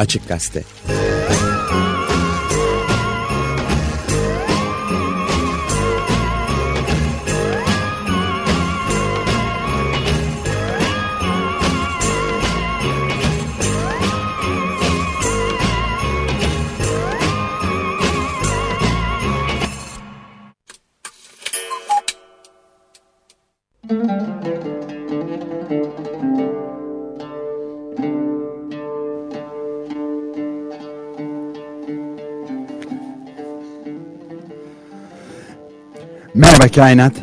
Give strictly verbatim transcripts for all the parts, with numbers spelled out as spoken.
Açık Gazete. Merhaba Kainat.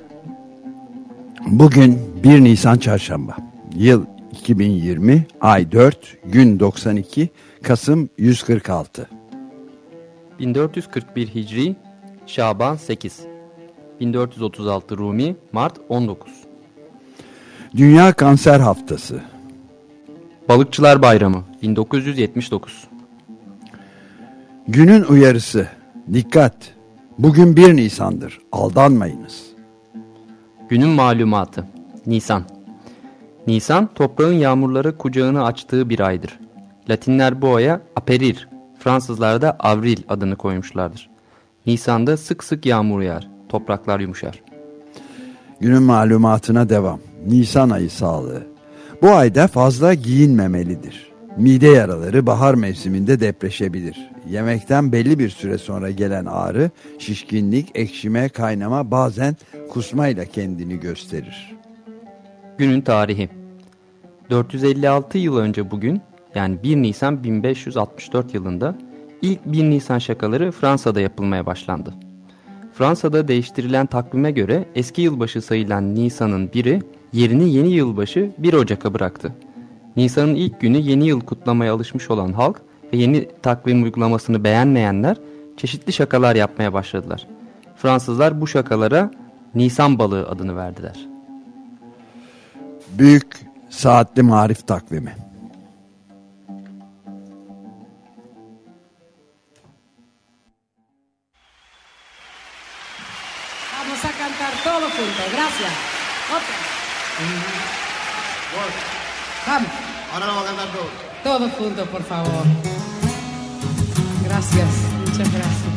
Bugün bir Nisan Çarşamba. Yıl iki bin yirmi, ay dört, gün doksan iki, Kasım yüz kırk altı. bin dört yüz kırk bir Hicri, Şaban sekiz. bin dört yüz otuz altı Rumi, Mart on dokuz. Dünya Kanser Haftası. Balıkçılar Bayramı, bin dokuz yüz yetmiş dokuz. Günün uyarısı. Dikkat! Bugün bir Nisan'dır. Aldanmayınız. Günün malumatı. Nisan. Nisan, toprağın yağmurlara kucağını açtığı bir aydır. Latinler bu aya aperir, Fransızlar da avril adını koymuşlardır. Nisan'da sık sık yağmur yağar, topraklar yumuşar. Günün malumatına devam. Nisan ayı sağlığı. Bu ayda fazla giyinmemelidir. Mide yaraları bahar mevsiminde depreşebilir. Yemekten belli bir süre sonra gelen ağrı, şişkinlik, ekşime, kaynama, bazen kusmayla kendini gösterir. Günün tarihi. dört yüz elli altı yıl önce bugün, yani bir Nisan bin beş yüz altmış dört yılında ilk bir Nisan şakaları Fransa'da yapılmaya başlandı. Fransa'da değiştirilen takvime göre eski yılbaşı sayılan Nisan'ın biri yerini yeni yılbaşı bir Ocak'a bıraktı. Nisan'ın ilk günü yeni yıl kutlamaya alışmış olan halk ve yeni takvim uygulamasını beğenmeyenler çeşitli şakalar yapmaya başladılar. Fransızlar bu şakalara Nisan balığı adını verdiler. Büyük Saatli Marif Takvimi. Vamos a cantar todos juntos. Gracias. Otra. Vamos. Ahora lo vamos a cantar todos. Todos juntos, por favor. Gracias. Muchas gracias.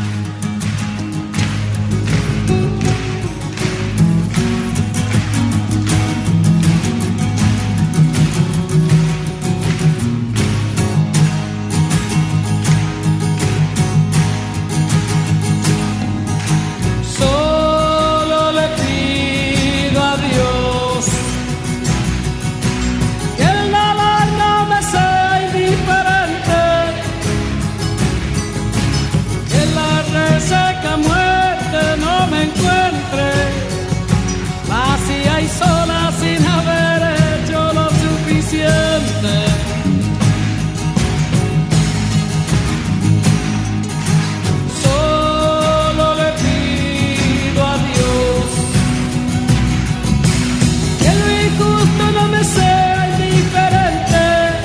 Sola sin haber hecho lo suficiente. Solo le pido a Dios que lo injusto no me sea indiferente,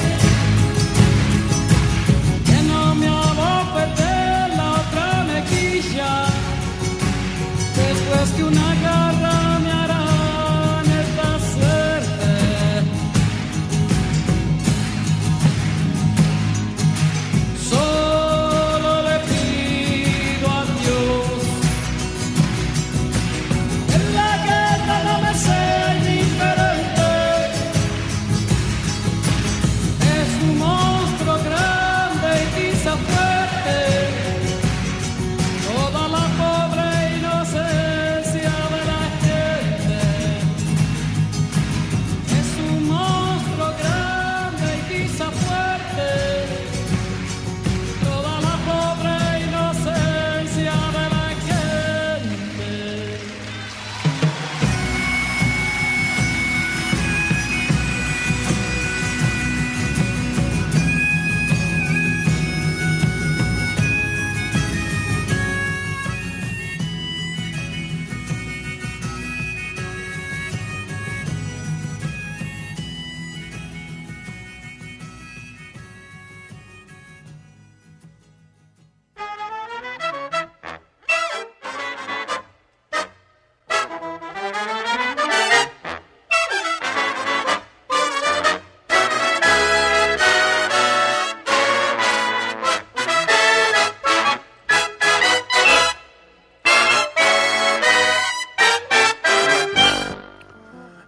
que no me haga perder la otra mejilla después que una garra me hará.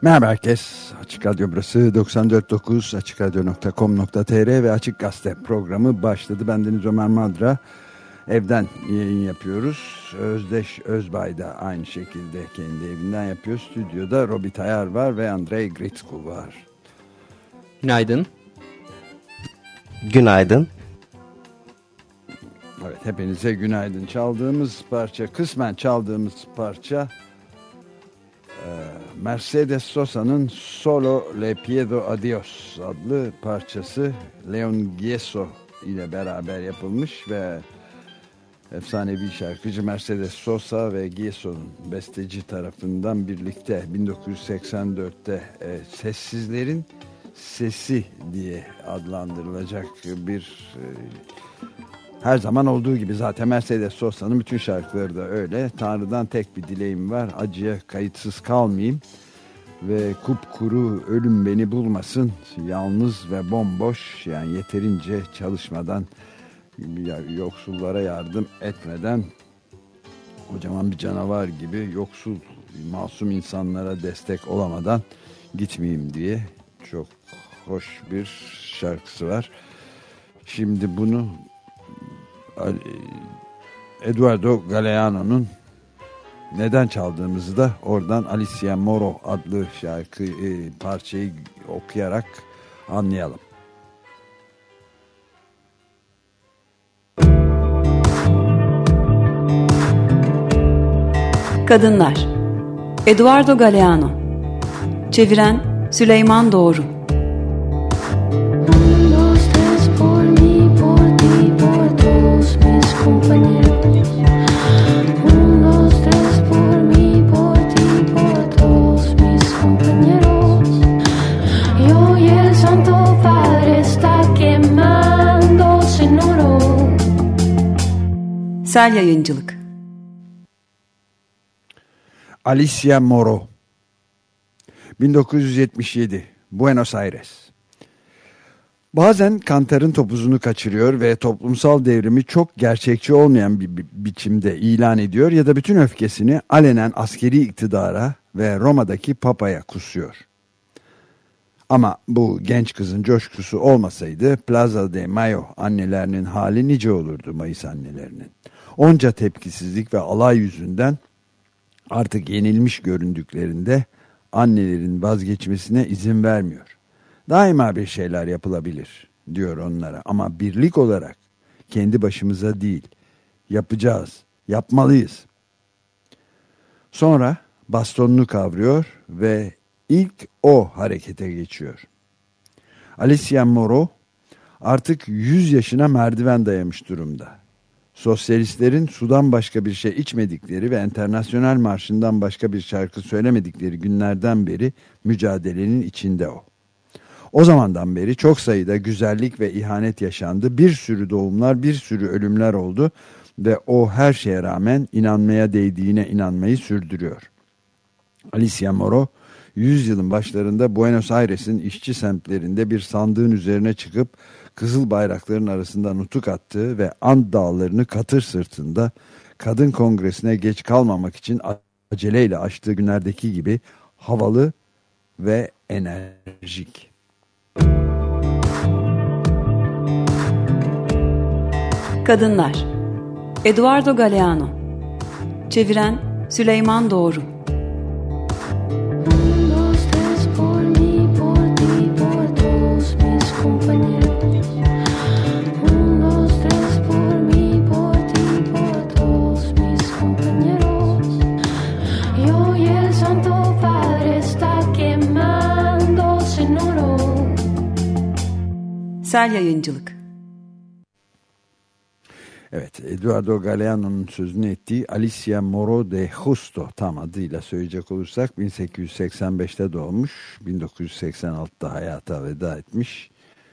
Merhaba herkes. Açık Radyo burası doksan dört nokta dokuz açık radyo nokta com nokta tr ve Açık Gazete programı başladı. Bendeniz Ömer Madra. Evden yayın yapıyoruz. Özdeş Özbay da aynı şekilde kendi evinden yapıyor. Stüdyoda Robi Tayar var ve Andrei Gritsko var. Günaydın. Günaydın. Evet, hepinize günaydın. Çaldığımız parça, kısmen çaldığımız parça Mercedes Sosa'nın Solo Le Pido Adios adlı parçası Leon Gieso ile beraber yapılmış ve efsanevi şarkıcı Mercedes Sosa ve Gieso'nun besteci tarafından birlikte bin dokuz yüz seksen dörtte e, Sessizlerin Sesi diye adlandırılacak bir e, her zaman olduğu gibi zaten Mercedes Sosa'nın bütün şarkıları da öyle. Tanrı'dan tek bir dileğim var. Acıya kayıtsız kalmayayım. Ve kupkuru ölüm beni bulmasın. Yalnız ve bomboş, yani yeterince çalışmadan, yoksullara yardım etmeden, kocaman bir canavar gibi yoksul, masum insanlara destek olamadan gitmeyeyim diye çok hoş bir şarkısı var. Şimdi bunu Eduardo Galeano'nun neden çaldığımızı da oradan Alicia Moro adlı şarkı e, parçayı okuyarak anlayalım. Kadınlar. Eduardo Galeano. Çeviren Süleyman Doğru. Sel Yayıncılık. Alicia Moro, bin dokuz yüz yetmiş yedi, Buenos Aires. Bazen kantarın topuzunu kaçırıyor ve toplumsal devrimi çok gerçekçi olmayan bir bi- biçimde ilan ediyor ya da bütün öfkesini alenen askeri iktidara ve Roma'daki papaya kusuyor. Ama bu genç kızın coşkusu olmasaydı Plaza de Mayo annelerinin hali nice olurdu, Mayıs annelerinin. Onca tepkisizlik ve alay yüzünden artık yenilmiş göründüklerinde annelerin vazgeçmesine izin vermiyor. Daima bir şeyler yapılabilir diyor onlara, ama birlik olarak kendi başımıza değil, yapacağız, yapmalıyız. Sonra bastonunu kavruyor ve ilk o harekete geçiyor. Alicia Moro artık yüz yaşına merdiven dayamış durumda. Sosyalistlerin sudan başka bir şey içmedikleri ve Enternasyonel Marşı'ndan başka bir şarkı söylemedikleri günlerden beri mücadelenin içinde o. O zamandan beri çok sayıda güzellik ve ihanet yaşandı. Bir sürü doğumlar, bir sürü ölümler oldu ve o her şeye rağmen inanmaya değdiğine inanmayı sürdürüyor. Alicia Moro, yüzyılın başlarında Buenos Aires'in işçi semtlerinde bir sandığın üzerine çıkıp kızıl bayrakların arasında nutuk attığı ve And Dağları'nı katır sırtında kadın kongresine geç kalmamak için aceleyle açtığı günlerdeki gibi havalı ve enerjik. Kadınlar. Eduardo Galeano. Çeviren Süleyman Doğru. Sel Yayıncılık. Evet, Eduardo Galeano'nun sözünü ettiği Alicia Moro de Justo, tam adıyla söyleyecek olursak, bin sekiz yüz seksen beşte doğmuş, bin dokuz yüz seksen altıda hayata veda etmiş.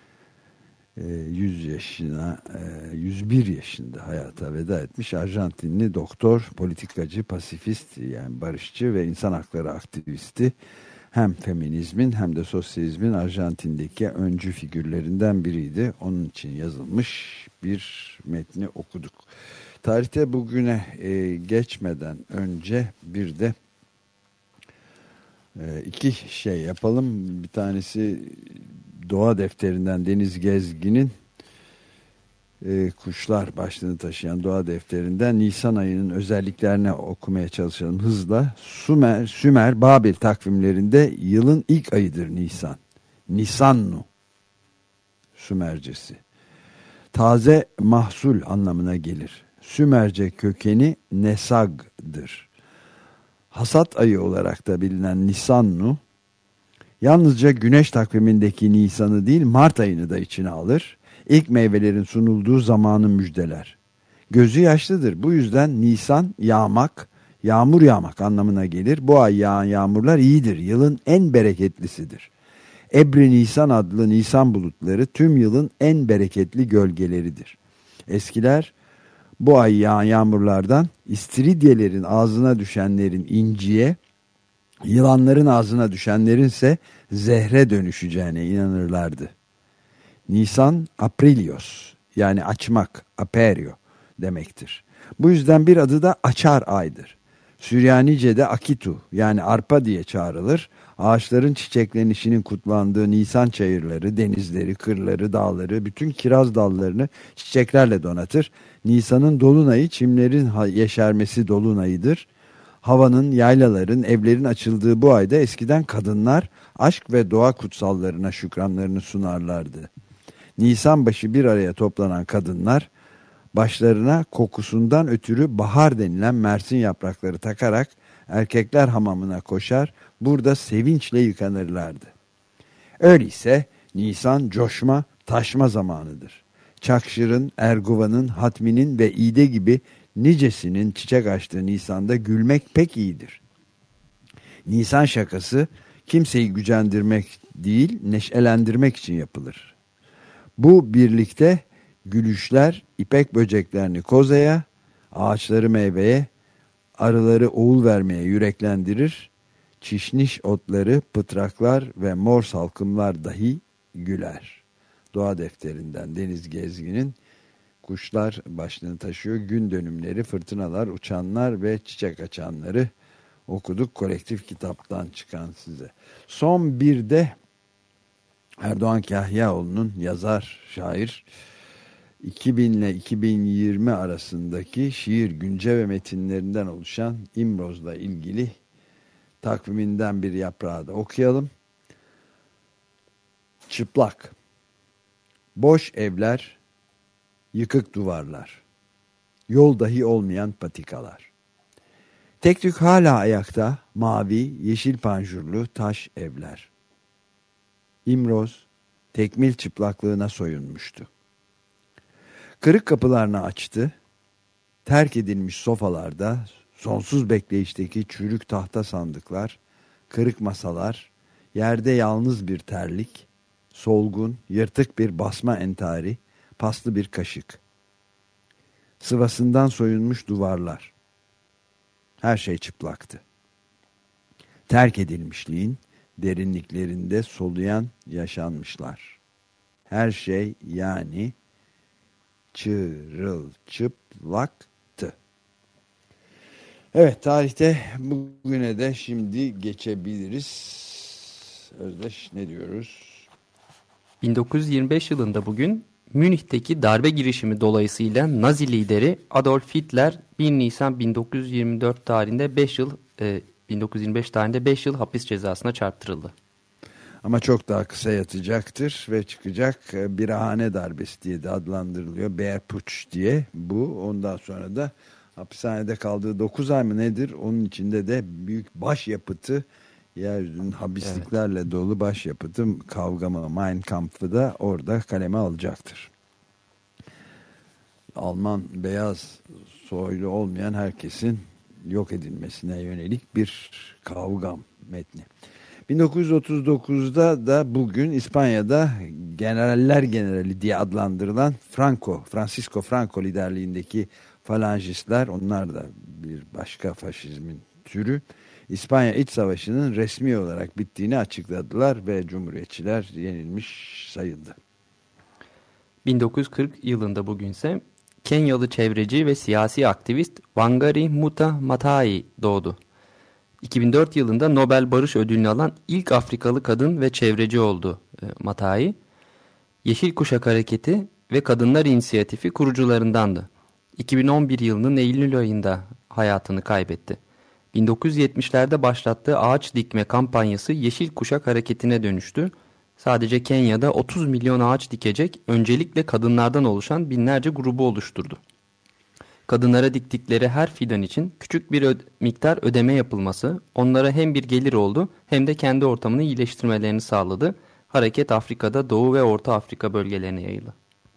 yüz yaşına, yüz bir yaşında hayata veda etmiş Arjantinli doktor, politikacı, pasifist, yani barışçı ve insan hakları aktivisti. Hem feminizmin hem de sosyalizmin Arjantin'deki öncü figürlerinden biriydi. Onun için yazılmış bir metni okuduk. Tarihte bugüne e, geçmeden önce bir de Ee, iki şey yapalım. Bir tanesi Doğa Defterinden Deniz Gezgin'in e, Kuşlar başlığını taşıyan Doğa Defterinden Nisan ayının özelliklerini okumaya çalışalım hızla. Sümer, Sümer Babil takvimlerinde yılın ilk ayıdır Nisan. Nisannu Sümercesi. Taze mahsul anlamına gelir. Sümerce kökeni Nesag'dır. Hasat ayı olarak da bilinen Nisannu, yalnızca güneş takvimindeki Nisan'ı değil Mart ayını da içine alır. İlk meyvelerin sunulduğu zamanı müjdeler. Gözü yaşlıdır. Bu yüzden Nisan yağmak, yağmur yağmak anlamına gelir. Bu ay yağan yağmurlar iyidir. Yılın en bereketlisidir. Ebri Nisan adlı Nisan bulutları tüm yılın en bereketli gölgeleridir. Eskiler bu ay yağan yağmurlardan istiridyelerin ağzına düşenlerin inciye, yılanların ağzına düşenlerin ise zehre dönüşeceğine inanırlardı. Nisan Aprilios yani açmak, aperio demektir. Bu yüzden bir adı da açar aydır. Süryanice'de Akitu yani arpa diye çağrılır. Ağaçların çiçeklenişinin kutlandığı Nisan çayırları, denizleri, kırları, dağları, bütün kiraz dallarını çiçeklerle donatır. Nisan'ın dolunayı çimlerin yeşermesi dolunayıdır. Havanın, yaylaların, evlerin açıldığı bu ayda eskiden kadınlar aşk ve doğa kutsallarına şükranlarını sunarlardı. Nisan başı bir araya toplanan kadınlar başlarına kokusundan ötürü bahar denilen mersin yaprakları takarak erkekler hamamına koşar, burada sevinçle yıkanırlardı. Öyleyse Nisan coşma, taşma zamanıdır. Çakşır'ın, Erguvan'ın, Hatmi'nin ve İğde gibi nicesinin çiçek açtığı Nisan'da gülmek pek iyidir. Nisan şakası kimseyi gücendirmek değil, neşelendirmek için yapılır. Bu birlikte gülüşler ipek böceklerini kozaya, ağaçları meyveye, arıları oğul vermeye yüreklendirir, çişniş otları, pıtraklar ve mor salkımlar dahi güler. Doğa Defterinden Deniz Gezgin'in Kuşlar başlığını taşıyor. Gün dönümleri, fırtınalar, uçanlar ve çiçek açanları okuduk. Kolektif kitaptan çıkan size. Son bir de Erdoğan Kahyaoğlu'nun yazar, şair iki bin ile iki bin yirmi arasındaki şiir, günce ve metinlerinden oluşan İmroz'la ilgili takviminden bir yaprağı da okuyalım. Çıplak, boş evler, yıkık duvarlar, yol dahi olmayan patikalar. Tek tük hala ayakta mavi, yeşil panjurlu taş evler. İmroz tekmil çıplaklığına soyunmuştu. Kırık kapılarını açtı. Terk edilmiş sofalarda, sonsuz bekleyişteki çürük tahta sandıklar, kırık masalar, yerde yalnız bir terlik, solgun, yırtık bir basma entari, paslı bir kaşık. Sıvasından soyunmuş duvarlar. Her şey çıplaktı. Terk edilmişliğin derinliklerinde soluyan yaşanmışlar. Her şey yani çırılçıplaktı. Evet, tarihte bugüne de şimdi geçebiliriz. Özdeş, ne diyoruz? bin dokuz yüz yirmi beş yılında bugün Münih'teki darbe girişimi dolayısıyla Nazi lideri Adolf Hitler bir Nisan bin dokuz yüz yirmi dört tarihinde beş yıl e, bin dokuz yüz yirmi beş tarihinde beş yıl hapis cezasına çarptırıldı. Ama çok daha kısa yatacaktır ve çıkacak. Birahane darbesi diye de adlandırılıyor. Beerputsch diye bu. Ondan sonra da hapishanede kaldığı dokuz ay mı nedir? Onun içinde de büyük başyapıtı, yeryüzünün habisliklerle evet. dolu başyapıtı kavgamı Mein Kampf'ı da orada kaleme alacaktır. Alman beyaz soylu olmayan herkesin yok edilmesine yönelik bir kavgam metni. bin dokuz yüz otuz dokuzda da bugün İspanya'da Generaller Generali diye adlandırılan Franco, Francisco Franco liderliğindeki falangistler, onlar da bir başka faşizmin türü, İspanya İç Savaşı'nın resmi olarak bittiğini açıkladılar ve Cumhuriyetçiler yenilmiş sayıldı. bin dokuz yüz kırk yılında bugünse Kenyalı çevreci ve siyasi aktivist Wangari Maathai doğdu. iki bin dört yılında Nobel Barış Ödülünü alan ilk Afrikalı kadın ve çevreci oldu e, Matai. Yeşil Kuşak Hareketi ve Kadınlar İnisiyatifi kurucularındandı. iki bin on bir yılının Eylül ayında hayatını kaybetti. bin dokuz yüz yetmişlerde başlattığı ağaç dikme kampanyası Yeşil Kuşak Hareketi'ne dönüştü. Sadece Kenya'da otuz milyon ağaç dikecek, öncelikle kadınlardan oluşan binlerce grubu oluşturdu. Kadınlara diktikleri her fidan için küçük bir öde- miktar ödeme yapılması onlara hem bir gelir oldu hem de kendi ortamını iyileştirmelerini sağladı. Hareket Afrika'da Doğu ve Orta Afrika bölgelerine yayıldı.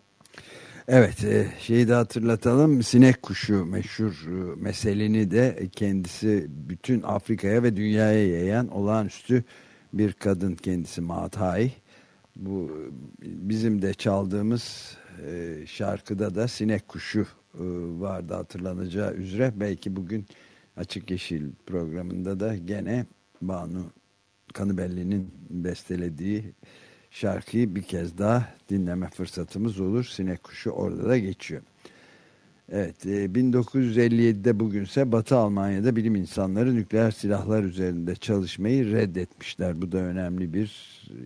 Evet, e, şeyi de hatırlatalım. Sinek kuşu meşhur e, meseleni de kendisi bütün Afrika'ya ve dünyaya yayan olağanüstü bir kadın kendisi Matai. Bu bizim de çaldığımız e, şarkıda da sinek kuşu e, vardı hatırlanacağı üzere. Belki bugün Açık Yeşil programında da gene Banu Kanıbelli'nin bestelediği şarkıyı bir kez daha dinleme fırsatımız olur. Sinek kuşu orada da geçiyor. Evet, bin dokuz yüz elli yedide bugünse Batı Almanya'da bilim insanları nükleer silahlar üzerinde çalışmayı reddetmişler. Bu da önemli bir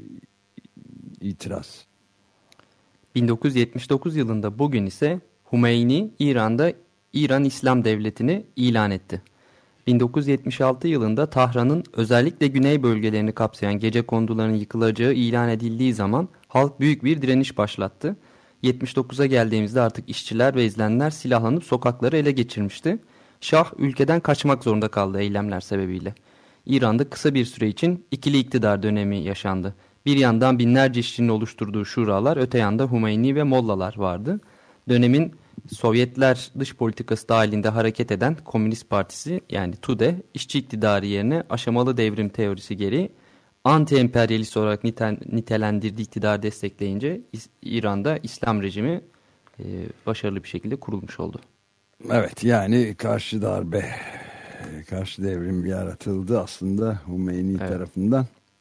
itiraz. bin dokuz yüz yetmiş dokuz yılında bugün ise Hümeyni İran'da İran İslam Devleti'ni ilan etti. bin dokuz yüz yetmiş altı yılında Tahran'ın özellikle güney bölgelerini kapsayan gecekonduların yıkılacağı ilan edildiği zaman halk büyük bir direniş başlattı. yetmiş dokuza geldiğimizde artık işçiler ve izleyenler silahlanıp sokakları ele geçirmişti. Şah ülkeden kaçmak zorunda kaldı eylemler sebebiyle. İran'da kısa bir süre için ikili iktidar dönemi yaşandı. Bir yandan binlerce işçinin oluşturduğu şuralar, öte yanda Hümeyni ve Mollalar vardı. Dönemin Sovyetler dış politikası dahilinde hareket eden Komünist Partisi yani TUDE, işçi iktidarı yerine aşamalı devrim teorisi gereği anti-emperyalist olarak nitel, nitelendirdiği iktidarı destekleyince İran'da İslam rejimi e, başarılı bir şekilde kurulmuş oldu. Evet, yani karşı darbe, karşı devrim yaratıldı aslında Hümeyni evet. tarafından.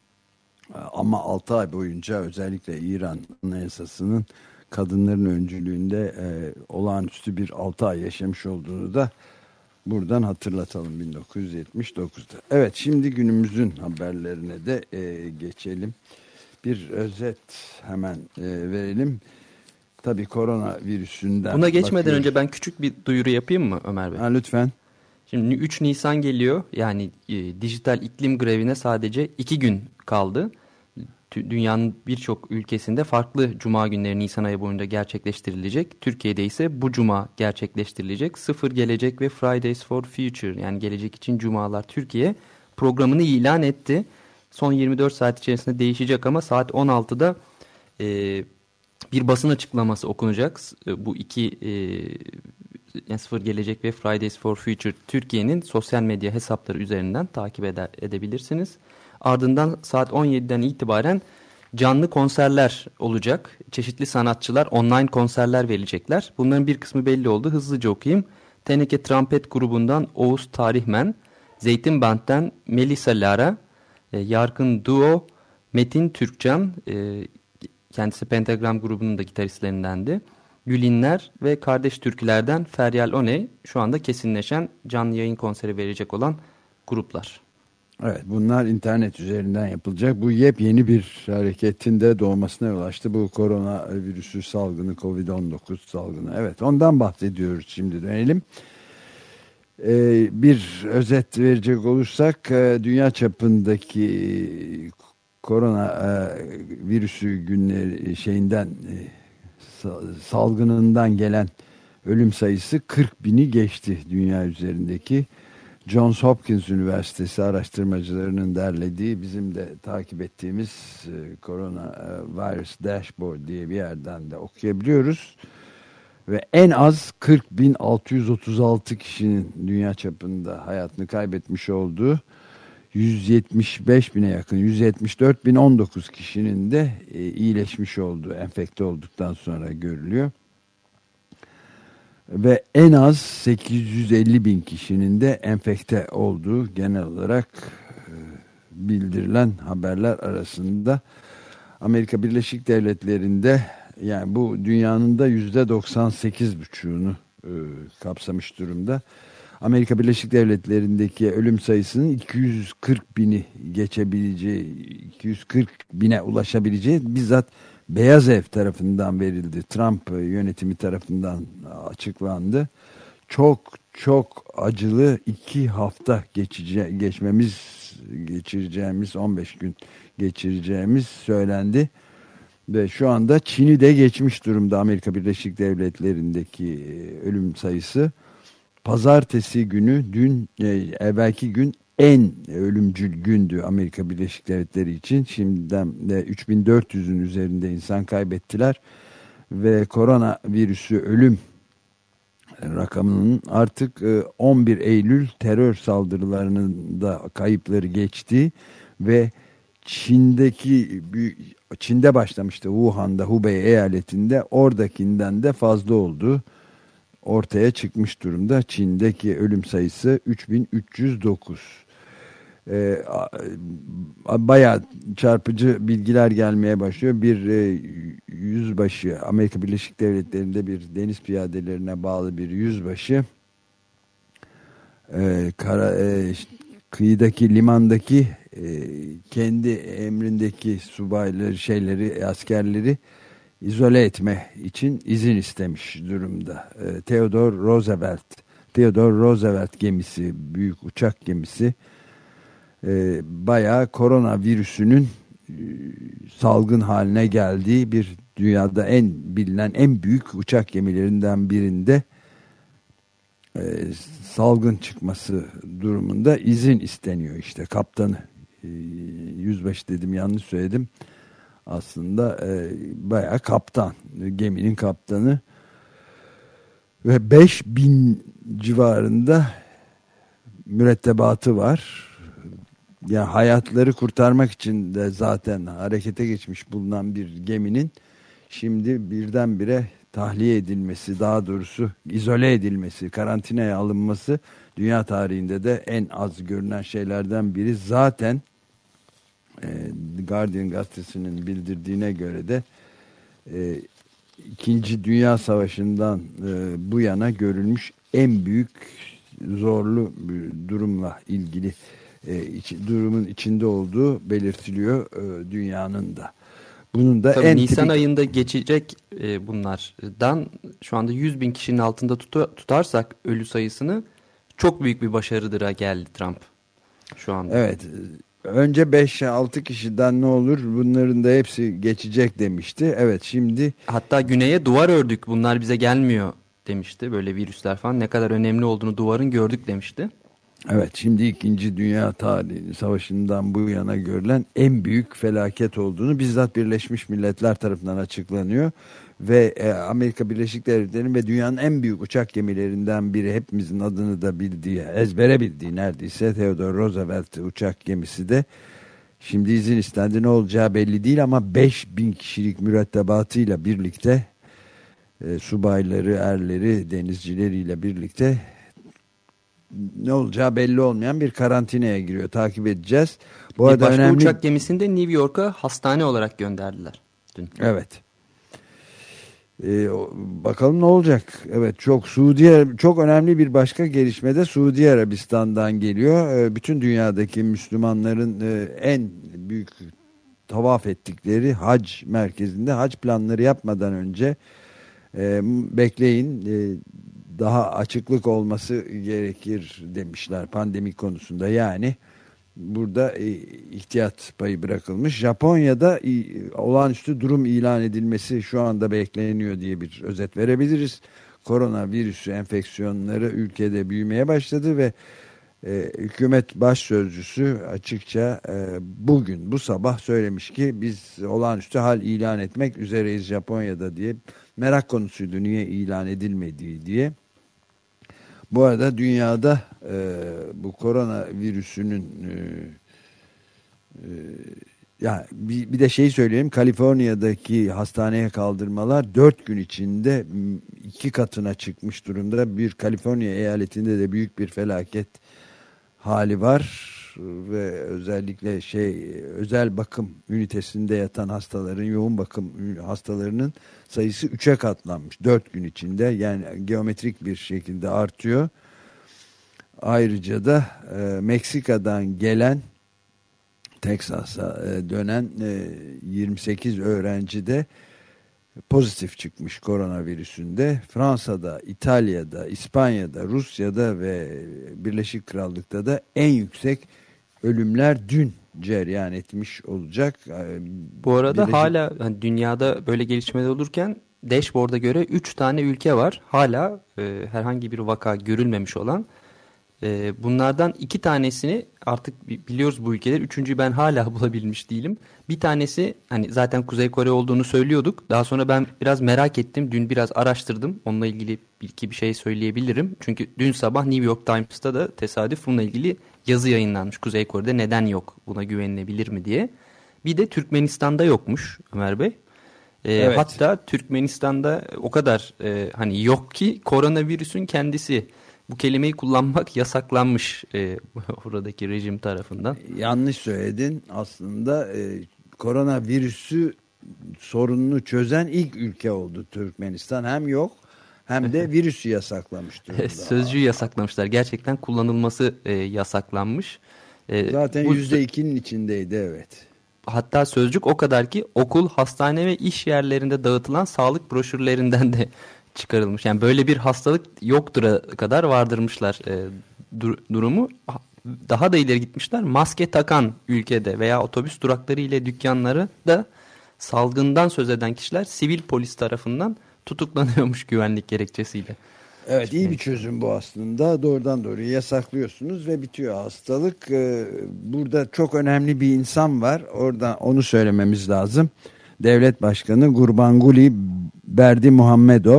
Ama altı ay boyunca özellikle İran Anayasası'nın kadınların öncülüğünde e, olağanüstü bir altı ay yaşamış olduğunu da buradan hatırlatalım bin dokuz yüz yetmiş dokuzda. Evet, şimdi günümüzün haberlerine de e, geçelim. Bir özet hemen e, verelim. Tabii korona virüsünden. Buna geçmeden bakıyoruz. önce ben küçük bir duyuru yapayım mı Ömer Bey? Ha, lütfen. Şimdi üç Nisan geliyor. Yani e, dijital iklim grevine sadece iki gün kaldı. Dünyanın birçok ülkesinde farklı cuma günleri Nisan ayı boyunca gerçekleştirilecek. Türkiye'de ise bu cuma gerçekleştirilecek. Sıfır Gelecek ve Fridays for Future yani Gelecek için Cumalar Türkiye programını ilan etti. Son yirmi dört saat içerisinde değişecek ama saat on altıda e, bir basın açıklaması okunacak. Bu iki e, yani Sıfır Gelecek ve Fridays for Future Türkiye'nin sosyal medya hesapları üzerinden takip ede, edebilirsiniz. Ardından saat on yediden itibaren canlı konserler olacak. Çeşitli sanatçılar online konserler verecekler. Bunların bir kısmı belli oldu. Hızlıca okuyayım. Teneke Trampet grubundan Oğuz Tarihmen, Zeytin Band'den Melisa Lara, e, Yarkın Duo, Metin Türkcan, e, kendisi Pentagram grubunun da gitaristlerindendi. Gülinler ve Kardeş Türküler'den Feryal Oney şu anda kesinleşen canlı yayın konseri verecek olan gruplar. Evet, bunlar internet üzerinden yapılacak. Bu yepyeni bir hareketin de doğmasına yol açtı. Bu korona virüsü salgını, kovid on dokuz salgını. Evet, ondan bahsediyoruz. Şimdi dönelim. Ee, bir özet verecek olursak dünya çapındaki korona e, virüsü günleri şeyinden e, salgınından gelen ölüm sayısı kırk bini geçti dünya üzerindeki. Johns Hopkins Üniversitesi araştırmacılarının derlediği, bizim de takip ettiğimiz e, Corona Virus Dashboard diye bir yerden de okuyabiliyoruz. Ve en az kırk bin altı yüz otuz altı kişinin dünya çapında hayatını kaybetmiş olduğu, yüz yetmiş beş bine yakın, yüz yetmiş dört bin on dokuz kişinin de e, iyileşmiş olduğu, enfekte olduktan sonra görülüyor. Ve en az sekiz yüz elli bin kişinin de enfekte olduğu genel olarak e, bildirilen haberler arasında. Amerika Birleşik Devletleri'nde yani bu dünyanın da yüzde doksan sekiz buçuğunu e, kapsamış durumda. Amerika Birleşik Devletleri'ndeki ölüm sayısının iki yüz kırk bini geçebileceği, iki yüz kırk bine ulaşabileceği bizzat Beyaz Ev tarafından verildi. Trump yönetimi tarafından açıklandı. Çok çok acılı iki hafta geçece geçmemiz geçireceğimiz on beş gün geçireceğimiz söylendi. Ve şu anda Çin'i de geçmiş durumda Amerika Birleşik Devletleri'ndeki ölüm sayısı. Pazartesi günü dün e, evvelki gün en ölümcül gündü Amerika Birleşik Devletleri için. Şimdiden de üç bin dört yüzün üzerinde insan kaybettiler ve koronavirüsü ölüm rakamının artık on bir Eylül terör saldırılarının da kayıpları geçti ve Çin'deki Çin'de başlamıştı, Wuhan'da, Hubei eyaletinde, oradakinden de fazla oldu. Ortaya çıkmış durumda. Çin'deki ölüm sayısı üç bin üç yüz dokuz. Ee, bayağı çarpıcı bilgiler gelmeye başlıyor. Bir e, yüzbaşı, Amerika Birleşik Devletleri'nde bir deniz piyadelerine bağlı bir yüzbaşı e, kara, e, kıyıdaki limandaki e, kendi emrindeki subayları, şeyleri, askerleri izole etme için izin istemiş durumda. E, Theodore Roosevelt, Theodore Roosevelt gemisi, büyük uçak gemisi e, bayağı koronavirüsünün e, salgın haline geldiği bir, dünyada en bilinen en büyük uçak gemilerinden birinde e, salgın çıkması durumunda izin isteniyor işte kaptanı. E, yüzbaşı dedim, yanlış söyledim. Aslında e, bayağı kaptan, geminin kaptanı ve beş bin civarında mürettebatı var. Yani hayatları kurtarmak için de zaten harekete geçmiş bulunan bir geminin şimdi birdenbire tahliye edilmesi, daha doğrusu izole edilmesi, karantinaya alınması dünya tarihinde de en az görünen şeylerden biri. Zaten The Guardian gazetesinin bildirdiğine göre de e, İkinci Dünya Savaşı'ndan e, bu yana görülmüş en büyük zorlu bir durumla ilgili e, iç, durumun içinde olduğu belirtiliyor e, dünyanın da. Bunun da Tabii en Nisan tipik... ayında geçecek e, bunlardan şu anda yüz bin kişinin altında tutu, tutarsak ölü sayısını çok büyük bir başarıdıra geldi Trump şu anda. Evet. Önce beş altı kişiden ne olur, bunların da hepsi geçecek demişti. Evet, şimdi... Hatta güneye duvar ördük, bunlar bize gelmiyor demişti. Böyle virüsler falan ne kadar önemli olduğunu duvarın gördük demişti. Evet, şimdi İkinci Dünya Tarihi Savaşı'ndan bu yana görülen en büyük felaket olduğunu bizzat Birleşmiş Milletler tarafından açıklanıyor. Ve e, Amerika Birleşik Devletleri'nin ve dünyanın en büyük uçak gemilerinden biri, hepimizin adını da bildiği, ezbere bildiği neredeyse, Theodore Roosevelt uçak gemisi de şimdi izin istendi. Ne olacağı belli değil ama beş bin kişilik mürettebatıyla birlikte e, subayları, erleri, denizcileriyle birlikte ne olacağı belli olmayan bir karantinaya giriyor. Takip edeceğiz. Bu bir arada başka önemli... uçak gemisini de New York'a hastane olarak gönderdiler dün. Evet. Ee, bakalım ne olacak? Evet, çok Suudi çok önemli bir başka gelişme de Suudi Arabistan'dan geliyor. Ee, bütün dünyadaki Müslümanların e, en büyük tavaf ettikleri hac merkezinde hac planları yapmadan önce e, bekleyin, e, daha açıklık olması gerekir demişler pandemi konusunda. Yani burada e, ihtiyat payı bırakılmış. Japonya'da e, olağanüstü durum ilan edilmesi şu anda bekleniyor diye bir özet verebiliriz. Koronavirüsü enfeksiyonları ülkede büyümeye başladı ve e, hükümet başsözcüsü açıkça e, bugün, bu sabah söylemiş ki biz olağanüstü hal ilan etmek üzereyiz Japonya'da diye. Merak konusuydu niye ilan edilmediği diye. Bu arada dünyada e, bu korona virüsünün e, e, ya bir, bir de şey söyleyeyim, Kaliforniya'daki hastaneye kaldırmalar dört gün içinde iki katına çıkmış durumda. Bir Kaliforniya eyaletinde de büyük bir felaket hali var ve özellikle şey özel bakım ünitesinde yatan hastaların, yoğun bakım hastalarının sayısı üçe katlanmış dört gün içinde. Yani geometrik bir şekilde artıyor. Ayrıca da e, Meksika'dan gelen, Teksas'a e, dönen e, yirmi sekiz öğrenci de pozitif çıkmış koronavirüsünde. Fransa'da, İtalya'da, İspanya'da, Rusya'da ve Birleşik Krallık'ta da en yüksek ölümler dün cereyan etmiş olacak. Bu arada Birleşik... hala hani dünyada böyle gelişmeler olurken dashboard'a göre üç tane ülke var. Hala e, herhangi bir vaka görülmemiş olan. E, bunlardan iki tanesini artık biliyoruz bu ülkeler. Üçüncüyü ben hala bulabilmiş değilim. Bir tanesi hani zaten Kuzey Kore olduğunu söylüyorduk. Daha sonra ben biraz merak ettim. Dün biraz araştırdım. Onunla ilgili bir iki bir şey söyleyebilirim. Çünkü dün sabah New York Times'ta da tesadüf bununla ilgili yazı yayınlanmış. Kuzey Kore'de neden yok? Buna güvenilebilir mi diye. Bir de Türkmenistan'da yokmuş Ömer Bey. Ee, evet. Hatta Türkmenistan'da o kadar e, hani yok ki koronavirüsün kendisi. Bu kelimeyi kullanmak yasaklanmış e, oradaki rejim tarafından. Yanlış söyledin. Aslında e, koronavirüsü sorununu çözen ilk ülke oldu Türkmenistan. Hem yok hem de virüsü yasaklamış durumda. Sözcüğü yasaklamışlar. Gerçekten kullanılması e, yasaklanmış. E, Zaten yüzde ikinin içindeydi, evet. Hatta sözcük o kadar ki okul, hastane ve iş yerlerinde dağıtılan sağlık broşürlerinden de çıkarılmış. Yani böyle bir hastalık yoktur'a kadar vardırmışlar e, dur, durumu. Daha da ileri gitmişler. Maske takan ülkede veya otobüs durakları ile dükkanları da salgından söz eden kişiler sivil polis tarafından tutuklanıyormuş güvenlik gerekçesiyle. Evet, iyi bir çözüm bu aslında. Doğrudan doğruya yasaklıyorsunuz ve bitiyor hastalık. Burada çok önemli bir insan var. Orada onu söylememiz lazım. Devlet Başkanı Gurbanguly Berdimuhamedov,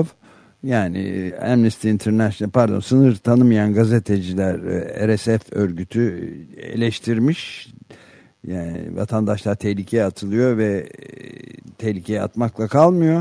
yani Amnesty International, pardon, sınır tanımayan gazeteciler R S F örgütü eleştirmiş. Yani vatandaşlar tehlikeye atılıyor ve tehlikeye atmakla kalmıyor.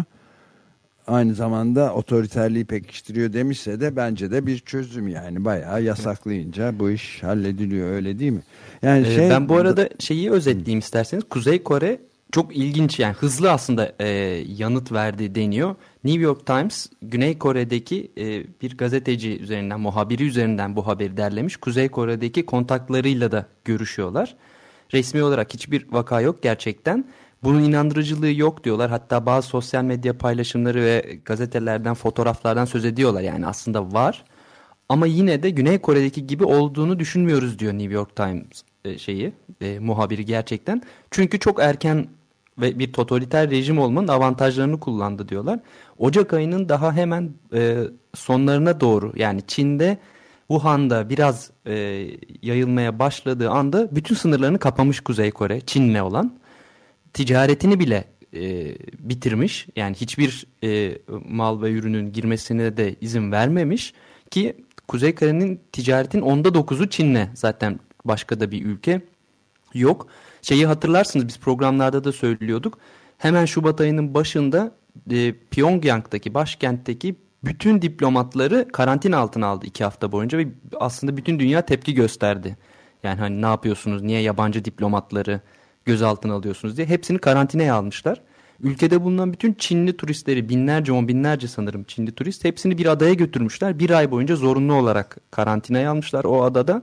Aynı zamanda otoriterliği pekiştiriyor demişse de bence de bir çözüm, yani bayağı yasaklayınca bu iş hallediliyor, öyle değil mi? Yani ee, şey, ben bu arada şeyi özetleyeyim isterseniz. Kuzey Kore çok ilginç, yani hızlı aslında e, yanıt verdi deniyor. New York Times Güney Kore'deki e, bir gazeteci üzerinden, muhabiri üzerinden bu haberi derlemiş. Kuzey Kore'deki kontaklarıyla da görüşüyorlar. Resmi olarak hiçbir vaka yok gerçekten. Bunun inandırıcılığı yok diyorlar. Hatta bazı sosyal medya paylaşımları ve gazetelerden, fotoğraflardan söz ediyorlar. Yani aslında var. Ama yine de Güney Kore'deki gibi olduğunu düşünmüyoruz diyor New York Times e, şeyi, e, muhabiri gerçekten. Çünkü çok erken ve bir totaliter rejim olmanın avantajlarını kullandı diyorlar. Ocak ayının daha hemen e, sonlarına doğru, yani Çin'de, Wuhan'da biraz e, yayılmaya başladığı anda bütün sınırlarını kapamış Kuzey Kore, Çin'le olan. Ticaretini bile e, bitirmiş. Yani hiçbir e, mal ve ürünün girmesine de izin vermemiş ki Kuzey Kore'nin ticaretin onda dokuzu Çin'le, zaten başka da bir ülke yok. Şeyi hatırlarsınız, biz programlarda da söylüyorduk. Hemen Şubat ayının başında e, Pyongyang'daki, başkentteki bütün diplomatları karantina altına aldı iki hafta boyunca ve aslında bütün dünya tepki gösterdi. Yani hani ne yapıyorsunuz, niye yabancı diplomatları gözaltına alıyorsunuz diye hepsini karantinaya almışlar. Ülkede bulunan bütün Çinli turistleri, binlerce, on binlerce sanırım Çinli turist, hepsini bir adaya götürmüşler. Bir ay boyunca zorunlu olarak karantinaya almışlar o adada.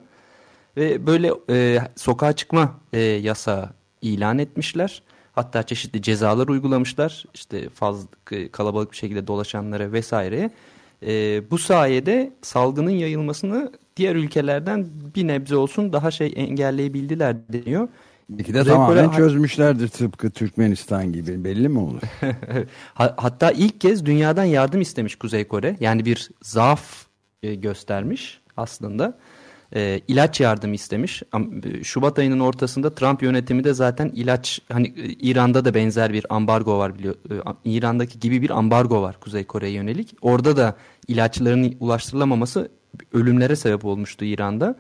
Ve böyle e, sokağa çıkma e, yasağı ilan etmişler. Hatta çeşitli cezalar uygulamışlar. İşte fazla kalabalık bir şekilde dolaşanlara vesaireye. E, bu sayede salgının yayılmasını diğer ülkelerden bir nebze olsun daha şey engelleyebildiler deniyor. Belki de tamamen Kore çözmüşlerdir, tıpkı Türkmenistan gibi, belli mi olur? Hatta ilk kez dünyadan yardım istemiş Kuzey Kore. Yani bir zaaf e, göstermiş aslında. E, ilaç yardımı istemiş. Şubat ayının ortasında Trump yönetimi de zaten ilaç, hani İran'da da benzer bir ambargo var biliyor. E, İran'daki gibi bir ambargo var Kuzey Kore'ye yönelik. Orada da ilaçların ulaştırılamaması ölümlere sebep olmuştu İran'da.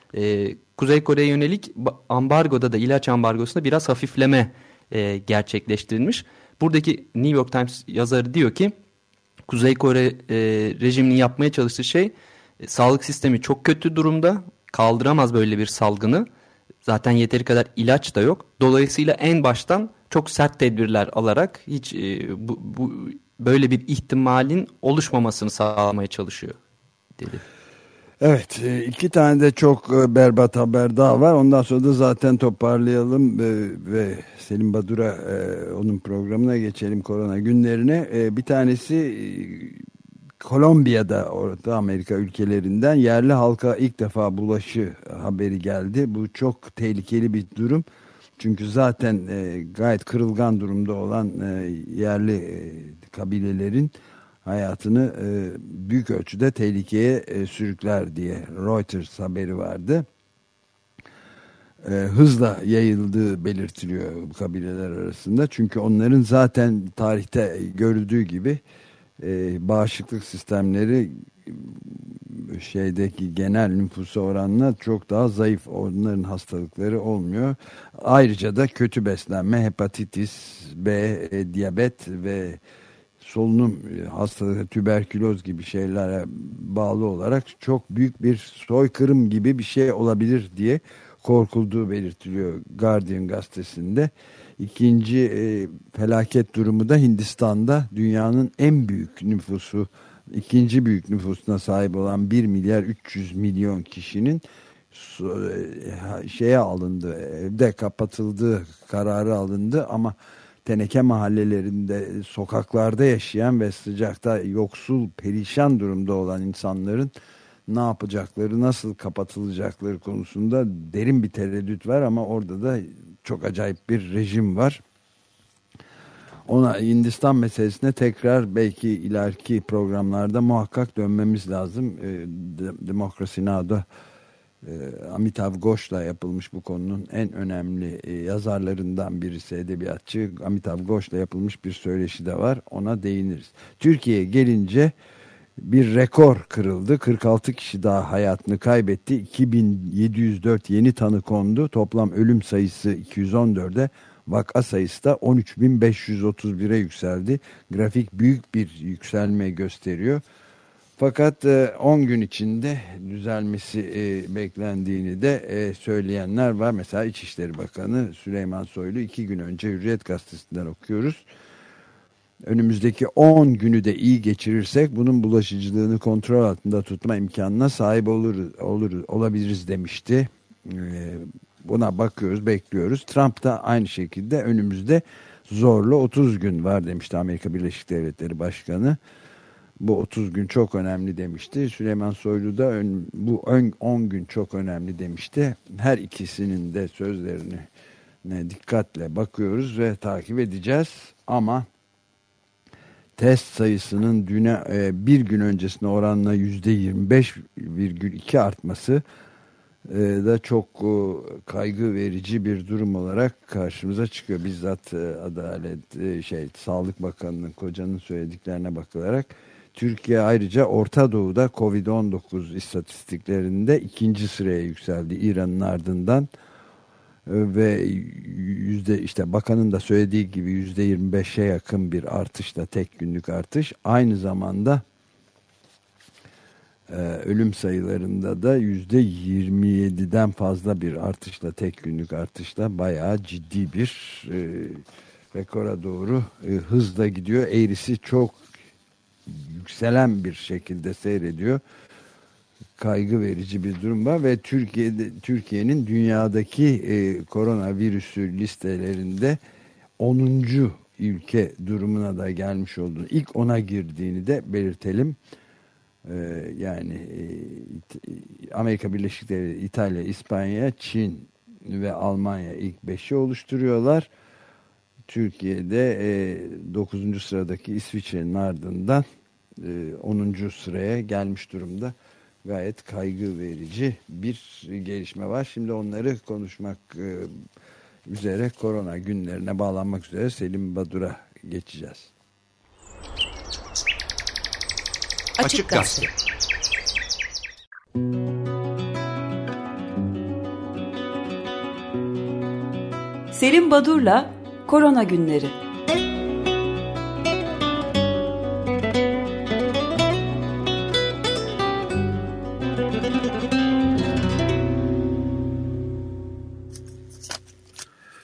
E, Kuzey Kore'ye yönelik ambargoda da, ilaç ambargosunda biraz hafifleme e, gerçekleştirilmiş. Buradaki New York Times yazarı diyor ki Kuzey Kore e, rejiminin yapmaya çalıştığı şey, e, sağlık sistemi çok kötü durumda, kaldıramaz böyle bir salgını. Zaten yeteri kadar ilaç da yok. Dolayısıyla en baştan çok sert tedbirler alarak hiç e, bu, bu böyle bir ihtimalin oluşmamasını sağlamaya çalışıyor dedi. Evet, iki tane de çok berbat haber daha var. Ondan sonra da zaten toparlayalım ve Selim Badur'a, onun programına geçelim, korona günlerine. Bir tanesi Kolombiya'da, Orta Amerika ülkelerinden yerli halka ilk defa bulaşı haberi geldi. Bu çok tehlikeli bir durum. Çünkü zaten gayet kırılgan durumda olan yerli kabilelerin hayatını e, büyük ölçüde tehlikeye e, sürükler diye Reuters haberi vardı. E, hızla yayıldığı belirtiliyor bu kabileler arasında. Çünkü onların zaten tarihte görüldüğü gibi e, bağışıklık sistemleri şeydeki genel nüfusa oranla çok daha zayıf. Onların hastalıkları olmuyor. Ayrıca da kötü beslenme, hepatitis B, e, diyabet ve solunum hastalığı, tüberküloz gibi şeylere bağlı olarak çok büyük bir soykırım gibi bir şey olabilir diye korkulduğu belirtiliyor Guardian gazetesinde. İkinci e, felaket durumu da Hindistan'da, dünyanın en büyük nüfusu, ikinci büyük nüfusuna sahip olan bir milyar üç yüz milyon kişinin şeye alındı, evde kapatıldığı kararı alındı ama teneke mahallelerinde, sokaklarda yaşayan ve sıcakta yoksul, perişan durumda olan insanların ne yapacakları, nasıl kapatılacakları konusunda derin bir tereddüt var ama orada da çok acayip bir rejim var. Ona, Hindistan meselesine tekrar belki ileriki programlarda muhakkak dönmemiz lazım. Demokrasi Now'da Amitav Ghosh'la yapılmış bu konunun en önemli yazarlarından birisi, edebiyatçı Amitav Ghosh'la yapılmış bir söyleşi de var. Ona değiniriz. Türkiye'ye gelince bir rekor kırıldı. kırk altı kişi daha hayatını kaybetti. iki bin yedi yüz dört yeni tanı kondu. Toplam ölüm sayısı iki yüz on dörde, vaka sayısı da on üç bin beş yüz otuz bire yükseldi. Grafik büyük bir yükselme gösteriyor. Fakat on gün içinde düzelmesi e, beklendiğini de e, söyleyenler var. Mesela İçişleri Bakanı Süleyman Soylu iki gün önce Hürriyet Gazetesi'nden okuyoruz. Önümüzdeki on günü de iyi geçirirsek bunun bulaşıcılığını kontrol altında tutma imkanına sahip olur, olur olabiliriz demişti. E, buna bakıyoruz, bekliyoruz. Trump da aynı şekilde önümüzde zorlu otuz gün var demişti, Amerika Birleşik Devletleri Başkanı. Bu otuz gün çok önemli demişti. Süleyman Soylu da ön, bu on gün çok önemli demişti. Her ikisinin de sözlerine dikkatle bakıyoruz ve takip edeceğiz. Ama test sayısının düne, bir gün öncesine oranla yüzde yirmi beş virgül iki artması da çok kaygı verici bir durum olarak karşımıza çıkıyor. Bizzat Adalet şey Sağlık Bakanı'nın, Koca'nın söylediklerine bakılarak Türkiye ayrıca Orta Doğu'da kovid on dokuz istatistiklerinde ikinci sıraya yükseldi İran'ın ardından ve yüzde işte bakanın da söylediği gibi yüzde yirmi beşe yakın bir artışla, tek günlük artış. Aynı zamanda e, ölüm sayılarında da yüzde yirmi yediden fazla bir artışla, tek günlük artışla bayağı ciddi bir e, rekora doğru e, hızla gidiyor. Eğrisi çok yükselen bir şekilde seyrediyor. Kaygı verici bir durum var ve Türkiye'de Türkiye'nin dünyadaki e, koronavirüsü listelerinde onuncu ülke durumuna da gelmiş olduğunu, ilk ona girdiğini de belirtelim. E, yani e, Amerika Birleşik Devletleri, İtalya, İspanya, Çin ve Almanya ilk beşi oluşturuyorlar. Türkiye'de e, dokuzuncu sıradaki İsviçre'nin ardından e, onuncu sıraya gelmiş durumda. Gayet kaygı verici bir gelişme var. Şimdi onları konuşmak e, üzere, korona günlerine bağlanmak üzere Selim Badur'a geçeceğiz. Açık Gazete. Selim Badur'la korona günleri.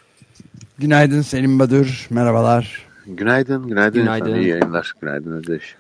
Günaydın Selim Badur, merhabalar. Günaydın, günaydın. Günaydın. İyi yayınlar. Günaydın Özdeş.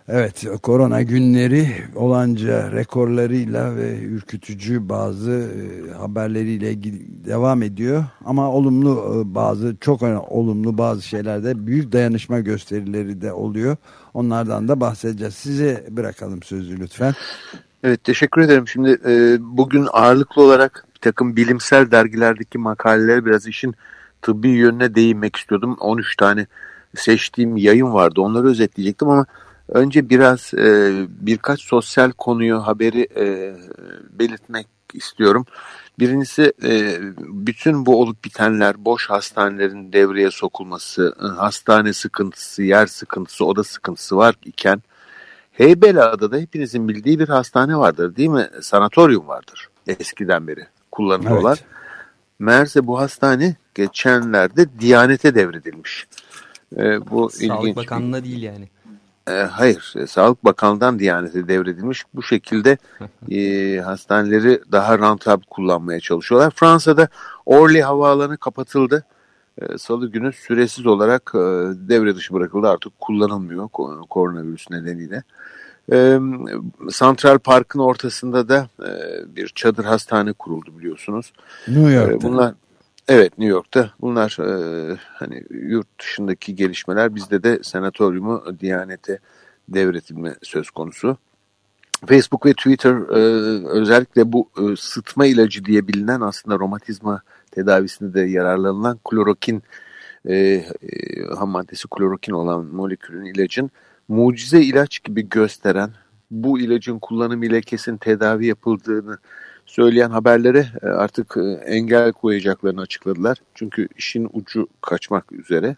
Evet, korona günleri olanca rekorlarıyla ve ürkütücü bazı e, haberleriyle devam ediyor. Ama olumlu e, bazı, çok olumlu bazı şeylerde büyük dayanışma gösterileri de oluyor. Onlardan da bahsedeceğiz. Size bırakalım sözü lütfen. Evet, teşekkür ederim. Şimdi e, bugün ağırlıklı olarak bir takım bilimsel dergilerdeki makalelere biraz işin tıbbi yönüne değinmek istiyordum. on üç tane seçtiğim yayın vardı. Onları özetleyecektim ama önce biraz e, birkaç sosyal konuyu, haberi e, belirtmek istiyorum. Birincisi e, bütün bu olup bitenler, boş hastanelerin devreye sokulması, hastane sıkıntısı, yer sıkıntısı, oda sıkıntısı var iken Heybeliada'da hepinizin bildiği bir hastane vardır değil mi? Sanatoryum vardır eskiden beri kullanılıyorlar. Evet. Meğerse bu hastane geçenlerde Diyanet'e devredilmiş. Ee, bu Sağlık ilginç. Bakanlığı'na değil yani. Ee, hayır, e, Sağlık Bakanlığı'ndan Diyanet'e devredilmiş. Bu şekilde e, hastaneleri daha rentable kullanmaya çalışıyorlar. Fransa'da Orly Havaalanı kapatıldı. E, Salı günü süresiz olarak e, devre dışı bırakıldı. Artık kullanılmıyor koronavirüs nedeniyle. E, Central Park'ın ortasında da e, bir çadır hastane kuruldu biliyorsunuz. New York'ta. E, bunlar evet New York'ta. Bunlar e, hani yurt dışındaki gelişmeler, bizde de sanatoryumu Diyanet'e devretilme söz konusu. Facebook ve Twitter e, özellikle bu e, sıtma ilacı diye bilinen, aslında romatizma tedavisinde de yararlanılan klorokin e, e, ham maddesi klorokin olan molekülün, ilacın mucize ilaç gibi gösteren, bu ilacın kullanımıyla kesin tedavi yapıldığını söyleyen haberlere e, artık e, engel koyacaklarını açıkladılar. Çünkü işin ucu kaçmak üzere.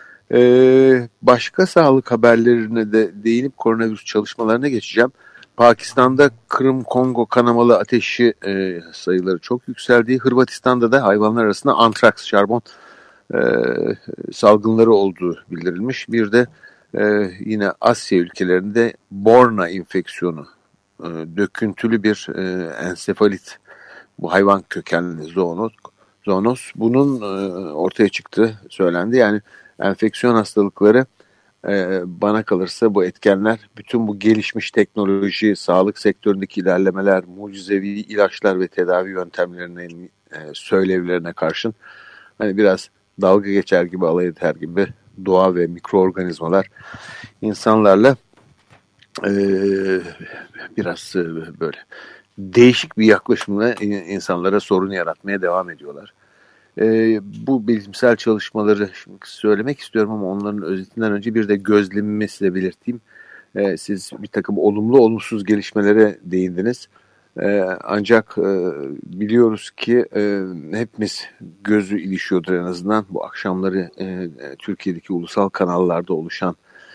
E, başka sağlık haberlerine de değinip koronavirüs çalışmalarına geçeceğim. Pakistan'da Kırım-Kongo kanamalı ateşi e, sayıları çok yükseldi. Hırvatistan'da da hayvanlar arasında antraks, şarbon e, salgınları olduğu bildirilmiş. Bir de e, yine Asya ülkelerinde Borna enfeksiyonu, e, döküntülü bir e, ensefalit, bu hayvan kökenli zoonoz, zoonoz bunun e, ortaya çıktığı söylendi. Yani enfeksiyon hastalıkları, Ee, bana kalırsa bu etkenler, bütün bu gelişmiş teknoloji, sağlık sektöründeki ilerlemeler, mucizevi ilaçlar ve tedavi yöntemlerinin e, söylevlerine karşın hani biraz dalga geçer gibi, alay eder gibi doğa ve mikroorganizmalar insanlarla e, biraz e, böyle değişik bir yaklaşımla insanlara sorun yaratmaya devam ediyorlar. Ee, bu bilimsel çalışmaları şimdi söylemek istiyorum ama onların özetinden önce bir de gözlemimi size belirteyim. Ee, siz bir takım olumlu olumsuz gelişmelere değindiniz. Ee, ancak e, biliyoruz ki e, hepimiz gözü ilişiyordur en azından bu akşamları e, Türkiye'deki ulusal kanallarda oluşan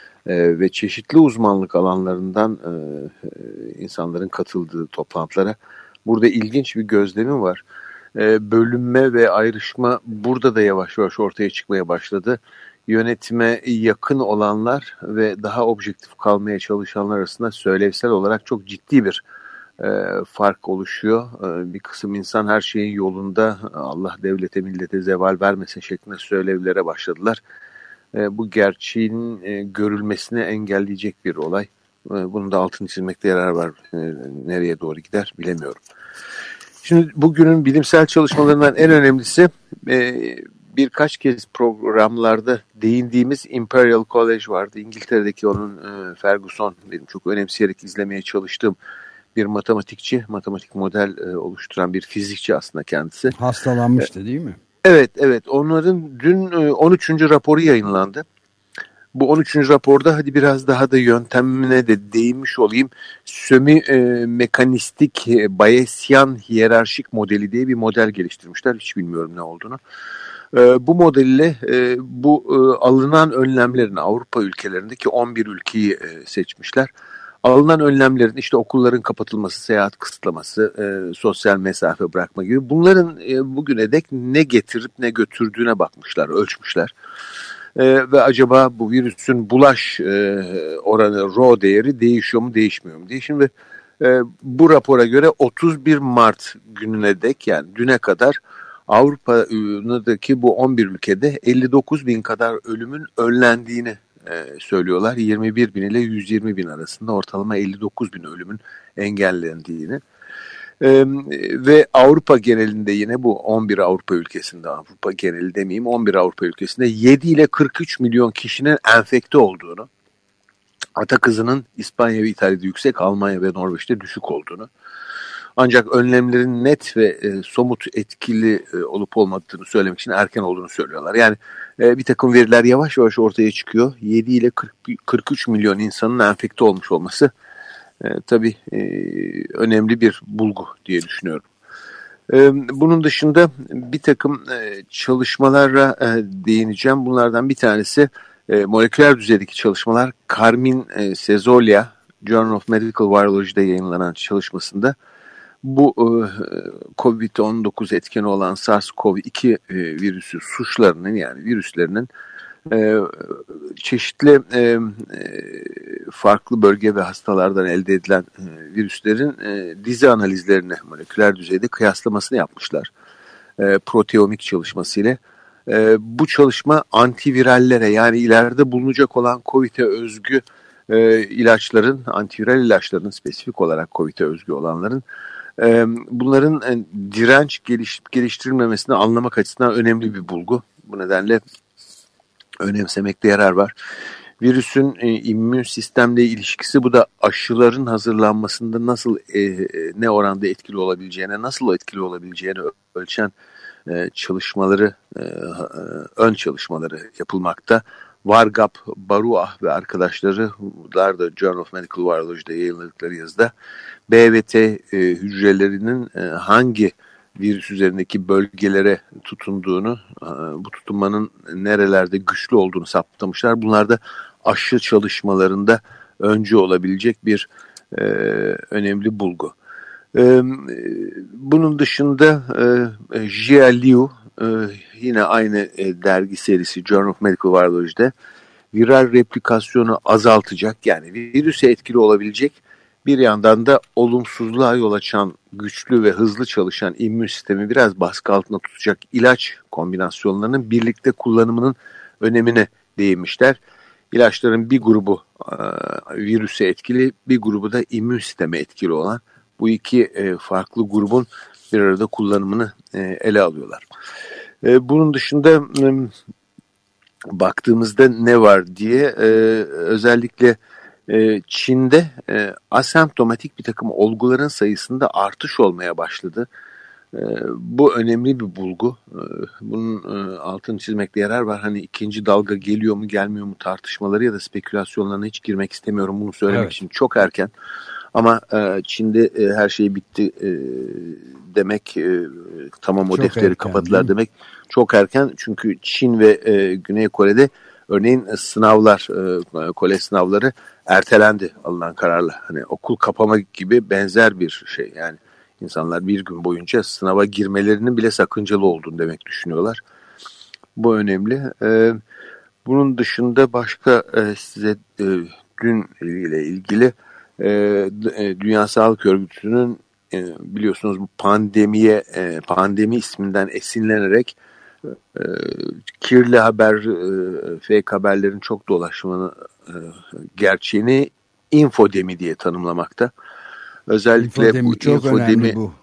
e, ve çeşitli uzmanlık alanlarından e, insanların katıldığı toplantılara. Burada ilginç bir gözlemim var. Bölünme ve ayrışma burada da yavaş yavaş ortaya çıkmaya başladı. Yönetime yakın olanlar ve daha objektif kalmaya çalışanlar arasında söylevsel olarak çok ciddi bir e, fark oluşuyor. E, bir kısım insan her şeyin yolunda, Allah devlete millete zeval vermesin şeklinde söylevlere başladılar. E, bu gerçeğin e, görülmesini engelleyecek bir olay. E, bunun da altını çizmekte yarar var. E, nereye doğru gider bilemiyorum. Şimdi bugünün bilimsel çalışmalarından en önemlisi e, birkaç kez programlarda değindiğimiz Imperial College vardı. İngiltere'deki onun e, Ferguson, benim çok önemseyerek izlemeye çalıştığım bir matematikçi, matematik model e, oluşturan bir fizikçi aslında kendisi. Hastalanmıştı değil mi? Evet, evet. Onların dün e, on üçüncü raporu yayınlandı. Bu on üçüncü raporda hadi biraz daha da yöntemine de değinmiş olayım. Sömi e, mekanistik e, Bayesian hiyerarşik modeli diye bir model geliştirmişler. Hiç bilmiyorum ne olduğunu. E, bu modelle e, bu e, alınan önlemlerin, Avrupa ülkelerindeki on bir ülkeyi e, seçmişler. Alınan önlemlerin, işte okulların kapatılması, seyahat kısıtlaması, e, sosyal mesafe bırakma gibi, bunların e, bugüne dek ne getirip ne götürdüğüne bakmışlar, ölçmüşler. Ee, ve acaba bu virüsün bulaş e, oranı, rho değeri değişiyor mu değişmiyor mu diye. Şimdi e, bu rapora göre otuz bir Mart gününe dek, yani düne kadar Avrupa'daki bu on bir ülkede elli dokuz bin kadar ölümün önlendiğini e, söylüyorlar. yirmi bir bin ile yüz yirmi bin arasında ortalama elli dokuz bin ölümün engellendiğini. Ee, ve Avrupa genelinde yine bu on bir Avrupa ülkesinde, Avrupa geneli demeyeyim, on bir Avrupa ülkesinde yedi ile kırk üç milyon kişinin enfekte olduğunu, atak hızının İspanya ve İtalya'da yüksek, Almanya ve Norveç'te düşük olduğunu, ancak önlemlerin net ve e, somut etkili e, olup olmadığını söylemek için erken olduğunu söylüyorlar. Yani e, bir takım veriler yavaş yavaş ortaya çıkıyor. yedi ile kırk üç milyon insanın enfekte olmuş olması E, tabii e, önemli bir bulgu diye düşünüyorum. E, bunun dışında bir takım e, çalışmalara e, değineceğim. Bunlardan bir tanesi e, moleküler düzeydeki çalışmalar. Carmine e, Sezolya, Journal of Medical Virology'de yayınlanan çalışmasında bu e, kovid on dokuz etkeni olan SARS-CoV iki e, virüsü suçlarının, yani virüslerinin Ee, çeşitli e, farklı bölge ve hastalardan elde edilen e, virüslerin e, dizi analizlerini moleküler düzeyde kıyaslamasını yapmışlar. E, proteomik çalışmasıyla. E, bu çalışma antivirallere, yani ileride bulunacak olan COVID'e özgü e, ilaçların, antiviral ilaçların, spesifik olarak COVID'e özgü olanların, e, bunların e, direnç gelişip geliştirilmemesini anlamak açısından önemli bir bulgu. Bu nedenle önemsemekte yarar var. Virüsün e, immün sistemle ilişkisi, bu da aşıların hazırlanmasında nasıl e, ne oranda etkili olabileceğine, nasıl etkili olabileceğini ölçen e, çalışmaları, e, ön çalışmaları yapılmakta. Vargap Baruah ve arkadaşları, bunlar da Journal of Medical Virology'de yayınladıkları yazıda B ve T e, hücrelerinin e, hangi virüs üzerindeki bölgelere tutunduğunu, bu tutunmanın nerelerde güçlü olduğunu saptamışlar. Bunlar da aşı çalışmalarında öncü olabilecek bir e, önemli bulgu. E, bunun dışında e, Jia Liu e, yine aynı e, dergi serisi Journal of Medical Virology'de viral replikasyonu azaltacak, yani virüse etkili olabilecek, bir yandan da olumsuzluğa yol açan, güçlü ve hızlı çalışan immün sistemi biraz baskı altında tutacak ilaç kombinasyonlarının birlikte kullanımının önemine değinmişler. İlaçların bir grubu e, virüse etkili, bir grubu da immün sisteme etkili olan bu iki e, farklı grubun bir arada kullanımını e, ele alıyorlar. E, bunun dışında e, baktığımızda ne var diye e, özellikle Çin'de e, asemptomatik bir takım olguların sayısında artış olmaya başladı. E, bu önemli bir bulgu. E, bunun e, altını çizmekte yarar var. Hani ikinci dalga geliyor mu gelmiyor mu tartışmaları ya da spekülasyonlarına hiç girmek istemiyorum. Bunu söylemek evet. için çok erken. Ama e, Çin'de e, her şey bitti e, demek, e, tamam o çok defteri erken, kapadılar demek çok erken. Çünkü Çin ve e, Güney Kore'de örneğin sınavlar, e, kolej sınavları ertelendi alınan kararla. Hani okul kapama gibi benzer bir şey. Yani insanlar bir gün boyunca sınava girmelerinin bile sakıncalı olduğunu demek düşünüyorlar. Bu önemli. E, bunun dışında başka e, size e, dün ile ilgili e, Dünya Sağlık Örgütü'nün e, biliyorsunuz bu pandemiye, e, pandemi isminden esinlenerek e, kirli haber, e, fake haberlerin çok dolaşmanı e, gerçeğini infodemi diye tanımlamakta. Özellikle infodemi, bu çok infodemi, bu.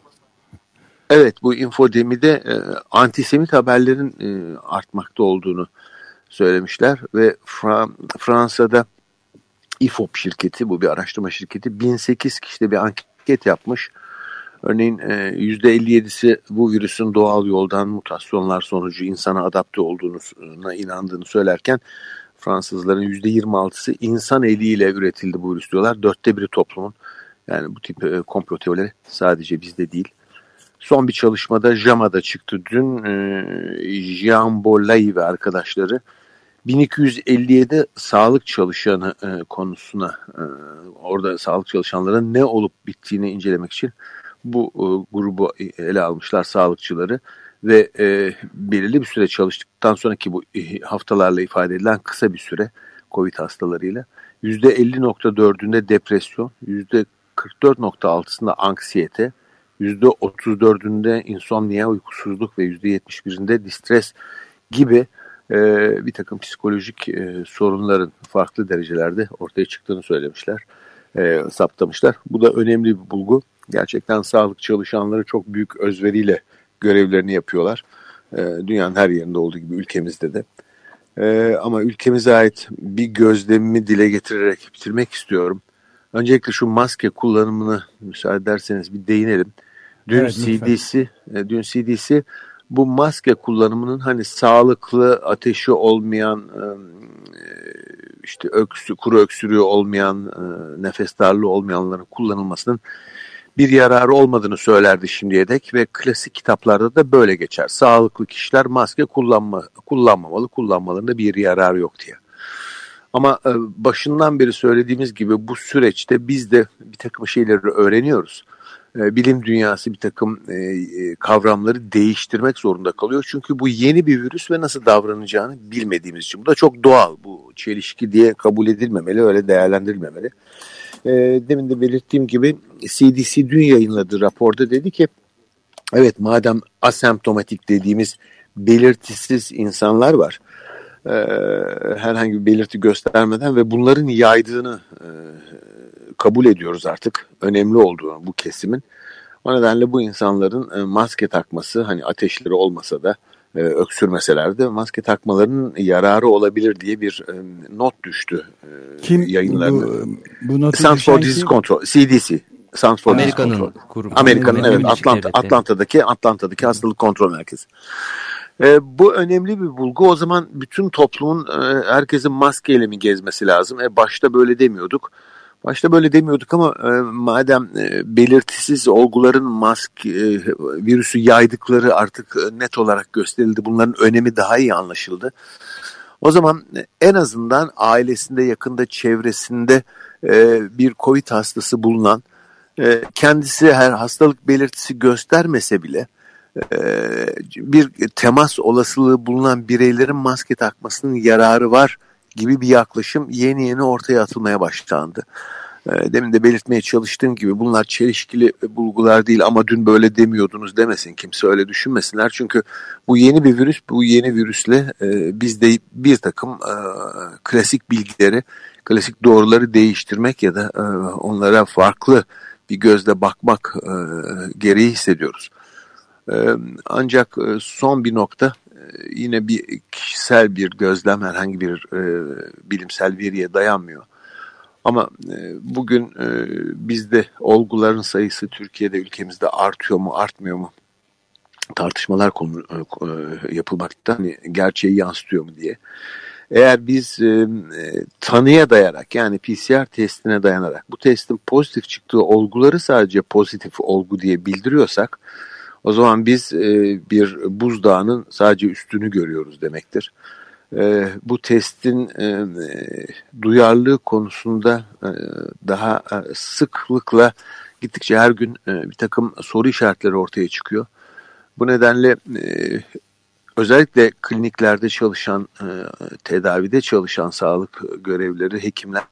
Evet, bu infodemide e, antisemit haberlerin e, artmakta olduğunu söylemişler ve Fra- Fransa'da İFOP şirketi, bu bir araştırma şirketi, bin sekiz kişide bir anket yapmış. Örneğin yüzde elli yedisi bu virüsün doğal yoldan mutasyonlar sonucu insana adapte olduğuna inandığını söylerken Fransızların yüzde yirmi altısı insan eliyle üretildi bu virüs diyorlar. Dörtte biri toplumun. Yani bu tip e, komplo teorileri sadece bizde değil. Son bir çalışmada JAMA'da çıktı dün. E, Jean Bollay ve arkadaşları bin iki yüz elli yedi sağlık çalışanı e, konusuna, e, orada sağlık çalışanların ne olup bittiğini incelemek için bu e, grubu ele almışlar, sağlıkçıları, ve e, belirli bir süre çalıştıktan sonraki bu e, haftalarla ifade edilen kısa bir süre COVID hastalarıyla yüzde elli nokta dördünde depresyon, yüzde kırk dört nokta altısında anksiyete, yüzde otuz dördünde insomnia, uykusuzluk ve yüzde yetmiş birinde distres gibi e, bir takım psikolojik e, sorunların farklı derecelerde ortaya çıktığını söylemişler, e, saptamışlar. Bu da önemli bir bulgu. Gerçekten sağlık çalışanları çok büyük özveriyle görevlerini yapıyorlar. E, dünyanın her yerinde olduğu gibi ülkemizde de. E, ama ülkemize ait bir gözlemimi dile getirerek bitirmek istiyorum. Öncelikle şu maske kullanımını müsaade ederseniz bir değinelim. Dün Evet, C D C, e, dün C D C bu maske kullanımının hani sağlıklı, ateşi olmayan, e, işte öksü, kuru öksürüğü olmayan, e, nefes darlığı olmayanların kullanılmasının bir yararı olmadığını söylerdi şimdiye dek ve klasik kitaplarda da böyle geçer. Sağlıklı kişiler maske kullanma, kullanmamalı, kullanmalarında bir yararı yok diye. Ama e, başından beri söylediğimiz gibi bu süreçte biz de bir takım şeyleri öğreniyoruz. E, bilim dünyası bir takım e, kavramları değiştirmek zorunda kalıyor. Çünkü bu yeni bir virüs ve nasıl davranacağını bilmediğimiz için. Bu da çok doğal. Bu çelişki diye kabul edilmemeli, öyle değerlendirilmemeli. E, demin de belirttiğim gibi C D C dün yayınladığı raporda dedi ki, evet madem asemptomatik dediğimiz belirtisiz insanlar var, e, herhangi bir belirti göstermeden ve bunların yaydığını e, kabul ediyoruz artık, önemli olduğunu bu kesimin. O nedenle bu insanların e, maske takması, hani ateşleri olmasa da e, öksürmeseler de maske takmalarının yararı olabilir diye bir e, not düştü e, kim yayınlarına. Bu, bu notu Center for düşen Disease kim? Control, C D C. Center for Disease Amerika'nın Control. kurumu. Amerika'nın, evet, Birleşik Atlanta, Devletleri. Atlanta'daki Atlanta'daki Hastalık Kontrol Merkezi. E, bu önemli bir bulgu. O zaman bütün toplumun, e, herkesin maskeyle mi gezmesi lazım? E, başta böyle demiyorduk. Başta böyle demiyorduk ama e, madem e, belirtisiz olguların maske e, virüsü yaydıkları artık e, net olarak gösterildi. Bunların önemi daha iyi anlaşıldı. O zaman e, en azından ailesinde, yakında, çevresinde e, bir COVID hastası bulunan, e, kendisi her hastalık belirtisi göstermese bile e, bir temas olasılığı bulunan bireylerin maske takmasının yararı var gibi bir yaklaşım yeni yeni ortaya atılmaya başlandı. Demin de belirtmeye çalıştığım gibi bunlar çelişkili bulgular değil ama dün böyle demiyordunuz demesin, kimse öyle düşünmesinler. Çünkü bu yeni bir virüs, bu yeni virüsle e, biz de bir takım e, klasik bilgileri, klasik doğruları değiştirmek ya da e, onlara farklı bir gözle bakmak e, gereği hissediyoruz. E, ancak e, son bir nokta, e, yine bir kişisel bir gözlem, herhangi bir e, bilimsel veriye dayanmıyor. Ama e, bugün e, bizde olguların sayısı Türkiye'de, ülkemizde artıyor mu, artmıyor mu? Tartışmalar konu, e, yapılmakta, hani gerçeği yansıtıyor mu diye. Eğer biz e, e, tanıya dayanarak, yani P C R testine dayanarak bu testin pozitif çıktığı olguları sadece pozitif olgu diye bildiriyorsak, o zaman biz e, bir buzdağının sadece üstünü görüyoruz demektir. E, bu testin e, duyarlılığı konusunda e, daha e, sıklıkla gittikçe her gün e, bir takım soru işaretleri ortaya çıkıyor. Bu nedenle e, özellikle kliniklerde çalışan, e, tedavide çalışan sağlık görevlileri, hekimler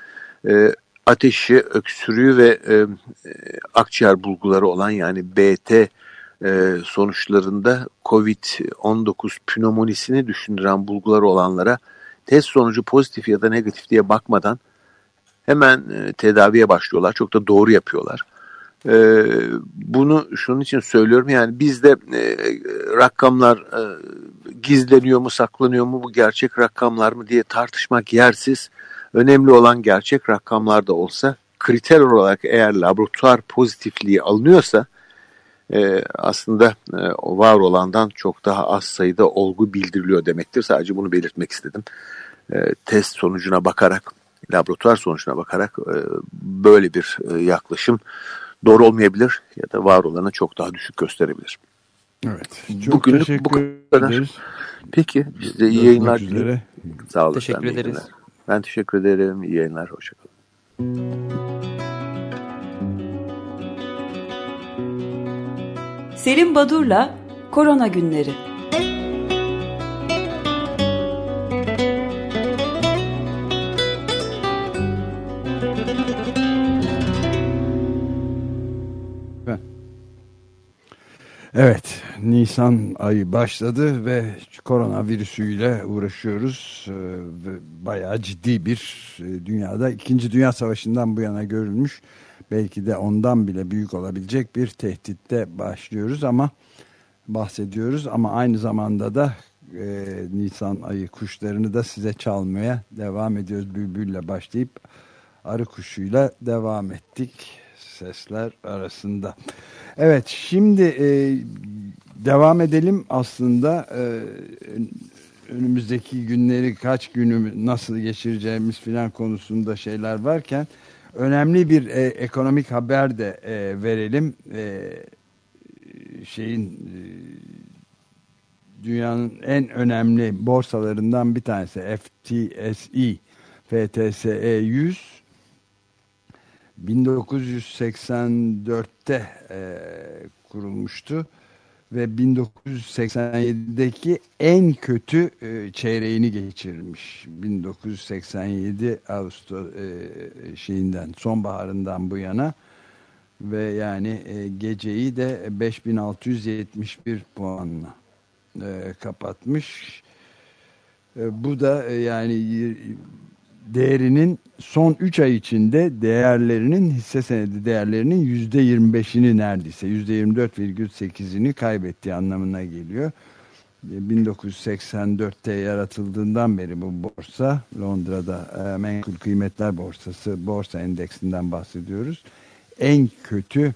e, ateşi, öksürüğü ve e, akciğer bulguları olan, yani B T Ee, sonuçlarında kovid on dokuz pnömonisini düşündüren bulguları olanlara test sonucu pozitif ya da negatif diye bakmadan hemen e, tedaviye başlıyorlar. Çok da doğru yapıyorlar. Ee, bunu şunun için söylüyorum, yani bizde e, rakamlar e, gizleniyor mu, saklanıyor mu, bu gerçek rakamlar mı diye tartışmak yersiz. Önemli olan gerçek rakamlar da olsa, kriter olarak eğer laboratuvar pozitifliği alınıyorsa, Ee, aslında e, var olandan çok daha az sayıda olgu bildiriliyor demektir. Sadece bunu belirtmek istedim. E, test sonucuna bakarak, laboratuvar sonucuna bakarak e, böyle bir e, yaklaşım doğru olmayabilir ya da var olanı çok daha düşük gösterebilir. Evet. Çok Bugünlük teşekkür bu kadar. ederiz. Peki, size iyi yayınlar üzere. Sağ olun. Teşekkür iyi ederiz. günler. Ben teşekkür ederim. İyi yayınlar. Hoşçakalın. Selim Badur'la Korona Günleri. Evet, Nisan ayı başladı ve koronavirüsüyle uğraşıyoruz. Ee, ve bayağı ciddi bir e, dünyada İkinci Dünya Savaşı'ndan bu yana görülmüş, belki de ondan bile büyük olabilecek bir tehditte başlıyoruz ama bahsediyoruz ama aynı zamanda da e, Nisan ayı kuşlarını da size çalmaya devam ediyoruz. Bülbülle başlayıp arı kuşuyla devam ettik sesler arasında. Evet, şimdi e, devam edelim aslında. E, önümüzdeki günleri, kaç günü nasıl geçireceğimiz filan konusunda şeyler varken önemli bir e, ekonomik haber de e, verelim. E, şeyin e, dünyanın en önemli borsalarından bir tanesi F T S E F T S E yüz bin dokuz yüz seksen dörtte e, kurulmuştu ve bin dokuz yüz seksen yedideki en kötü e, çeyreğini geçirmiş. bin dokuz yüz seksen yedi Ağustos e, şeyinden, sonbaharından bu yana ve yani e, geceyi de beş bin altı yüz yetmiş bir puanla e, kapatmış. E, bu da e, yani değerinin son üç ay içinde değerlerinin, hisse senedi değerlerinin yüzde yirmi beşini, neredeyse yüzde yirmi dört virgül sekizini kaybettiği anlamına geliyor. bin dokuz yüz seksen dörtte yaratıldığından beri bu borsa, Londra'da e, menkul kıymetler borsası, borsa endeksinden bahsediyoruz, en kötü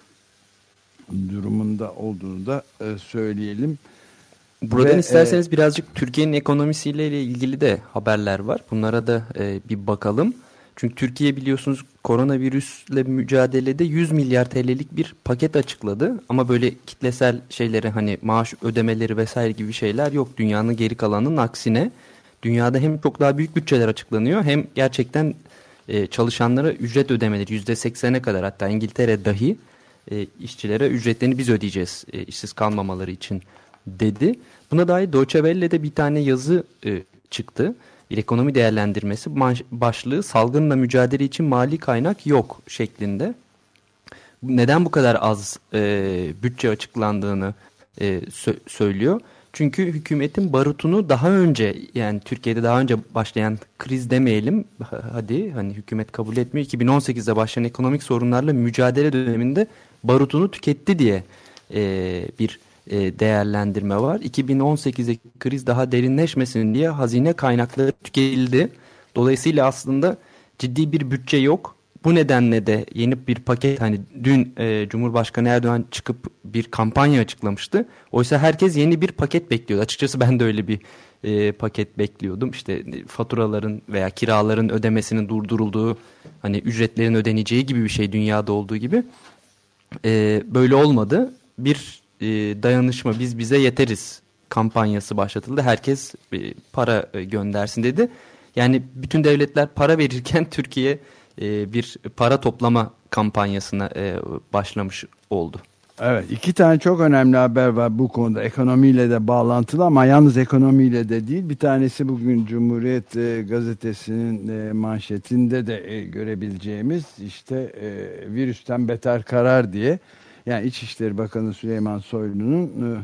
durumunda olduğunu da e, söyleyelim. Buradan Ve, isterseniz e, birazcık Türkiye'nin ekonomisiyle ilgili de haberler var. Bunlara da e, bir bakalım. Çünkü Türkiye biliyorsunuz koronavirüsle mücadelede yüz milyar T L'lik bir paket açıkladı. Ama böyle kitlesel şeyleri, hani maaş ödemeleri vesaire gibi şeyler yok. Dünyanın geri kalanının aksine dünyada hem çok daha büyük bütçeler açıklanıyor, hem gerçekten e, çalışanlara ücret ödemeleri yüzde seksene kadar, hatta İngiltere dahi e, işçilere ücretlerini biz ödeyeceğiz e, işsiz kalmamaları için dedi. Buna dair Deutsche Welle'de bir tane yazı e, çıktı. Bir ekonomi değerlendirmesi, başlığı salgınla mücadele için mali kaynak yok şeklinde. Neden bu kadar az e, bütçe açıklandığını e, sö- söylüyor. Çünkü hükümetin barutunu daha önce, yani Türkiye'de daha önce başlayan kriz demeyelim, hadi hani hükümet kabul etmiyor, iki bin on sekizde başlayan ekonomik sorunlarla mücadele döneminde barutunu tüketti diye e, bir e, değerlendirme var. iki bin on sekizdeki kriz daha derinleşmesin diye hazine kaynakları tüketildi. Dolayısıyla aslında ciddi bir bütçe yok. Bu nedenle de yeni bir paket, hani dün e, Cumhurbaşkanı Erdoğan çıkıp bir kampanya açıklamıştı. Oysa herkes yeni bir paket bekliyordu. Açıkçası ben de öyle bir e, paket bekliyordum. İşte faturaların veya kiraların ödemesinin durdurulduğu, hani ücretlerin ödeneceği gibi bir şey, dünyada olduğu gibi. E, böyle olmadı. Bir e, dayanışma, biz bize yeteriz kampanyası başlatıldı. Herkes e, para e, göndersin dedi. Yani bütün devletler para verirken Türkiye e, bir para toplama kampanyasına e, başlamış oldu. Evet, iki tane çok önemli haber var bu konuda, ekonomiyle de bağlantılı ama yalnız ekonomiyle de değil. Bir tanesi bugün Cumhuriyet e, gazetesinin e, manşetinde de e, görebileceğimiz, işte e, virüsten beter karar diye, yani İçişleri Bakanı Süleyman Soylu'nun e,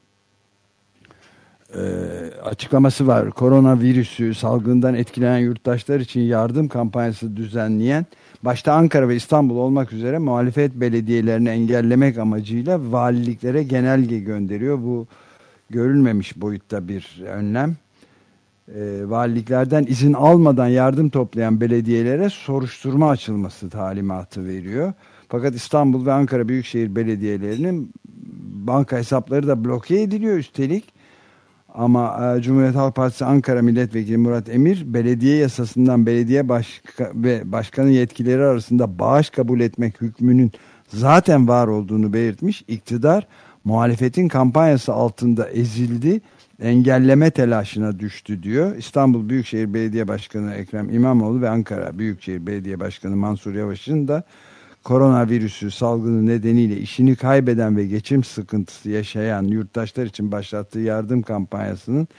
e, açıklaması var. Koronavirüsü salgından etkilenen yurttaşlar için yardım kampanyası düzenleyen, başta Ankara ve İstanbul olmak üzere muhalefet belediyelerini engellemek amacıyla valiliklere genelge gönderiyor. Bu görülmemiş boyutta bir önlem. E, valiliklerden izin almadan yardım toplayan belediyelere soruşturma açılması talimatı veriyor. Fakat İstanbul ve Ankara Büyükşehir Belediyelerinin banka hesapları da bloke ediliyor üstelik. Ama e, Cumhuriyet Halk Partisi Ankara Milletvekili Murat Emir, belediye yasasından belediye başka ve başkanın yetkileri arasında bağış kabul etmek hükmünün zaten var olduğunu belirtmiş. İktidar muhalefetin kampanyası altında ezildi, engelleme telaşına düştü diyor. İstanbul Büyükşehir Belediye Başkanı Ekrem İmamoğlu ve Ankara Büyükşehir Belediye Başkanı Mansur Yavaş'ın da koronavirüsü salgını nedeniyle işini kaybeden ve geçim sıkıntısı yaşayan yurttaşlar için başlattığı yardım kampanyasının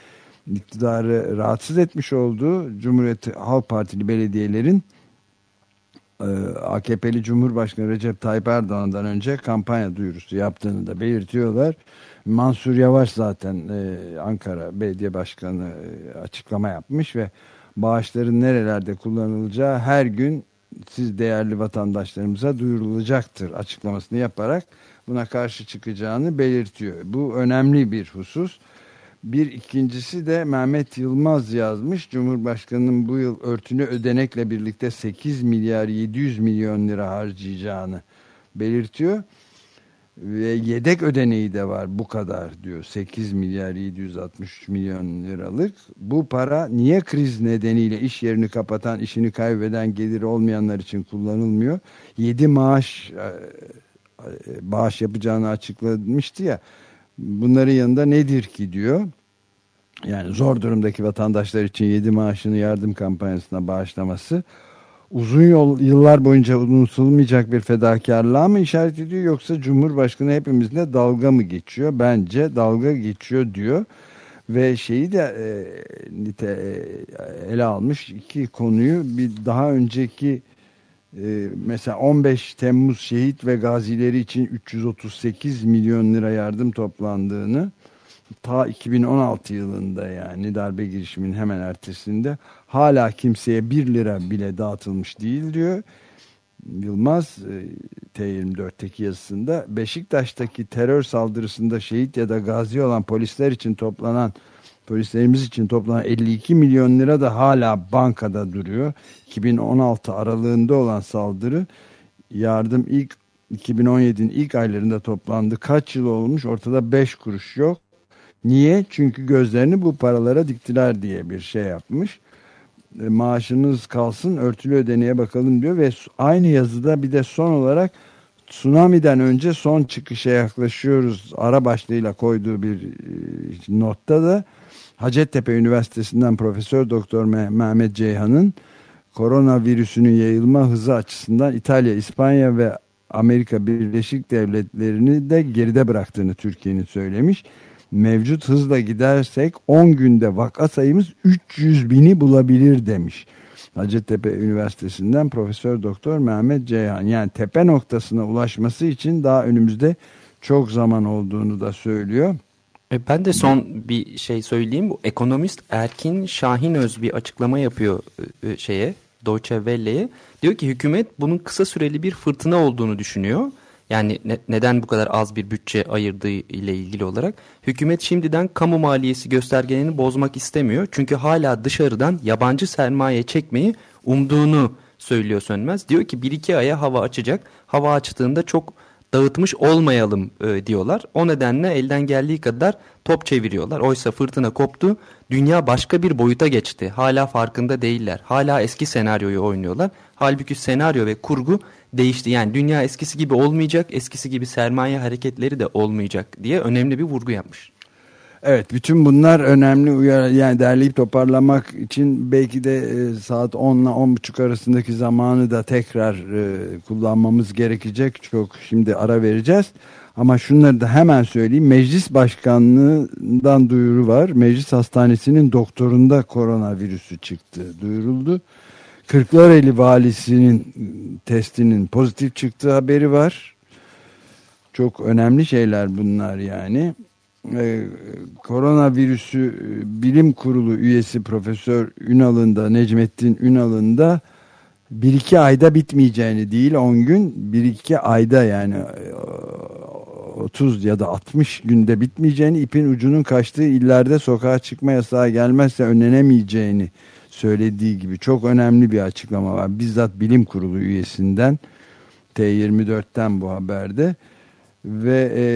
iktidarı rahatsız etmiş olduğu, Cumhuriyet Halk Partili belediyelerin A K P'li Cumhurbaşkanı Recep Tayyip Erdoğan'dan önce kampanya duyurusu yaptığını da belirtiyorlar. Mansur Yavaş zaten e, Ankara Belediye Başkanı e, açıklama yapmış ve bağışların nerelerde kullanılacağı her gün siz değerli vatandaşlarımıza duyurulacaktır açıklamasını yaparak buna karşı çıkacağını belirtiyor. Bu önemli bir husus. Bir ikincisi de Mehmet Yılmaz yazmış. Cumhurbaşkanının bu yıl örtülü ödenekle birlikte sekiz milyar yedi yüz milyon lira harcayacağını belirtiyor. Ve yedek ödeneği de var bu kadar diyor. sekiz milyar yedi yüz altmış üç milyon liralık. Bu para niye kriz nedeniyle iş yerini kapatan, işini kaybeden, geliri olmayanlar için kullanılmıyor? yedi maaş bağış yapacağını açıklamıştı ya. Bunların yanında nedir ki diyor. Yani zor durumdaki vatandaşlar için yedi maaşını yardım kampanyasına bağışlaması uzun yol yıllar boyunca unutulmayacak bir fedakarlığa mı işaret ediyor, yoksa Cumhurbaşkanı hepimizle dalga mı geçiyor? Bence dalga geçiyor diyor. Ve şeyi de e, nite, e, ele almış iki konuyu. Bir daha önceki e, mesela on beş Temmuz şehit ve gazileri için üç yüz otuz sekiz milyon lira yardım toplandığını, ta iki bin on altı yılında yani darbe girişiminin hemen ertesinde hala kimseye bir lira bile dağıtılmış değil diyor Yılmaz T yirmi dörtteki yazısında. Beşiktaş'taki terör saldırısında şehit ya da gazi olan polisler için toplanan polislerimiz için toplanan elli iki milyon lira da hala bankada duruyor. iki bin on altı aralığında olan saldırı yardım ilk iki bin on yedi'nin ilk aylarında toplandı. Kaç yıl olmuş, ortada beş kuruş yok. Niye? Çünkü gözlerini bu paralara diktiler diye bir şey yapmış. E, maaşınız kalsın, örtülü ödeneğe bakalım diyor ve aynı yazıda bir de son olarak tsunami'den önce son çıkışa yaklaşıyoruz ara başlığıyla koyduğu bir e, notta da Hacettepe Üniversitesi'nden Profesör Doktor Mehmet Ceyhan'ın koronavirüsünün yayılma hızı açısından İtalya, İspanya ve Amerika Birleşik Devletleri'ni de geride bıraktığını Türkiye'nin söylemiş. Mevcut hızla gidersek on günde vaka sayımız üç yüz bini bulabilir demiş. Hacettepe Üniversitesi'nden Profesör Doktor Mehmet Ceyhan. Yani tepe noktasına ulaşması için daha önümüzde çok zaman olduğunu da söylüyor. E ben de son bir şey söyleyeyim. Bu ekonomist Erkin Şahinöz bir açıklama yapıyor e, şeye, Deutsche Welle'ye. Diyor ki hükümet bunun kısa süreli bir fırtına olduğunu düşünüyor. Yani ne, neden bu kadar az bir bütçe ayırdığı ile ilgili olarak. Hükümet şimdiden kamu maliyesi göstergelerini bozmak istemiyor. Çünkü hala dışarıdan yabancı sermaye çekmeyi umduğunu söylüyor Sönmez. Diyor ki bir iki aya hava açacak. Hava açtığında çok dağıtmış olmayalım e, diyorlar. O nedenle elden geldiği kadar top çeviriyorlar. Oysa fırtına koptu. Dünya başka bir boyuta geçti. Hala farkında değiller. Hala eski senaryoyu oynuyorlar. Halbuki senaryo ve kurgu değişti. Yani dünya eskisi gibi olmayacak, eskisi gibi sermaye hareketleri de olmayacak diye önemli bir vurgu yapmış. Evet, bütün bunlar önemli uyarı, yani derleyip toparlamak için belki de e, saat on ile on buçuk arasındaki zamanı da tekrar e, kullanmamız gerekecek. Çok şimdi ara vereceğiz. Ama şunları da hemen söyleyeyim. Meclis Başkanlığı'ndan duyuru var. Meclis Hastanesi'nin doktorunda koronavirüsü çıktı, duyuruldu. Kırklareli valisinin testinin pozitif çıktığı haberi var. Çok önemli şeyler bunlar yani. Ee, koronavirüsü bilim kurulu üyesi Profesör Ünal'ın da, Necmettin Ünal'ın da bir iki ayda bitmeyeceğini değil, on gün, bir iki ayda yani otuz ya da altmış günde bitmeyeceğini, ipin ucunun kaçtığı illerde sokağa çıkma yasağı gelmezse önlenemeyeceğini söylediği gibi çok önemli bir açıklama var. Bizzat bilim kurulu üyesinden, T yirmi dörtten bu haberde. Ve e,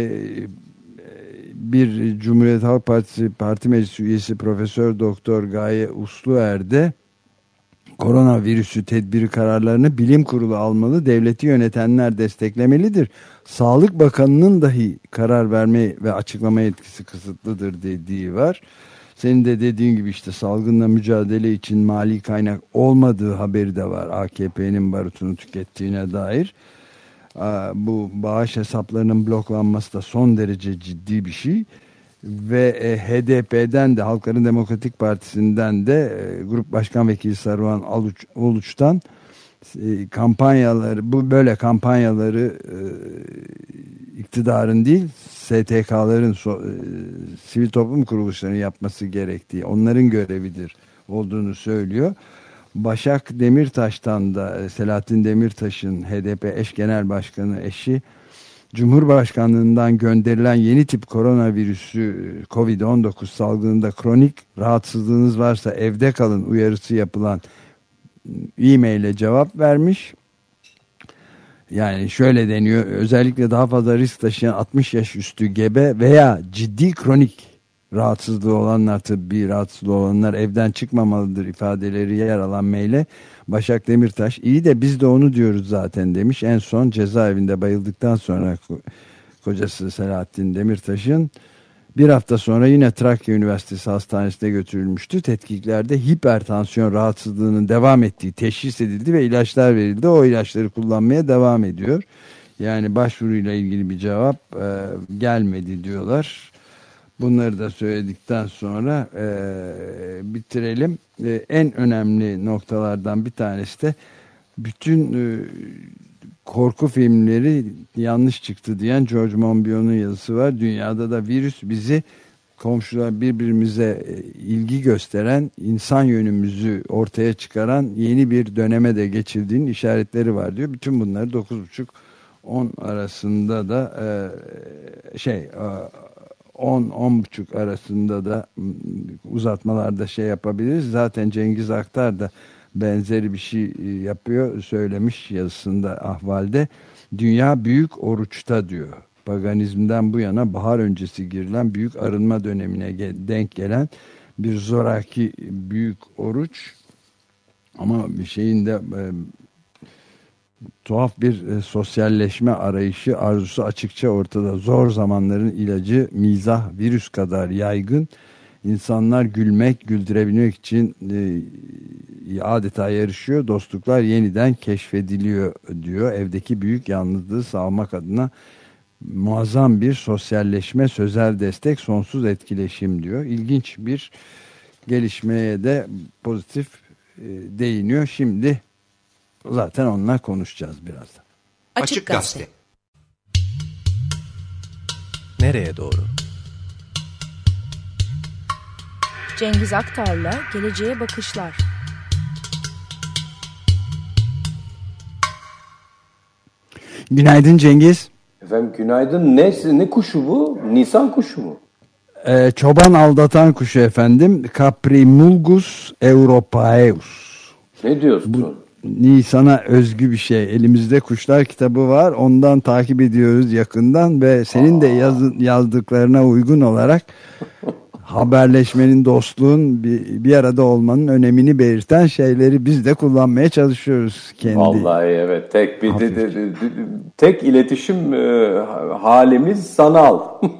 bir Cumhuriyet Halk Partisi Parti Meclisi üyesi Profesör Doktor Gaye Usluer de koronavirüsü tedbiri kararlarını bilim kurulu almalı, devleti yönetenler desteklemelidir. Sağlık Bakanı'nın dahi karar verme ve açıklama yetkisi kısıtlıdır dediği var. Senin de dediğin gibi işte salgınla mücadele için mali kaynak olmadığı haberi de var. A K P'nin barutunu tükettiğine dair. Bu bağış hesaplarının bloklanması da son derece ciddi bir şey. Ve H D P'den de, Halkların Demokratik Partisi'nden de Grup Başkan Vekili Saruhan Uluç'tan e, kampanyaları, bu böyle kampanyaları e, iktidarın değil S T K'ların, so, e, sivil toplum kuruluşlarının yapması gerektiği, onların görevidir olduğunu söylüyor. Başak Demirtaş'tan da, Selahattin Demirtaş'ın H D P eş genel başkanı eşi, Cumhurbaşkanlığından gönderilen yeni tip koronavirüsü kovid on dokuz salgınında kronik rahatsızlığınız varsa evde kalın uyarısı yapılan e-maile cevap vermiş. Yani şöyle deniyor: özellikle daha fazla risk taşıyan altmış yaş üstü gebe veya ciddi kronik rahatsızlığı olanlar, tıbbi rahatsızlığı olanlar evden çıkmamalıdır ifadeleri yer alan maile Başak Demirtaş iyi de biz de onu diyoruz zaten demiş. En son cezaevinde bayıldıktan sonra kocası Selahattin Demirtaş'ın bir hafta sonra yine Trakya Üniversitesi Hastanesi'ne götürülmüştü. Tetkiklerde hipertansiyon rahatsızlığının devam ettiği teşhis edildi ve ilaçlar verildi. O ilaçları kullanmaya devam ediyor. Yani başvuruyla ilgili bir cevap e, gelmedi diyorlar. Bunları da söyledikten sonra e, bitirelim. E, en önemli noktalardan bir tanesi de bütün e, korku filmleri yanlış çıktı diyen George Monbiot'un yazısı var. Dünyada da virüs bizi, komşular, birbirimize ilgi gösteren, insan yönümüzü ortaya çıkaran yeni bir döneme de geçildiğinin işaretleri var diyor. Bütün bunları dokuz buçuk on arasında da e, şey on on buçuk arasında da uzatmalarda şey yapabiliriz. Zaten Cengiz Aktar da benzeri bir şey yapıyor, söylemiş yazısında Ahval'de. Dünya büyük oruçta diyor. Paganizmden bu yana bahar öncesi girilen büyük arınma dönemine denk gelen bir zoraki büyük oruç. Ama bir şeyin de e, tuhaf bir e, sosyalleşme arayışı, arzusu açıkça ortada. Zor zamanların ilacı mizah virüs kadar yaygın. İnsanlar gülmek, güldürebilmek için e, adeta yarışıyor. Dostluklar yeniden keşfediliyor diyor. Evdeki büyük yalnızlığı sağlamak adına muazzam bir sosyalleşme, sözel destek, sonsuz etkileşim diyor. İlginç bir gelişmeye de pozitif e, değiniyor. Şimdi zaten onunla konuşacağız birazdan. Açık Gazete. Nereye doğru? Cengiz Aktar'la Geleceğe Bakışlar. Günaydın Cengiz. Efendim günaydın. Ne, ne kuşu bu? Nisan kuşu mu? Ee, çoban aldatan kuşu efendim. Caprimulgus europaeus. Ne diyorsun? Bu Nisan'a özgü bir şey. Elimizde kuşlar kitabı var. Ondan takip ediyoruz yakından ve senin Aa. de yaz, yazdıklarına uygun olarak haberleşmenin, dostluğun, bir, bir arada olmanın önemini belirten şeyleri biz de kullanmaya çalışıyoruz kendi. Vallahi evet. Tek bir de, de, de, de, tek iletişim e, halimiz sanal.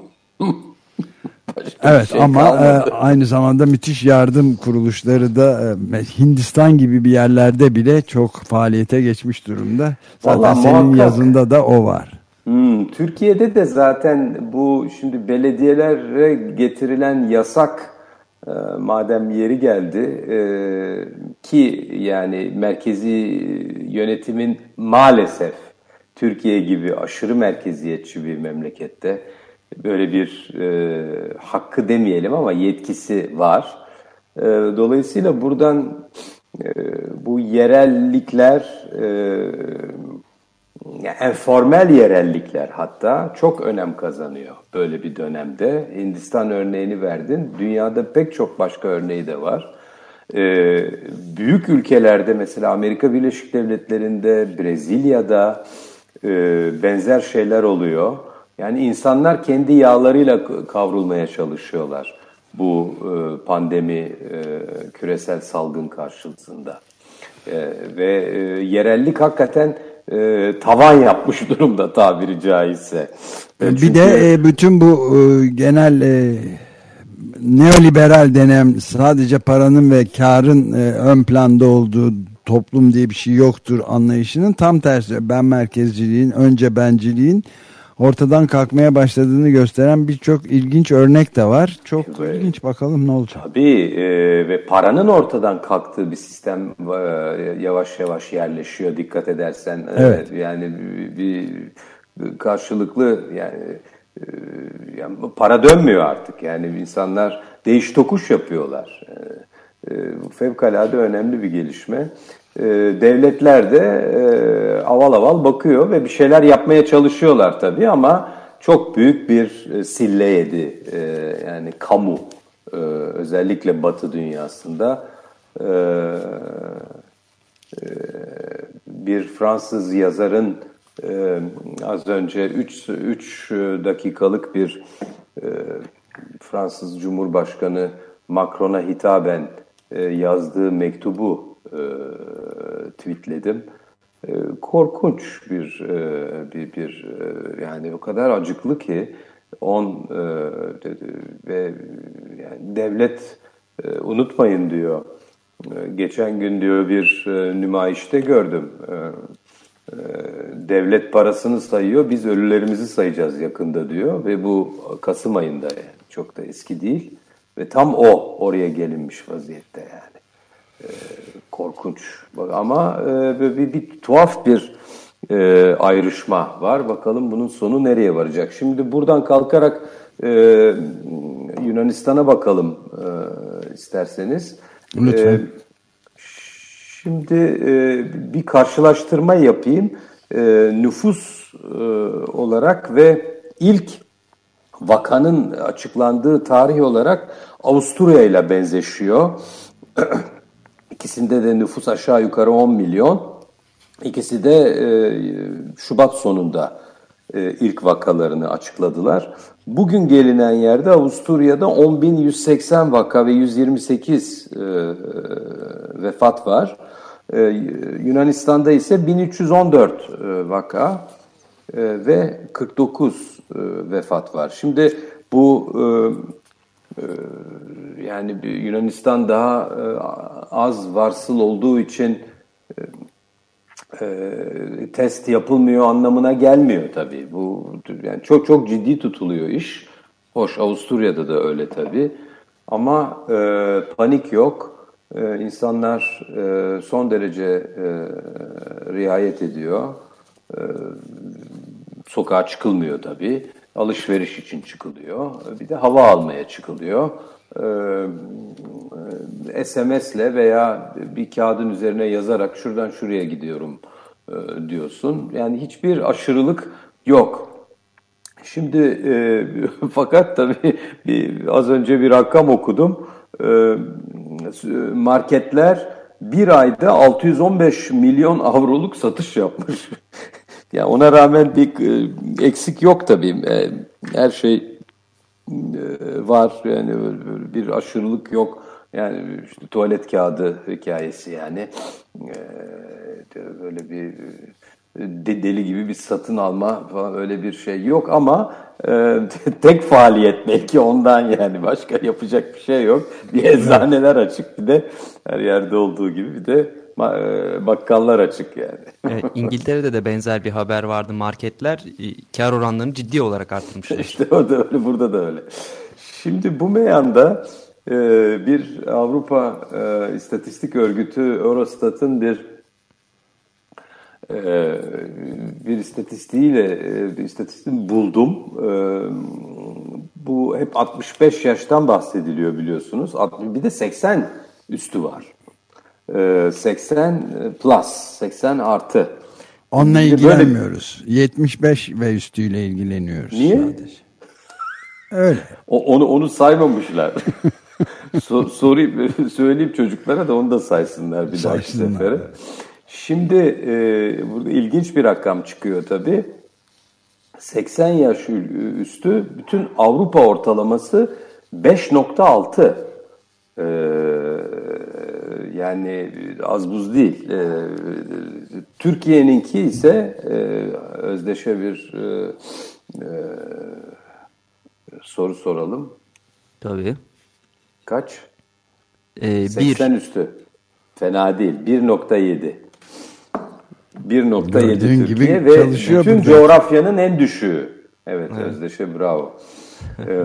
Evet şey ama e, aynı zamanda müthiş yardım kuruluşları da e, Hindistan gibi bir yerlerde bile çok faaliyete geçmiş durumda. Zaten Vallahi senin muhakkak. Yazında da o var. Hmm, Türkiye'de de zaten bu şimdi belediyelere getirilen yasak e, madem yeri geldi e, ki yani merkezi yönetimin maalesef Türkiye gibi aşırı merkeziyetçi bir memlekette böyle bir e, hakkı demeyelim ama yetkisi var. E, dolayısıyla buradan e, bu yerellikler e, yani informal yerellikler hatta çok önem kazanıyor böyle bir dönemde. Hindistan örneğini verdin. Dünyada pek çok başka örneği de var. Ee, büyük ülkelerde mesela Amerika Birleşik Devletleri'nde, Brezilya'da e, benzer şeyler oluyor. Yani insanlar kendi yağlarıyla kavrulmaya çalışıyorlar bu e, pandemi, e, küresel salgın karşısında. E, ve e, yerellik hakikaten E, tavan yapmış durumda tabiri caizse. E, Çünkü... Bir de e, bütün bu e, genel e, neoliberal dönem sadece paranın ve karın e, ön planda olduğu toplum diye bir şey yoktur anlayışının tam tersi. Ben merkezciliğin, önce benciliğin ortadan kalkmaya başladığını gösteren birçok ilginç örnek de var. Çok evet. ilginç, bakalım ne olacak. Tabii e, ve paranın ortadan kalktığı bir sistem e, yavaş yavaş yerleşiyor dikkat edersen. Evet. E, yani bir, bir karşılıklı yani, e, yani para dönmüyor artık. Yani insanlar değiş tokuş yapıyorlar. E, e, fevkalade önemli bir gelişme. E, devletler de e, aval aval bakıyor ve bir şeyler yapmaya çalışıyorlar tabii ama çok büyük bir e, sille yedi. E, yani kamu e, özellikle Batı dünyasında e, e, bir Fransız yazarın e, az önce üç dakikalık bir e, Fransız Cumhurbaşkanı Macron'a hitaben e, yazdığı mektubu e, tweetledim. E, korkunç bir e, bir bir e, yani o kadar acıklı ki on e, dedi, ve yani devlet e, unutmayın diyor. E, geçen gün diyor bir e, nümayişte gördüm. E, e, devlet parasını sayıyor, biz ölülerimizi sayacağız yakında diyor ve bu Kasım ayında yani çok da eski değil ve tam o oraya gelinmiş vaziyette yani. E, korkunç ama e, bir, bir, bir tuhaf bir e, ayrışma var. Bakalım bunun sonu nereye varacak? Şimdi buradan kalkarak e, Yunanistan'a bakalım e, isterseniz. Lütfen. E, şimdi e, bir karşılaştırma yapayım. E, nüfus e, olarak ve ilk vakanın açıklandığı tarih olarak Avusturya ile benzeşiyor. İkisinde de nüfus aşağı yukarı on milyon. İkisi de e, Şubat sonunda e, ilk vakalarını açıkladılar. Bugün gelinen yerde Avusturya'da on bin yüz seksen vaka ve yüz yirmi sekiz e, vefat var. E, Yunanistan'da ise bin üç yüz on dört e, vaka e, ve kırk dokuz e, vefat var. Şimdi bu e, e, yani Yunanistan daha e, az varsıl olduğu için e, e, test yapılmıyor anlamına gelmiyor tabii. Bu yani çok çok ciddi tutuluyor iş. Hoş Avusturya'da da öyle tabii. Ama e, panik yok. E, insanlar e, son derece e, riayet ediyor. E, sokağa çıkılmıyor tabii. Alışveriş için çıkılıyor. Bir de hava almaya çıkılıyor. Ee, S M S'le veya bir kağıdın üzerine yazarak şuradan şuraya gidiyorum e, diyorsun. Yani hiçbir aşırılık yok. Şimdi e, fakat tabii bir, az önce bir rakam okudum. E, marketler bir ayda altı yüz on beş milyon avroluk satış yapmış. Yani ona rağmen bir e, eksik yok tabii. E, her şey e, var. Yani bir aşırılık yok. Yani işte tuvalet kağıdı hikayesi yani. E, böyle bir de, deli gibi bir satın alma falan öyle bir şey yok ama e, tek faaliyet belki ondan yani başka yapacak bir şey yok. Bir eczaneler açık bir de her yerde olduğu gibi bir de bakkallar açık yani. Evet, İngiltere'de de benzer bir haber vardı. Marketler kar oranlarını ciddi olarak arttırmışlar. İşte o da öyle, burada da öyle. Şimdi bu meyanda e, bir Avrupa e, İstatistik Örgütü Eurostat'ın bir e, bir istatistiğiyle e, bir istatistiğini buldum. E, bu hep altmış beş yaştan bahsediliyor biliyorsunuz. Bir de seksen üstü var. seksen plus, seksen artı. Onunla ilgilenmiyoruz. Böyle... yetmiş beş ve üstüyle ilgileniyoruz. Niye? Sadece. Öyle. O, onu onu saymamışlar. so, sorayım, söyleyeyim çocuklara da onu da saysınlar bir dahaki sefere. Şimdi e, burada ilginç bir rakam çıkıyor tabii. seksen yaş üstü bütün Avrupa ortalaması beş nokta altı. Ee, yani az buz değil. Ee, Türkiye'ninki ise e, Özdeş'e bir e, e, soru soralım. Tabii. Kaç? Ee, seksen bir. üstü. Fena değil. bir nokta yedi. bir nokta yedi Türkiye gibi ve bütün burada. Coğrafyanın en düşüğü. Evet, evet. Özdeş'e bravo. ee,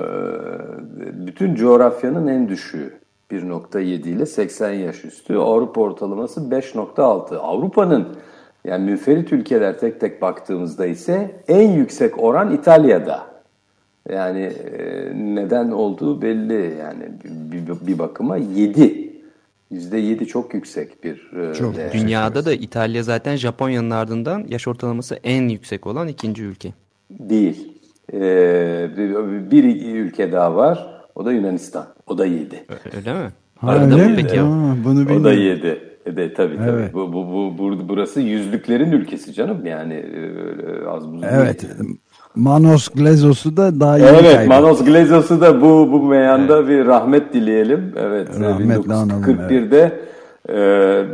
bütün coğrafyanın en düşüğü bir nokta yedi ile seksen yaş üstü. Avrupa ortalaması beş nokta altı. Avrupa'nın yani münferit ülkeler tek tek baktığımızda ise en yüksek oran İtalya'da. Yani e, neden olduğu belli. Yani bir, bir bakıma yedi. yüzde yedi çok yüksek bir e, çok değer. Dünyada da İtalya zaten Japonya'nın ardından yaş ortalaması en yüksek olan ikinci ülke. Değil. Ee, bir, bir ülke daha var. O da Yunanistan. O da yedi. Öyle mi? Arada mı peki? Aa, bunu o da yedi. Evet, tabii tabii. Evet. Bu, bu, bu, bu, burası yüzlüklerin ülkesi canım. Yani e, az buz evet. Değil. Manos Glezos'u da daha iyi Evet, kaybetti. Manos Glezos'u da bu bu meyanda evet. bir rahmet dileyelim. Evet, rahmetle bin dokuz yüz kırk birde evet.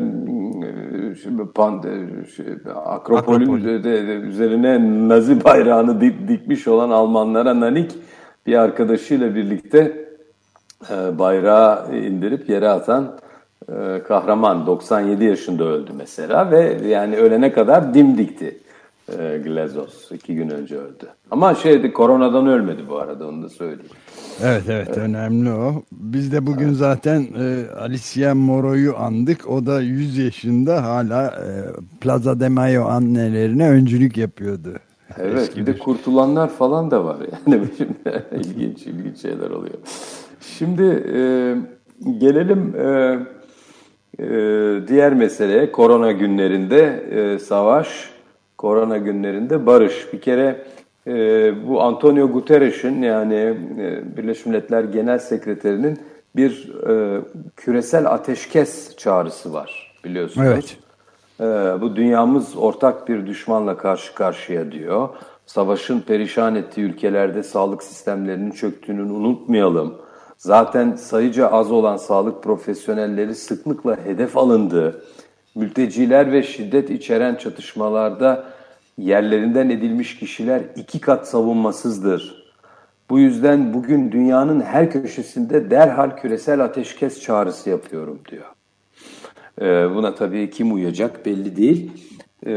e, pan, Akropol'ün Akropol. üzerine Nazi bayrağını dik, dikmiş olan Almanlara nanik bir arkadaşıyla birlikte e, bayrağı indirip yere atan e, kahraman doksan yedi yaşında öldü mesela ve yani ölene kadar dimdikti. Glezos iki gün önce öldü. Ama şeydi, koronadan ölmedi bu arada, onu da söyleyeyim. Evet evet, evet. Önemli o. Biz de bugün evet. zaten e, Alicia Moro'yu andık. O da yüz yaşında hala e, Plaza de Mayo annelerine öncülük yapıyordu. Evet, eskidir. Bir de kurtulanlar falan da var yani. ilginç ilginç şeyler oluyor. Şimdi e, gelelim e, e, diğer meseleye. Korona günlerinde e, savaş, korona günlerinde barış. Bir kere e, bu Antonio Guterres'in yani e, Birleşmiş Milletler Genel Sekreterinin bir e, küresel ateşkes çağrısı var biliyorsunuz. Evet. E, bu dünyamız ortak bir düşmanla karşı karşıya diyor. Savaşın perişan ettiği ülkelerde sağlık sistemlerinin çöktüğünü unutmayalım. Zaten sayıca az olan sağlık profesyonelleri sıklıkla hedef alındı. Mülteciler ve şiddet içeren çatışmalarda yerlerinden edilmiş kişiler iki kat savunmasızdır. Bu yüzden bugün dünyanın her köşesinde derhal küresel ateşkes çağrısı yapıyorum diyor. Ee, buna tabii kim uyacak belli değil. Ee,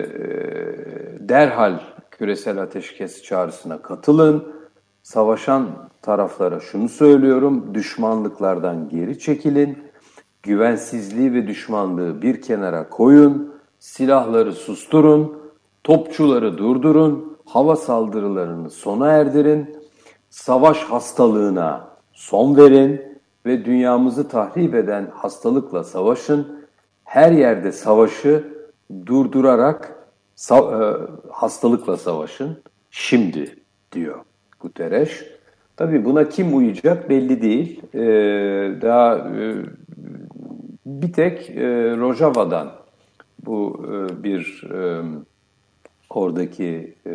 derhal küresel ateşkes çağrısına katılın. Savaşan taraflara şunu söylüyorum: düşmanlıklardan geri çekilin. Güvensizliği ve düşmanlığı bir kenara koyun, silahları susturun, topçuları durdurun, hava saldırılarını sona erdirin, savaş hastalığına son verin ve dünyamızı tahrip eden hastalıkla savaşın. Her yerde savaşı durdurarak sa- e, hastalıkla savaşın şimdi diyor Guterres. Tabii buna kim uyacak belli değil. Ee, daha e, bir tek e, Rojava'dan bu e, bir e, oradaki e,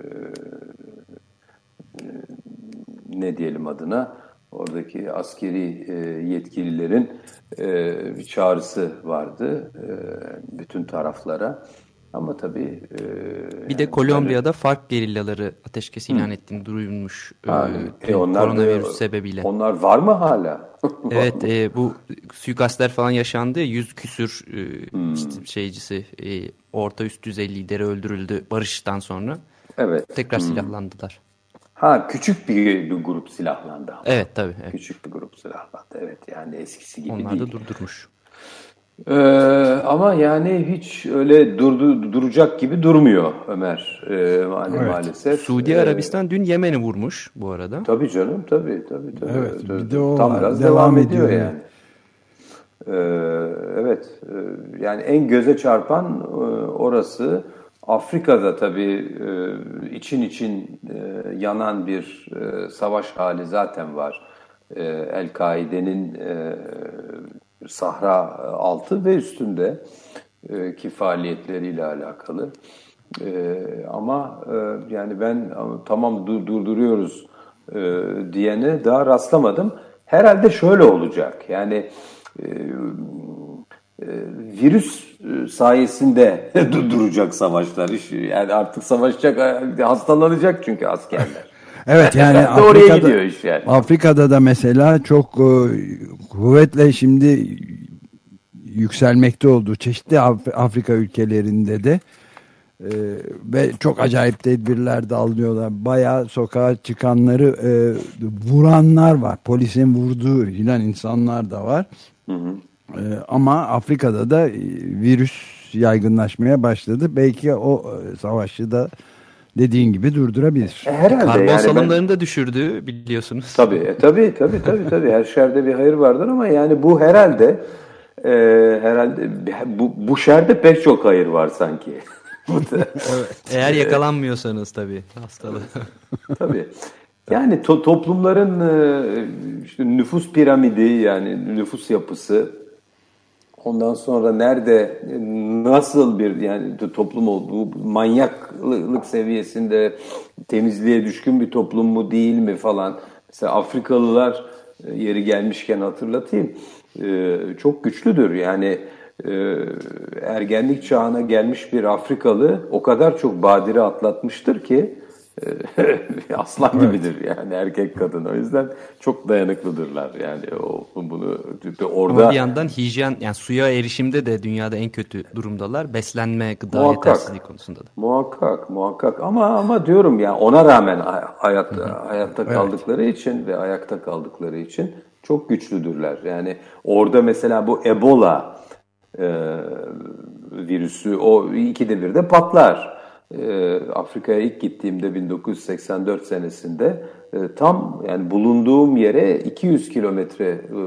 e, ne diyelim adına, oradaki askeri e, yetkililerin e, bir çağrısı vardı e, bütün taraflara. Ama tabii e, bir yani de Kolombiya'da böyle... FARC gerillaları ateşkes ilan ettiğini duyulmuş ha, e, e, onlar, koronavirüs sebebiyle. Onlar var mı hala? Evet, e, bu suikastler falan yaşandı. Yüz küsür e, hmm. işte şeycisi, e, orta üst düzey lideri öldürüldü barıştan sonra. Evet. Tekrar hmm. silahlandılar. Ha, küçük bir, bir grup silahlandı. Evet tabii. Evet. Küçük bir grup silahlandı. Evet, yani eskisi gibi onlar değil. Onlar da durdurmuş. Ee, ama yani hiç öyle durdu, duracak gibi durmuyor Ömer ee, evet. maalesef. Suudi Arabistan ee, dün Yemen'i vurmuş bu arada. Tabii canım tabii tabii. tabii. Evet, tabii. bir de o tam biraz devam, devam ediyor, ediyor yani. Ee, evet ee, yani en göze çarpan e, orası. Afrika'da tabii e, için için e, yanan bir e, savaş hali zaten var. E, El-Kaide'nin e, Sahra altı ve üstünde e, ki faaliyetleriyle alakalı. E, ama e, yani ben tamam dur, durduruyoruz e, diyene daha rastlamadım. Herhalde şöyle olacak. Yani e, e, virüs sayesinde durduracak savaşlar. Yani artık savaşacak, hastalanacak çünkü askerler. Evet, yani Afrika'da, gidiyor iş yani. Afrika'da da mesela çok e, kuvvetle şimdi yükselmekte olduğu çeşitli Af- Afrika ülkelerinde de Ee, ve çok acayip tedbirler de alıyorlar. Bayağı sokağa çıkanları e, vuranlar var. Polisin vurduğu filan insanlar da var. Hı hı. Ee, ama Afrika'da da virüs yaygınlaşmaya başladı. Belki o savaşı da dediğin gibi durdurabilir. E, herhalde. Karbon yani salımlarını ben... da düşürdü biliyorsunuz. Tabii, e, tabii, tabii, tabii, tabii. Her şerde bir hayır vardır ama yani bu herhalde e, herhalde bu, bu şerde pek çok hayır var sanki. Evet. Eğer yakalanmıyorsanız tabii hastalığı. Tabii. Yani to- toplumların e, işte nüfus piramidi, yani nüfus yapısı, ondan sonra nerede nasıl bir yani toplum olduğu, manyaklık seviyesinde temizliğe düşkün bir toplum mu değil mi falan. Mesela Afrikalılar, yeri gelmişken hatırlatayım, çok güçlüdür. Yani ergenlik çağına gelmiş bir Afrikalı o kadar çok badire atlatmıştır ki aslan gibidir yani, erkek kadın. O yüzden çok dayanıklıdırlar. Yani o bunu orada. Ama bir yandan hijyen, yani suya erişimde de dünyada en kötü durumdalar. Beslenme, gıda muhakkak, yetersizliği konusunda da. Muhakkak, muhakkak. Ama ama diyorum ya, ona rağmen hayatta hayatta kaldıkları evet. için ve ayakta kaldıkları için çok güçlüdürler. Yani orada mesela bu Ebola e, virüsü o ikide bir de patlar. E, Afrika'ya ilk gittiğimde bin dokuz yüz seksen dört senesinde e, tam yani bulunduğum yere iki yüz kilometre e,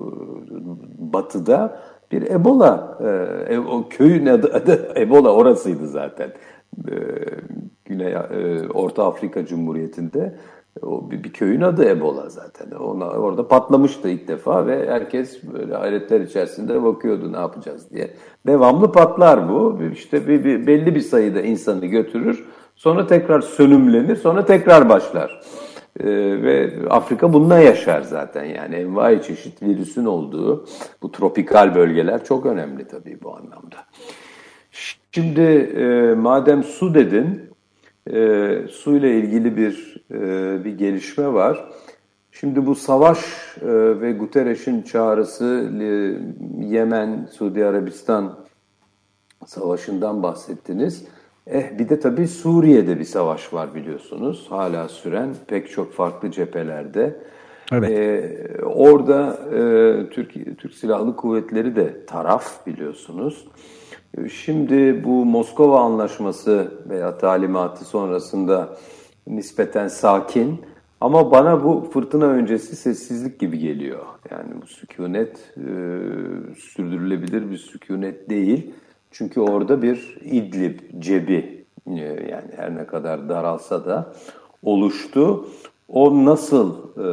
batıda bir Ebola, e, o köyün adı, adı Ebola orasıydı zaten. E, Güney e, Orta Afrika Cumhuriyeti'nde o bir, bir köyün adı Ebola zaten. Ona, orada patlamıştı ilk defa ve herkes böyle hayretler içerisinde bakıyordu ne yapacağız diye. Devamlı patlar bu. İşte bir, bir, belli bir sayıda insanı götürür. Sonra tekrar sönümlenir. Sonra tekrar başlar. Ee, ve Afrika bununla yaşar zaten. Yani envai çeşit virüsün olduğu bu tropikal bölgeler çok önemli tabii bu anlamda. Şimdi e, madem su dedin, e, su ile ilgili bir e, bir gelişme var. Şimdi bu savaş e, ve Guterres'in çağrısı, e, Yemen, Suudi Arabistan savaşından bahsettiniz. Eh bir de tabii Suriye'de bir savaş var biliyorsunuz. Hala süren pek çok farklı cephelerde. Evet. Ee, orada e, Türk, Türk Silahlı Kuvvetleri de taraf biliyorsunuz. Şimdi bu Moskova Anlaşması veya talimatı sonrasında nispeten sakin. Ama bana bu fırtına öncesi sessizlik gibi geliyor. Yani bu sükunet e, sürdürülebilir bir sükunet değil. Çünkü orada bir İdlib cebi, yani her ne kadar daralsa da oluştu. O nasıl e,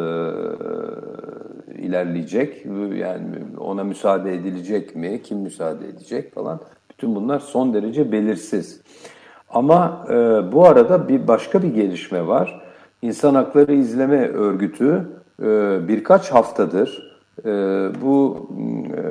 ilerleyecek, yani ona müsaade edilecek mi, kim müsaade edecek falan, bütün bunlar son derece belirsiz. Ama e, bu arada bir başka bir gelişme var. İnsan Hakları İzleme Örgütü e, birkaç haftadır e, bu e,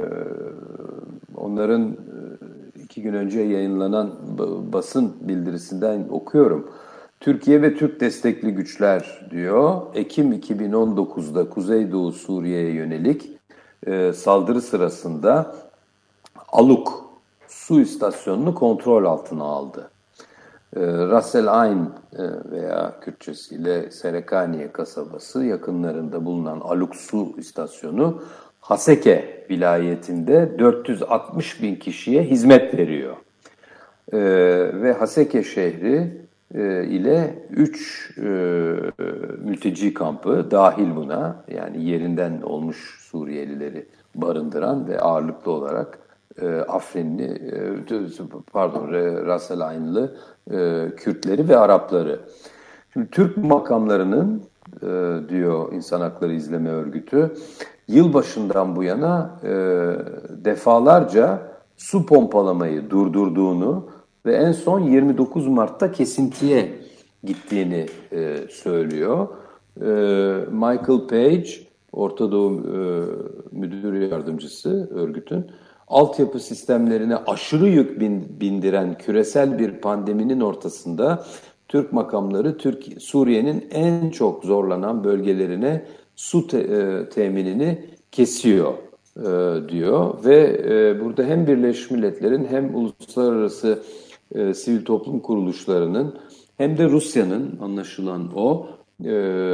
onların iki gün önce yayınlanan basın bildirisinden okuyorum. Türkiye ve Türk destekli güçler diyor. Ekim iki bin on dokuzda Kuzeydoğu Suriye'ye yönelik e, saldırı sırasında Aluk su istasyonunu kontrol altına aldı. E, Ras el Ayn e, veya Kürtçesiyle Serekaniye kasabası yakınlarında bulunan Aluk su istasyonu Haseke vilayetinde dört yüz altmış bin kişiye hizmet veriyor. Ee, ve Haseke şehri e, ile üç e, mülteci kampı dahil buna, yani yerinden olmuş Suriyelileri barındıran ve ağırlıklı olarak e, Afrinli, e, pardon Ras el Aynlı e, Kürtleri ve Arapları. Şimdi Türk makamlarının e, diyor İnsan Hakları İzleme Örgütü, yılbaşından bu yana e, defalarca su pompalamayı durdurduğunu ve en son yirmi dokuz Mart'ta kesintiye gittiğini e, söylüyor. E, Michael Page, Orta Doğu e, Müdür Yardımcısı örgütün, altyapı sistemlerine aşırı yük bindiren küresel bir pandeminin ortasında Türk makamları Türk Suriye'nin en çok zorlanan bölgelerine su te, e, teminini kesiyor e, diyor ve e, burada hem Birleşmiş Milletler'in hem uluslararası e, sivil toplum kuruluşlarının hem de Rusya'nın, anlaşılan o, e,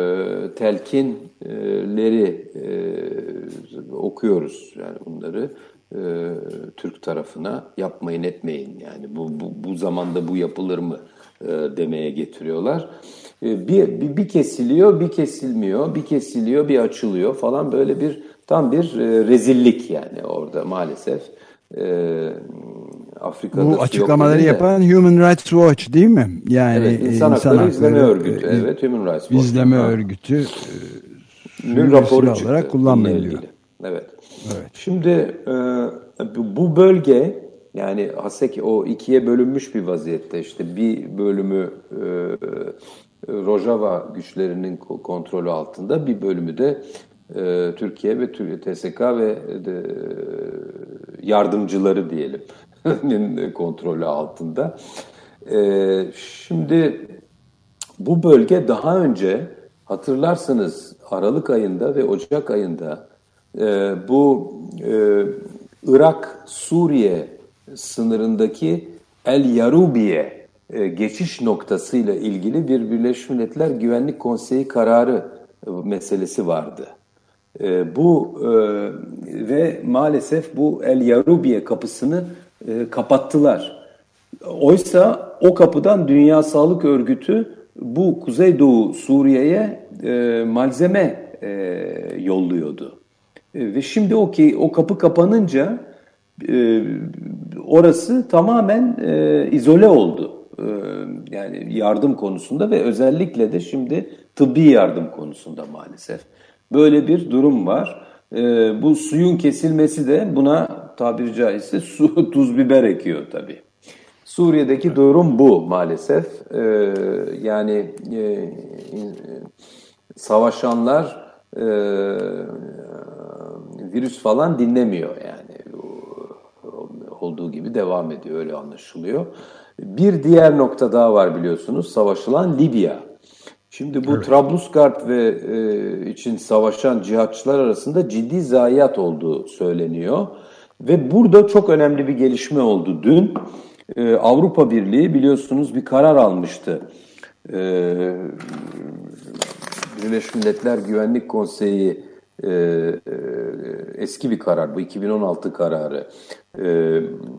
telkinleri e, okuyoruz. Yani bunları e, Türk tarafına yapmayın etmeyin. Yani bu, bu, bu zamanda bu yapılır mı e, demeye getiriyorlar. E, bir, bir, bir kesiliyor, bir kesilmiyor, bir kesiliyor, bir açılıyor falan, böyle bir tam bir e, rezillik yani orada maalesef. E, Afrika'da bu açıklamaları yapan Human Rights Watch değil mi? Yani evet, İnsan Hakları, Hakları İzleme Örgütü. E, evet, Human Rights Watch. İzleme Örgütü e, raporu çıktı olarak kullanılıyor. Evet. Evet. Şimdi e, bu bölge, yani Haseki o ikiye bölünmüş bir vaziyette. İşte bir bölümü e, Rojava güçlerinin kontrolü altında, bir bölümü de e, Türkiye ve T S K ve de, yardımcıları diyelim kontrolü altında. E, şimdi bu bölge daha önce, hatırlarsanız Aralık ayında ve Ocak ayında e, bu e, Irak-Suriye sınırındaki El Yarubiye e, geçiş noktasıyla ilgili bir Birleşmiş Milletler Güvenlik Konseyi kararı e, meselesi vardı. E, bu e, ve maalesef bu El Yarubiye kapısını e, kapattılar. Oysa o kapıdan Dünya Sağlık Örgütü bu Kuzeydoğu Suriye'ye e, malzeme e, yolluyordu. E, ve şimdi o ki o kapı kapanınca e, orası tamamen e, izole oldu. E, yani yardım konusunda ve özellikle de şimdi tıbbi yardım konusunda maalesef. Böyle bir durum var. E, bu suyun kesilmesi de buna tabiri caizse su, tuz biber ekiyor tabii. Suriye'deki evet. durum bu maalesef. Ee, yani e, savaşanlar e, virüs falan dinlemiyor yani. Olduğu gibi devam ediyor, öyle anlaşılıyor. Bir diğer nokta daha var biliyorsunuz, savaşılan Libya. Şimdi bu evet. Trablusgarp ve e, için savaşan cihatçılar arasında ciddi zayiat olduğu söyleniyor. Ve burada çok önemli bir gelişme oldu dün. Ee, Avrupa Birliği biliyorsunuz bir karar almıştı. Ee, Birleşmiş Milletler Güvenlik Konseyi e, e, eski bir karar, bu iki bin on altı kararı. Ee,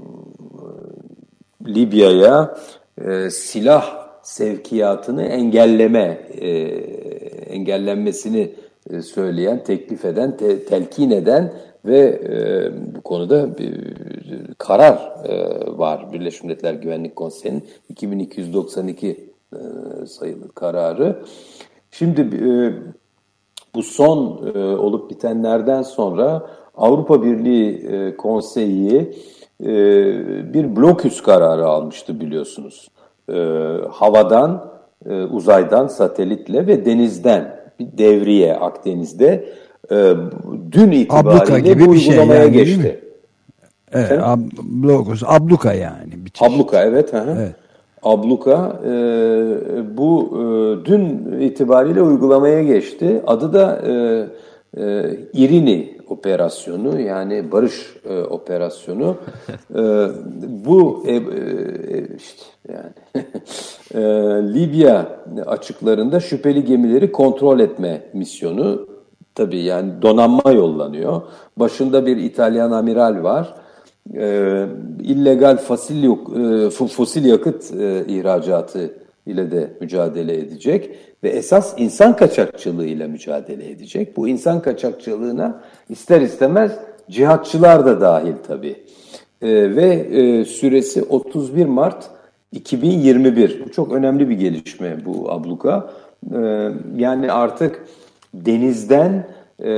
Libya'ya e, silah sevkiyatını engelleme, e, engellenmesini e, söyleyen, teklif eden, te, telkin eden ve e, bu konuda bir karar e, var Birleşmiş Milletler Güvenlik Konseyi'nin iki bin iki yüz doksan iki e, sayılı kararı. Şimdi e, bu son e, olup bitenlerden sonra Avrupa Birliği e, Konseyi e, bir bloküs kararı almıştı biliyorsunuz. E, havadan, e, uzaydan, satelitle ve denizden bir devriye Akdeniz'de e, dün itibariyle bu uygulamaya şey yani, geçti. Evet, ab, blokus, abluka yani. Abluka evet. evet. Abluka e, bu e, dün itibariyle uygulamaya geçti. Adı da e, e, İrini operasyonu, yani barış e, operasyonu. e, bu e, e, işte yani e, Libya açıklarında şüpheli gemileri kontrol etme misyonu. Tabii yani donanma yollanıyor. Başında bir İtalyan amiral var. E, illegal fosil, e, fosil yakıt e, ihracatı ile de mücadele edecek ve esas insan kaçakçılığı ile mücadele edecek. Bu insan kaçakçılığına ister istemez cihatçılar da dahil tabii. E, ve e, süresi otuz bir Mart iki bin yirmi bir. Bu çok önemli bir gelişme bu abluka. E, yani artık denizden e,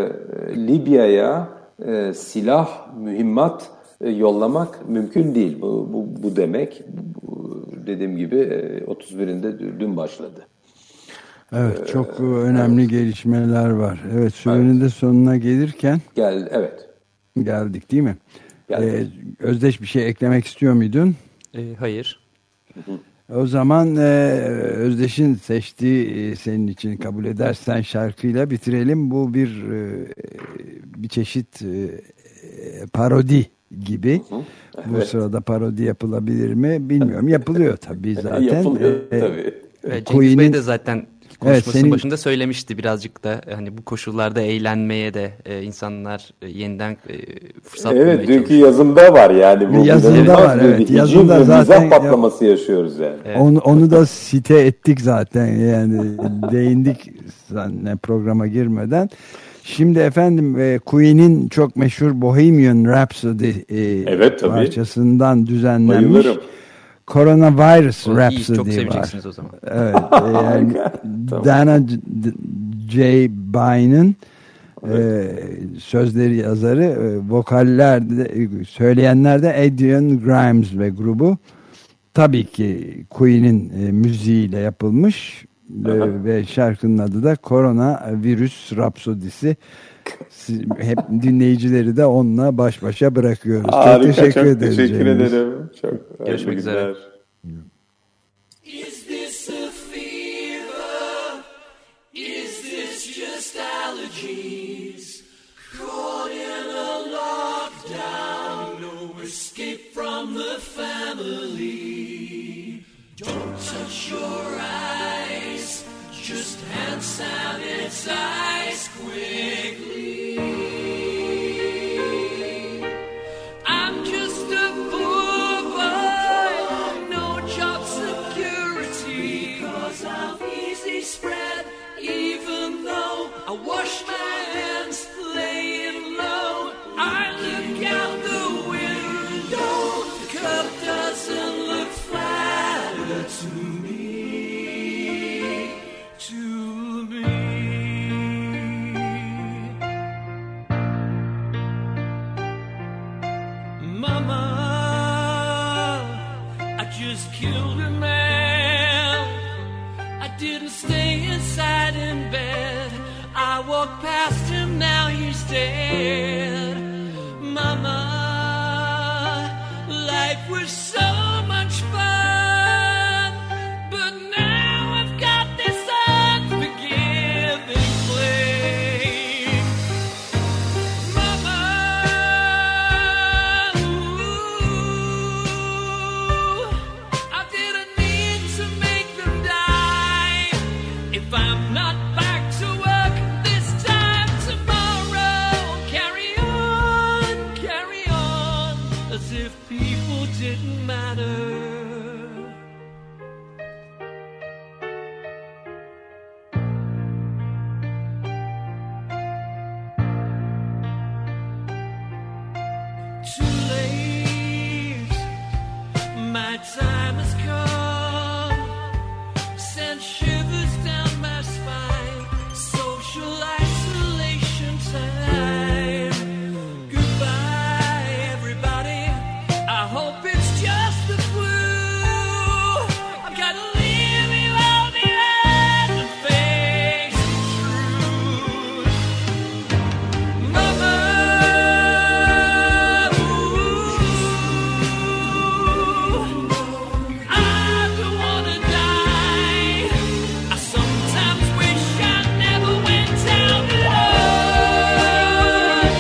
Libya'ya e, silah, mühimmat e, yollamak mümkün değil. Bu, bu, bu demek, bu, dediğim gibi e, otuz birinde dün başladı. Evet, çok ee, önemli evet. gelişmeler var. Evet, sürenin evet. de sonuna gelirken Gel, evet. geldik değil mi? Geldik. Ee, Özdeş bir şey eklemek istiyor muydun? E, hayır. Hı hı. O zaman e, Özdeş'in seçtiği e, senin için kabul edersen şarkıyla bitirelim. Bu bir e, bir çeşit e, parodi gibi. Hı hı. Bu evet. sırada parodi yapılabilir mi bilmiyorum. Yapılıyor tabii zaten. Yapılıyor ee, tabii. Ve Cengiz Bey de zaten konuşmasının evet, senin... başında söylemişti birazcık da hani bu koşullarda eğlenmeye de e, insanlar e, yeniden e, fırsat bulmaya çalışıyor. Evet, dünkü yazımda var yani. Bu yazımda var evet. Yazımda zaten patlaması ya, yaşıyoruz yani. Evet. Onu, onu da site ettik zaten yani değindik ne programa girmeden. Şimdi efendim e, Queen'in çok meşhur Bohemian Rhapsody e, evet, parçasından düzenlenmiş. Bayılırım. Coronavirus o, Rhapsody çok seveceksiniz o zaman. Evet, yani Dana J. Byne'ın e, sözleri yazarı, e, vokallerde, söyleyenler de Adrian Grimes ve grubu. Tabii ki Queen'in e, müziğiyle yapılmış e, ve şarkının adı da Coronavirus Rhapsody'si. Siz, hep dinleyicileri de onunla baş başa bırakıyoruz. Harika, çok teşekkür çok ederiz. Teşekkür ederim. Çok görüşmek üzere. Is this a fever? Is this just allergies? Caught in a lockdown, no escape from the family. Don't touch your eyes, just hand sanitize quickly. I'm just a poor boy, no job security, because of easy spread, even though I wash my hands laying low. I look out the window, the cup doesn't look flatter to me, to me. Mama, I just killed a man. I didn't stay inside in bed. I walked past him, now he's dead. Mama, life was so much fun, but now I've got this unforgiving flame. Mama, ooh, I didn't mean to make them die. If I'm not back to work this time tomorrow, carry on, carry on, as if people didn't matter. Too late, my time has come, sent shivers down my spine, social isolation time. Goodbye, everybody, I hope it's just the flu. I've got to leave you all behind and face the truth. Mama, ooh, I don't wanna die. I sometimes wish I never went out alone.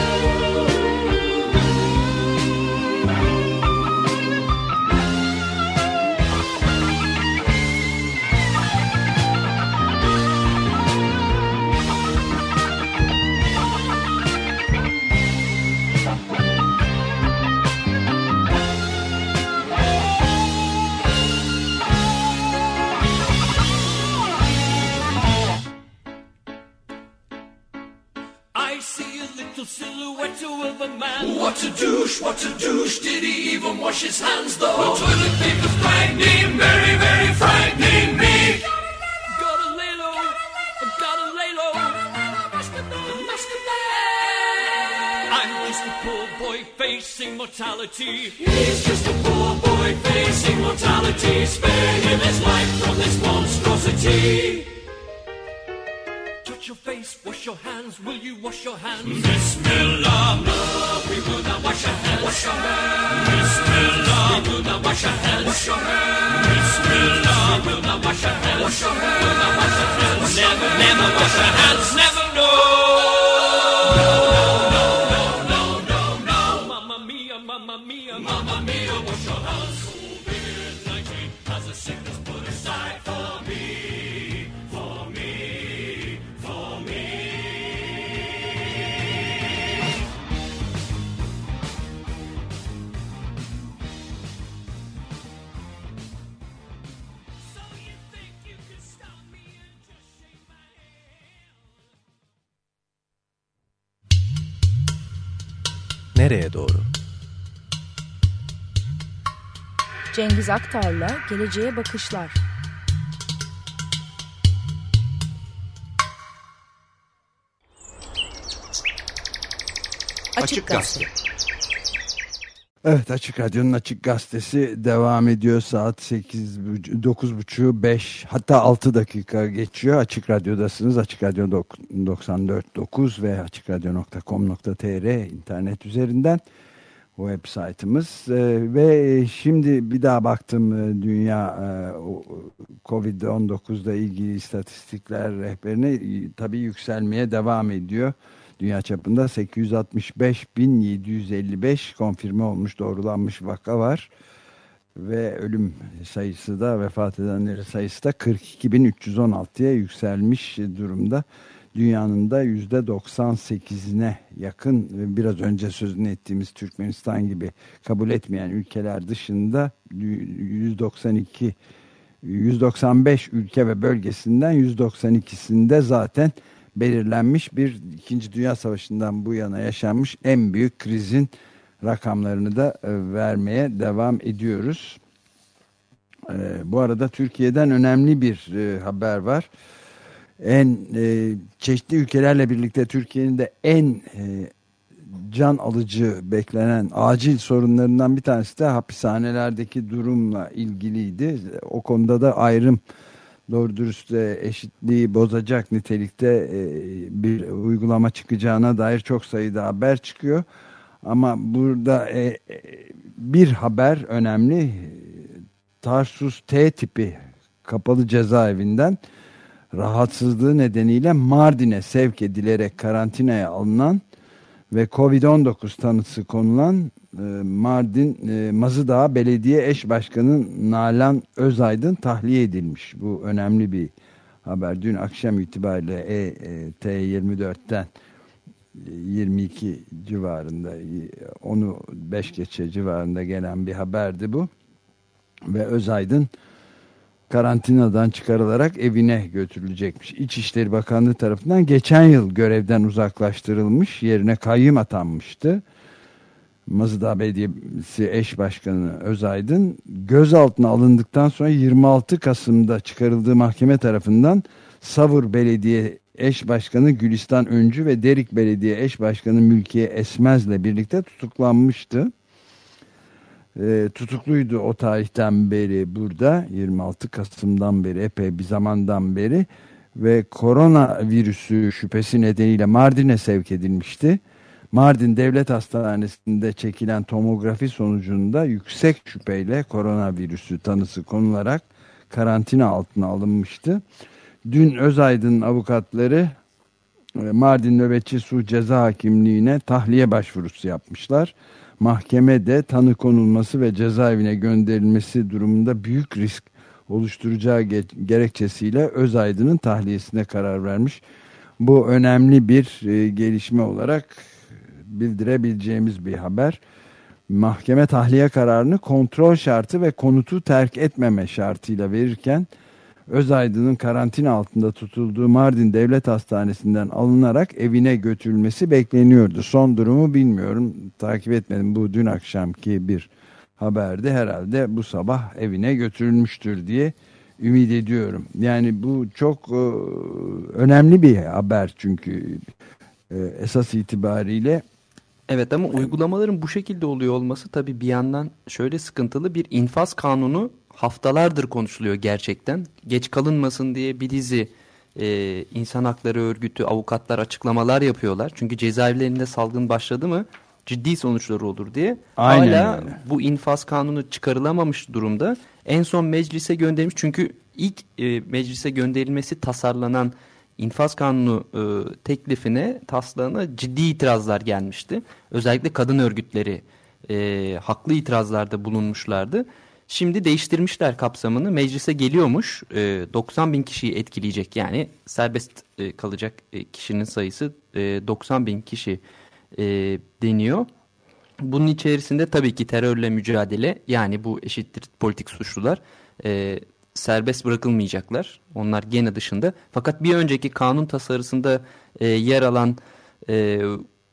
I see a little silhouette of a man. What a douche, what a douche. Did he even wash his hands though? The toilet paper's frightening, very, very frightening me. Gotta lay low, gotta lay low. I'm just a poor boy facing mortality. He's just a poor boy facing mortality. Spare him his life from this monstrosity. Touch your face, wash your hands, will you wash your hands? Bismillah, no, we will not wash our hands. Wash your hands. Bismillah, we will not wash our hands. Wash your hands. Bismillah, we will not wash our hands. Wash your hands. We'll not wash our hands. Never, never wash our hands. Never, no. No, no, no, no, no, no. Mamma mia, mamma nereye doğru? Cengiz Aktar'la Geleceğe Bakışlar. Açık Gazete. Evet, Açık Radyo'nun Açık Gazetesi devam ediyor. Saat sekiz, dokuz buçuk, beş, hatta altı dakika geçiyor. Açık Radyo'dasınız. Açık Radyo doksan dört nokta dokuz ve açık radyo nokta com nokta tr internet üzerinden web saytımız. Ee, ve şimdi bir daha baktım dünya e, kovid on dokuzla ilgili istatistikler rehberine, tabii yükselmeye devam ediyor. Dünya çapında sekiz yüz altmış beş bin yedi yüz elli beş konfirme olmuş, doğrulanmış vaka var. Ve ölüm sayısı da, vefat edenlerin sayısı da kırk iki bin üç yüz on altıya yükselmiş durumda. Dünyanın da yüzde doksan sekizine yakın, biraz önce sözünü ettiğimiz Türkmenistan gibi kabul etmeyen ülkeler dışında yüz doksan iki, yüz doksan beş ülke ve bölgesinden yüz doksan ikisinde zaten belirlenmiş bir İkinci Dünya Savaşı'ndan bu yana yaşanmış en büyük krizin rakamlarını da vermeye devam ediyoruz. Ee, bu arada Türkiye'den önemli bir e, haber var. En e, çeşitli ülkelerle birlikte Türkiye'nin de en e, can alıcı beklenen acil sorunlarından bir tanesi de hapishanelerdeki durumla ilgiliydi. O konuda da ayrım, doğru dürüst eşitliği bozacak nitelikte bir uygulama çıkacağına dair çok sayıda haber çıkıyor. Ama burada bir haber önemli. Tarsus T tipi kapalı cezaevinden rahatsızlığı nedeniyle Mardin'e sevk edilerek karantinaya alınan ve kovid on dokuz tanısı konulan Mardin Mazıdağ Belediye Eş Başkanı Nalan Özaydın tahliye edilmiş. Bu önemli bir haber. Dün akşam itibariyle E T yirmi dörtten yirmi iki civarında, onu beş geçe civarında gelen bir haberdi bu. Ve Özaydın karantinadan çıkarılarak evine götürülecekmiş. İçişleri Bakanlığı tarafından geçen yıl görevden uzaklaştırılmış, yerine kayyum atanmıştı. Mazıdağ Belediyesi Eş Başkanı Özaydın gözaltına alındıktan sonra yirmi altı Kasım'da çıkarıldığı mahkeme tarafından Savur Belediye Eş Başkanı Gülistan Öncü ve Derik Belediye Eş Başkanı Mülkiye Esmez'le birlikte tutuklanmıştı. E, tutukluydu o tarihten beri burada, yirmi altı Kasım'dan beri, epey bir zamandan beri, ve koronavirüsü şüphesi nedeniyle Mardin'e sevk edilmişti. Mardin Devlet Hastanesi'nde çekilen tomografi sonucunda yüksek şüpheyle koronavirüsü tanısı konularak karantina altına alınmıştı. Dün Özaydın'ın avukatları Mardin Nöbetçi Sulh Ceza Hakimliği'ne tahliye başvurusu yapmışlar. Mahkemede tanı konulması ve cezaevine gönderilmesi durumunda büyük risk oluşturacağı gerekçesiyle Özaydın'ın tahliyesine karar vermiş. Bu önemli bir e, gelişme olarak bildirebileceğimiz bir haber. Mahkeme tahliye kararını kontrol şartı ve konutu terk etmeme şartıyla verirken Özaydın'ın karantina altında tutulduğu Mardin Devlet Hastanesi'nden alınarak evine götürülmesi bekleniyordu. Son durumu bilmiyorum, takip etmedim. Bu dün akşamki bir haberdi. Herhalde bu sabah evine götürülmüştür diye ümit ediyorum. Yani bu çok e, önemli bir haber çünkü e, esas itibariyle. Evet, ama uygulamaların bu şekilde oluyor olması tabii bir yandan şöyle sıkıntılı. Bir infaz kanunu haftalardır konuşuluyor gerçekten. Geç kalınmasın diye bir dizi e, insan hakları örgütü, avukatlar açıklamalar yapıyorlar. Çünkü cezaevlerinde salgın başladı mı ciddi sonuçları olur diye. Aynen Hala öyle. bu infaz kanunu çıkarılamamış durumda. En son meclise gönderilmiş, çünkü ilk e, meclise gönderilmesi tasarlanan infaz kanunu e, teklifine, taslağına ciddi itirazlar gelmişti. Özellikle kadın örgütleri e, haklı itirazlarda bulunmuşlardı. Şimdi değiştirmişler kapsamını. Meclise geliyormuş. E, doksan bin kişiyi etkileyecek. Yani serbest e, kalacak e, kişinin sayısı e, doksan bin kişi e, deniyor. Bunun içerisinde tabii ki terörle mücadele, yani bu eşittir politik suçlular e, serbest bırakılmayacaklar. Onlar gene dışında. Fakat bir önceki kanun tasarısında e, yer alan e,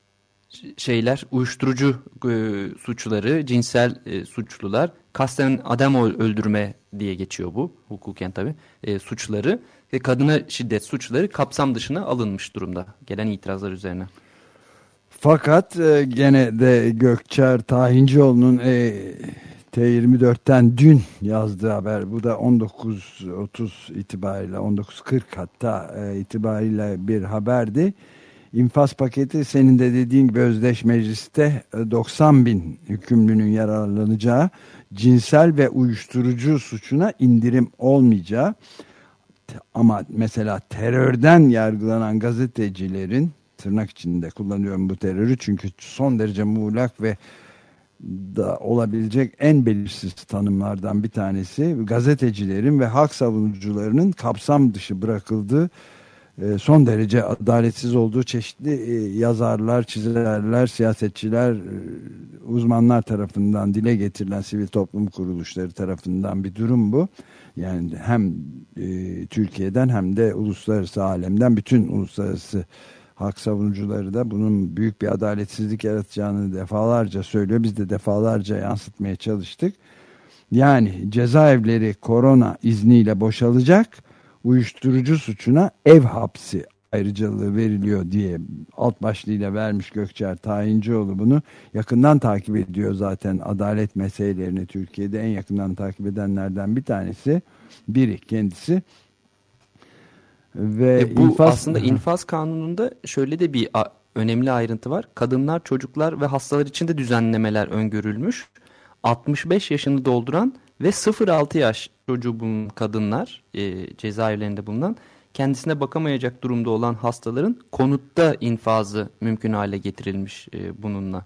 şeyler, uyuşturucu e, suçları, cinsel e, suçlular, kasten adam öldürme diye geçiyor bu hukuken tabii, e, suçları ve kadına şiddet suçları kapsam dışına alınmış durumda gelen itirazlar üzerine. Fakat e, gene de Gökçer Tahincioğlu'nun e, T yirmi dörtten dün yazdığı haber, bu da on dokuz otuz itibariyle, on dokuz kırk hatta e, itibariyle bir haberdi. İnfaz paketi, senin de dediğin gibi özdeş mecliste doksan bin hükümlünün yararlanacağı, cinsel ve uyuşturucu suçuna indirim olmayacağı, ama mesela terörden yargılanan gazetecilerin, tırnak içinde kullanıyorum bu terörü çünkü son derece muğlak ve da olabilecek en belirsiz tanımlardan bir tanesi, gazetecilerin ve hak savunucularının kapsam dışı bırakıldığı, son derece adaletsiz olduğu çeşitli yazarlar, çizerler, siyasetçiler, uzmanlar tarafından dile getirilen, sivil toplum kuruluşları tarafından bir durum bu. Yani hem e, Türkiye'den hem de uluslararası alemden bütün uluslararası hak savunucuları da bunun büyük bir adaletsizlik yaratacağını defalarca söylüyor. Biz de defalarca yansıtmaya çalıştık. Yani cezaevleri korona izniyle boşalacak, uyuşturucu suçuna ev hapsi ayrıcalığı veriliyor diye alt başlığıyla vermiş Gökçer Tahincioğlu bunu. Yakından takip ediyor zaten adalet meselelerini, Türkiye'de en yakından takip edenlerden bir tanesi, biri kendisi. Ve e bu infaz... aslında infaz kanununda şöyle de bir önemli ayrıntı var. Kadınlar, çocuklar ve hastalar için de düzenlemeler öngörülmüş. altmış beş yaşını dolduran ve sıfır altı yaş çocuğu bulunan kadınlar, e, cezaevlerinde bulunan, kendisine bakamayacak durumda olan hastaların konutta infazı mümkün hale getirilmiş e, bununla.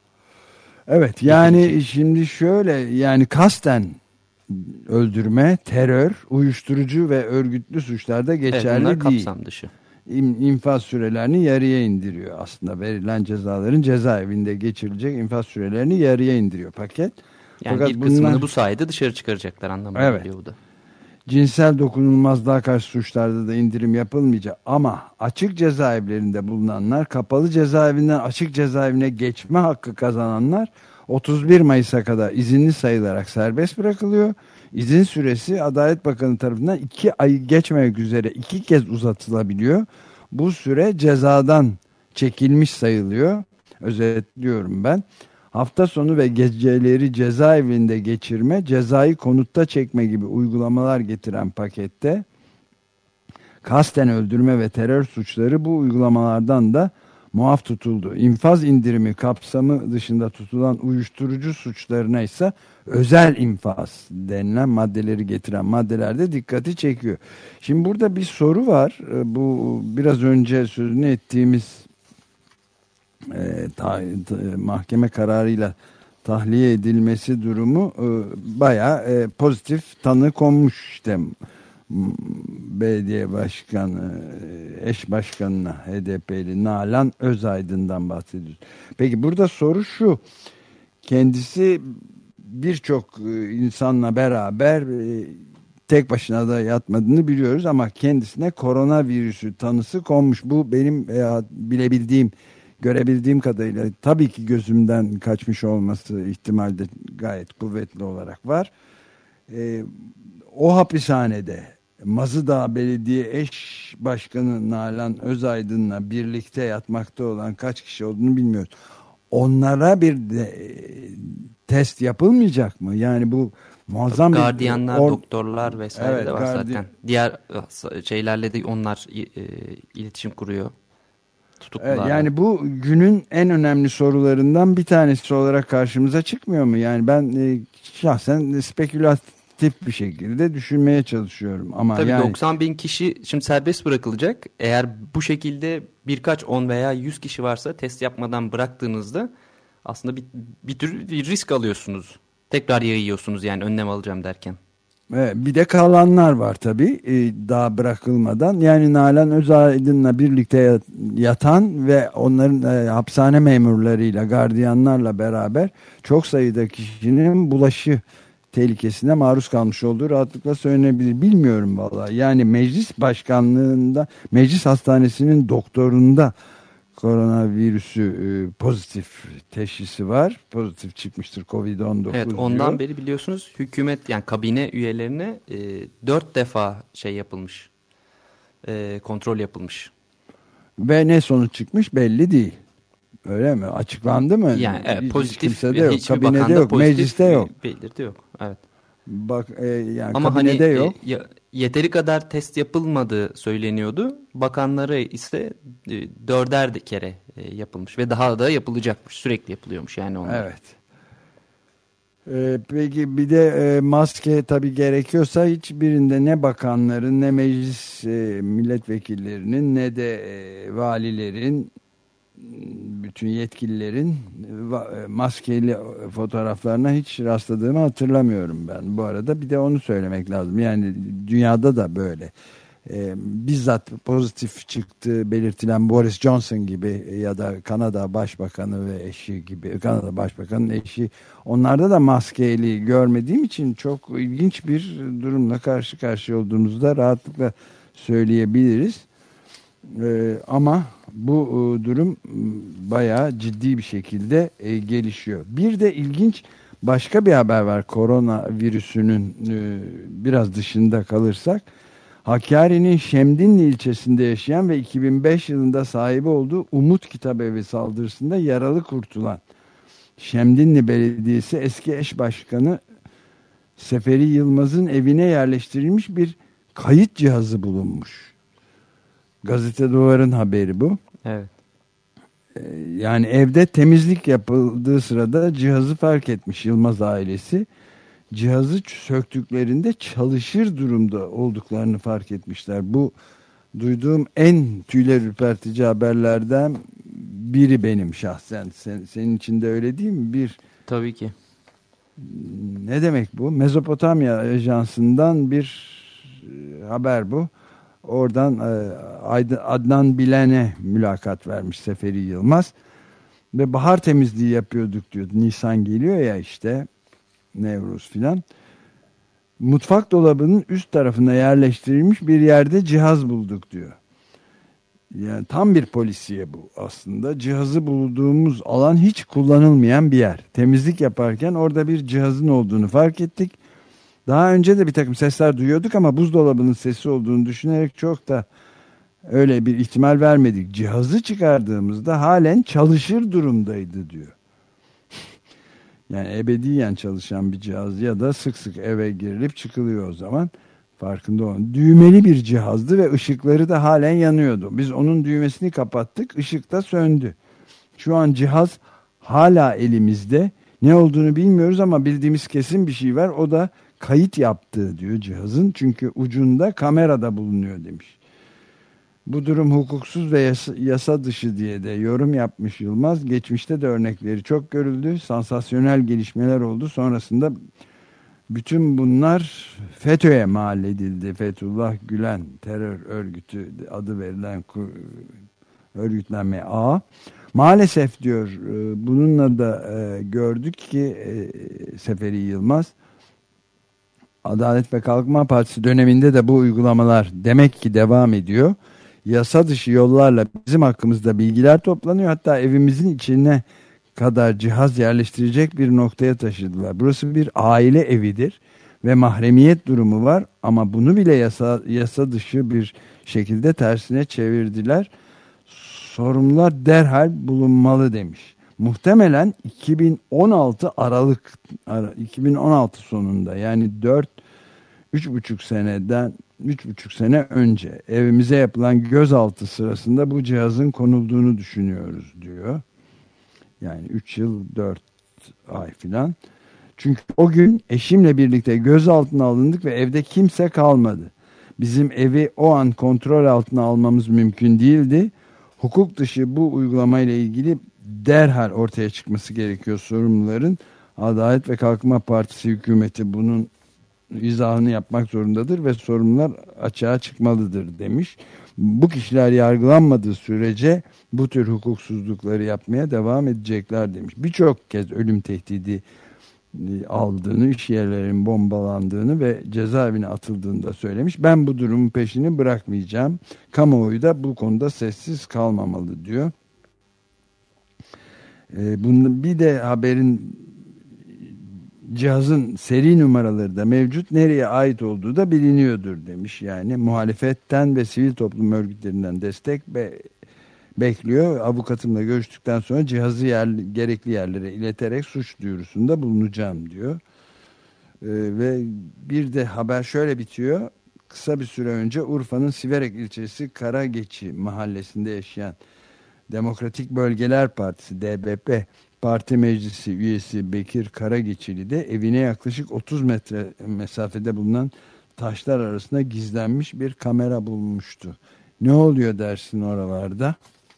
Evet, yani getirecek. Şimdi şöyle, yani kasten öldürme, terör, uyuşturucu ve örgütlü suçlarda geçerli evet, bunlar değil. Kapsam dışı. İnfaz sürelerini yarıya indiriyor aslında, verilen cezaların cezaevinde geçirilecek infaz sürelerini yarıya indiriyor paket. Yani fakat bir kısmını bunlar, bu sayede dışarı çıkaracaklar anlamına evet, geliyor bu da. Cinsel dokunulmazlığa karşı suçlarda da indirim yapılmayacak ama açık cezaevlerinde bulunanlar, kapalı cezaevinden açık cezaevine geçme hakkı kazananlar otuz bir Mayıs'a kadar izinli sayılarak serbest bırakılıyor. İzin süresi Adalet Bakanı tarafından iki ay geçmemek üzere iki kez uzatılabiliyor. Bu süre cezadan çekilmiş sayılıyor. Özetliyorum ben. Hafta sonu ve geceleri cezaevinde geçirme, cezayı konutta çekme gibi uygulamalar getiren pakette kasten öldürme ve terör suçları bu uygulamalardan da muaf tutuldu. İnfaz indirimi kapsamı dışında tutulan uyuşturucu suçlarına ise özel infaz denilen maddeleri getiren maddelerde dikkati çekiyor. Şimdi burada bir soru var. Bu biraz önce sözünü ettiğimiz E, ta, ta, mahkeme kararıyla tahliye edilmesi durumu e, bayağı e, pozitif tanı konmuş. İşte belediye başkanı, eş başkanına H D P'li Nalan Özaydın'dan bahsediyoruz. Peki burada soru şu: kendisi birçok insanla beraber e, tek başına da yatmadığını biliyoruz ama kendisine koronavirüsü tanısı konmuş. Bu benim e, bilebildiğim, görebildiğim kadarıyla tabii ki gözümden kaçmış olması ihtimali de gayet kuvvetli olarak var. Ee, o hapishanede Mazıdağ Belediye Eş Başkanı Nalan Özaydın'la birlikte yatmakta olan kaç kişi olduğunu bilmiyoruz. Onlara bir de, e, test yapılmayacak mı? Yani bu muazzam bir... Gardiyanlar, or... doktorlar vesaire evet, de var gardi... zaten. Diğer şeylerle de onlar e, iletişim kuruyor. Evet, yani bu günün en önemli sorularından bir tanesi olarak karşımıza çıkmıyor mu? Yani ben e, şahsen spekülatif bir şekilde düşünmeye çalışıyorum. Ama tabii yani... doksan bin kişi şimdi serbest bırakılacak. Eğer bu şekilde birkaç on veya yüz kişi varsa test yapmadan bıraktığınızda aslında bir, bir tür bir risk alıyorsunuz. Tekrar yayıyorsunuz yani önlem alacağım derken. Evet, bir de kalanlar var tabii daha bırakılmadan. Yani Nalan Özaydın'la birlikte yatan ve onların hapishane memurlarıyla, gardiyanlarla beraber çok sayıda kişinin bulaşı tehlikesine maruz kalmış olduğu rahatlıkla söylenebilir. Bilmiyorum vallahi. Yani meclis başkanlığında, meclis hastanesinin doktorunda koronavirüsü e, pozitif teşhisi var. Pozitif çıkmıştır kovid on dokuz. Evet, ondan diyor. beri biliyorsunuz hükümet yani kabine üyelerine e, dört defa şey yapılmış. E, kontrol yapılmış. Ve ne sonuç çıkmış belli değil. Öyle mi? Açıklandı mı? Yani evet, hiç pozitif. Kimsede yok. Hiçbir Kabinede yok. Mecliste yok. Belirti yok. Evet. Bak e, yani ama kabinede hani yok. E, yeteri kadar test yapılmadığı söyleniyordu. Bakanları ise e, dörder kere e, yapılmış ve daha da yapılacakmış. Sürekli yapılıyormuş yani onlar. Evet. Ee, peki bir de e, maske tabii gerekiyorsa hiçbirinde ne bakanların ne meclis e, milletvekillerinin ne de e, valilerin bütün yetkililerin va- maskeli fotoğraflarına hiç rastladığımı hatırlamıyorum ben. Bu arada bir de onu söylemek lazım. Yani dünyada da böyle. E, bizzat pozitif çıktığı belirtilen Boris Johnson gibi ya da Kanada Başbakanı ve eşi gibi, Kanada Başbakanı'nın eşi, onlarda da maskeli görmediğim için çok ilginç bir durumla karşı karşıya olduğumuzu da rahatlıkla söyleyebiliriz. E, ama bu e, durum bayağı ciddi bir şekilde e, gelişiyor. Bir de ilginç başka bir haber var korona virüsünün e, biraz dışında kalırsak. Hakkari'nin Şemdinli ilçesinde yaşayan ve iki bin beş yılında sahibi olduğu Umut Kitabevi saldırısında yaralı kurtulan Şemdinli Belediyesi eski eş başkanı Seferi Yılmaz'ın evine yerleştirilmiş bir kayıt cihazı bulunmuş. Gazete Duvar'ın haberi bu. Evet. Yani evde temizlik yapıldığı sırada cihazı fark etmiş Yılmaz ailesi. Cihazı söktüklerinde çalışır durumda olduklarını fark etmişler. Bu duyduğum en tüyler ürpertici haberlerden biri benim şahsen. Sen, senin için de öyle değil mi? Bir, tabii ki. Ne demek bu? Mezopotamya Ajansı'ndan bir haber bu. Oradan Adnan Bilen'e mülakat vermiş Seferi Yılmaz. Ve bahar temizliği yapıyorduk diyor. Nisan geliyor ya işte. Nevruz filan. Mutfak dolabının üst tarafına yerleştirilmiş bir yerde cihaz bulduk diyor. Yani tam bir polisiye bu aslında. Cihazı bulduğumuz alan hiç kullanılmayan bir yer. Temizlik yaparken orada bir cihazın olduğunu fark ettik. Daha önce de bir takım sesler duyuyorduk ama buzdolabının sesi olduğunu düşünerek çok da öyle bir ihtimal vermedik. Cihazı çıkardığımızda halen çalışır durumdaydı diyor. Yani ebediyen çalışan bir cihaz ya da sık sık eve girilip çıkılıyor o zaman. Farkında olun. Düğmeli bir cihazdı ve ışıkları da halen yanıyordu. Biz onun düğmesini kapattık, ışık da söndü. Şu an cihaz hala elimizde. Ne olduğunu bilmiyoruz ama bildiğimiz kesin bir şey var. O da kayıt yaptığı diyor cihazın. Çünkü ucunda kamerada bulunuyor demiş. Bu durum hukuksuz ve yasa, yasa dışı diye de yorum yapmış Yılmaz. Geçmişte de örnekleri çok görüldü. Sansasyonel gelişmeler oldu. Sonrasında bütün bunlar FETÖ'ye mal edildi. Fethullah Gülen terör örgütü adı verilen örgütlenme ağı. Maalesef diyor bununla da gördük ki Seferi Yılmaz Adalet ve Kalkınma Partisi döneminde de bu uygulamalar demek ki devam ediyor. Yasa dışı yollarla bizim hakkımızda bilgiler toplanıyor. Hatta evimizin içine kadar cihaz yerleştirecek bir noktaya taşıdılar. Burası bir aile evidir ve mahremiyet durumu var ama bunu bile yasa, yasa dışı bir şekilde tersine çevirdiler. Sorumlular derhal bulunmalı demiş. Muhtemelen iki bin on altı Aralık iki bin on altı sonunda yani dört üç buçuk seneden üç buçuk sene önce evimize yapılan gözaltı sırasında bu cihazın konulduğunu düşünüyoruz diyor. Yani üç yıl dört ay filan. Çünkü o gün eşimle birlikte gözaltına alındık ve evde kimse kalmadı. Bizim evi o an kontrol altına almamız mümkün değildi. Hukuk dışı bu uygulamayla ilgili derhal ortaya çıkması gerekiyor sorumluların. Adalet ve Kalkınma Partisi hükümeti bunun izahını yapmak zorundadır ve sorumlular açığa çıkmalıdır demiş. Bu kişiler yargılanmadığı sürece bu tür hukuksuzlukları yapmaya devam edecekler demiş. Birçok kez ölüm tehdidi aldığını, iş yerlerinin bombalandığını ve cezaevine atıldığını da söylemiş. Ben bu durumun peşini bırakmayacağım. Kamuoyu da bu konuda sessiz kalmamalı diyor. E, bunun, bir de haberin cihazın seri numaraları da mevcut, nereye ait olduğu da biliniyordur demiş. Yani muhalefetten ve sivil toplum örgütlerinden destek be, bekliyor. Avukatımla görüştükten sonra cihazı yer, gerekli yerlere ileterek suç duyurusunda bulunacağım diyor. Ee, ve bir de haber şöyle bitiyor. Kısa bir süre önce Urfa'nın Siverek ilçesi Karageçi mahallesinde yaşayan Demokratik Bölgeler Partisi D B P Parti Meclisi üyesi Bekir Karageçili de evine yaklaşık otuz metre mesafede bulunan taşlar arasında gizlenmiş bir kamera bulmuştu. Ne oluyor dersin oralarda?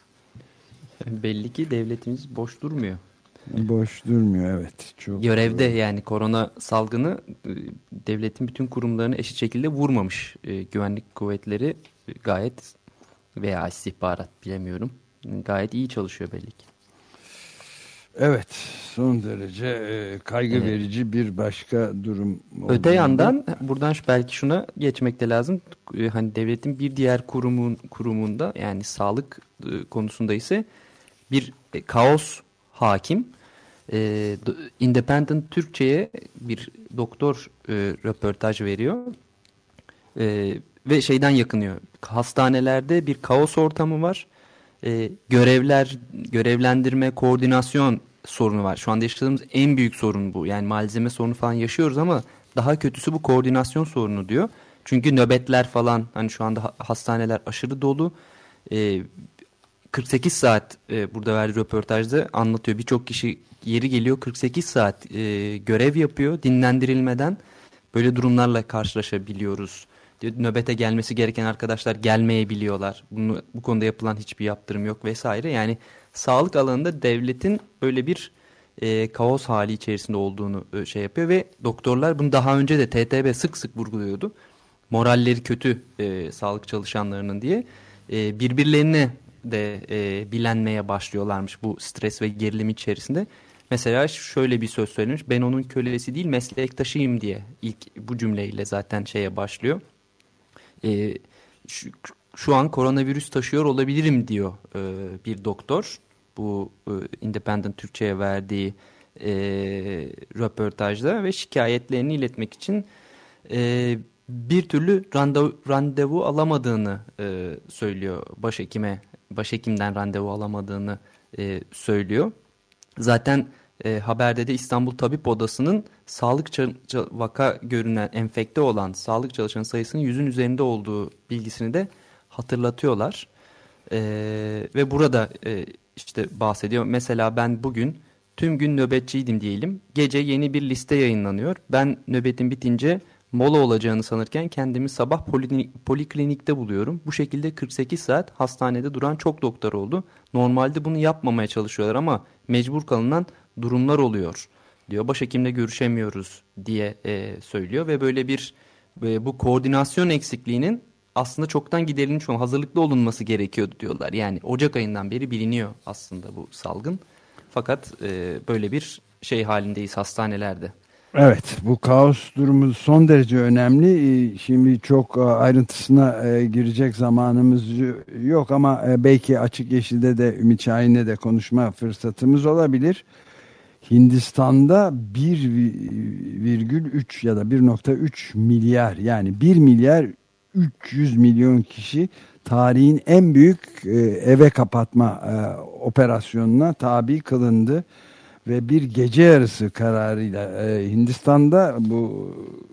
Belli ki devletimiz boş durmuyor. Boş durmuyor, evet. Çok görevde yani korona salgını devletin bütün kurumlarını eşit şekilde vurmamış. Güvenlik kuvvetleri gayet, veya istihbarat bilemiyorum, gayet iyi çalışıyor belli ki. Evet, son derece e, kaygı evet. verici bir başka durum. Öte yandan buradan belki şuna geçmek de lazım. Hani devletin bir diğer kurumun kurumunda, yani sağlık e, konusunda ise bir e, kaos hakim. E, Independent Türkçe'ye bir doktor e, röportaj veriyor. E, ve şeyden yakınıyor. Hastanelerde bir kaos ortamı var. E, görevler, görevlendirme, koordinasyon sorunu var. Şu anda yaşadığımız en büyük sorun bu. Yani malzeme sorunu falan yaşıyoruz ama daha kötüsü bu koordinasyon sorunu diyor. Çünkü nöbetler falan, hani şu anda hastaneler aşırı dolu. E, kırk sekiz saat e, burada verdiği röportajda anlatıyor. Birçok kişi yeri geliyor kırk sekiz saat e, görev yapıyor dinlendirilmeden. Böyle durumlarla karşılaşabiliyoruz. Nöbete gelmesi gereken arkadaşlar gelmeyebiliyorlar. Bunu, bu konuda yapılan hiçbir yaptırım yok vesaire. Yani sağlık alanında devletin böyle bir e, kaos hali içerisinde olduğunu e, şey yapıyor ve doktorlar bunu daha önce de T T B sık sık vurguluyordu. Moralleri kötü e, sağlık çalışanlarının diye e, birbirlerine de e, bilenmeye başlıyorlarmış bu stres ve gerilim içerisinde. Mesela şöyle bir söz söylemiş: ben onun kölesi değil meslektaşıyım diye ilk bu cümleyle zaten şeye başlıyor. E, şu, şu an koronavirüs taşıyor olabilirim diyor e, bir doktor. Bu e, Independent Türkçe'ye verdiği e, röportajda ve şikayetlerini iletmek için e, bir türlü randevu, randevu alamadığını e, söylüyor. Başhekime, başhekimden randevu alamadığını e, söylüyor. Zaten e, haberde de İstanbul Tabip Odası'nın sağlık vaka görünen, enfekte olan sağlık çalışanı sayısının yüzün üzerinde olduğu bilgisini de hatırlatıyorlar. E, ve burada e, işte bahsediyor. Mesela ben bugün tüm gün nöbetçiydim diyelim. Gece yeni bir liste yayınlanıyor. Ben nöbetim bitince mola olacağını sanırken kendimi sabah poliklinik, poliklinikte buluyorum. Bu şekilde kırk sekiz saat hastanede duran çok doktor oldu. Normalde bunu yapmamaya çalışıyorlar ama mecbur kalınan durumlar oluyor diyor. Başhekimle görüşemiyoruz diye e, söylüyor ve böyle bir e, bu koordinasyon eksikliğinin aslında çoktan giderilmiş olan, hazırlıklı olunması gerekiyordu diyorlar. Yani Ocak ayından beri biliniyor aslında bu salgın. Fakat e, böyle bir şey halindeyiz hastanelerde. Evet, bu kaos durumu son derece önemli. Şimdi çok ayrıntısına girecek zamanımız yok ama belki Açık Yeşil'de de Ümit Şahin'le de konuşma fırsatımız olabilir. Hindistan'da bir virgül üç ya da bir nokta üç milyar, yani bir milyar üç yüz milyon kişi tarihin en büyük eve kapatma operasyonuna tabi kılındı. Ve bir gece yarısı kararıyla e, Hindistan'da bu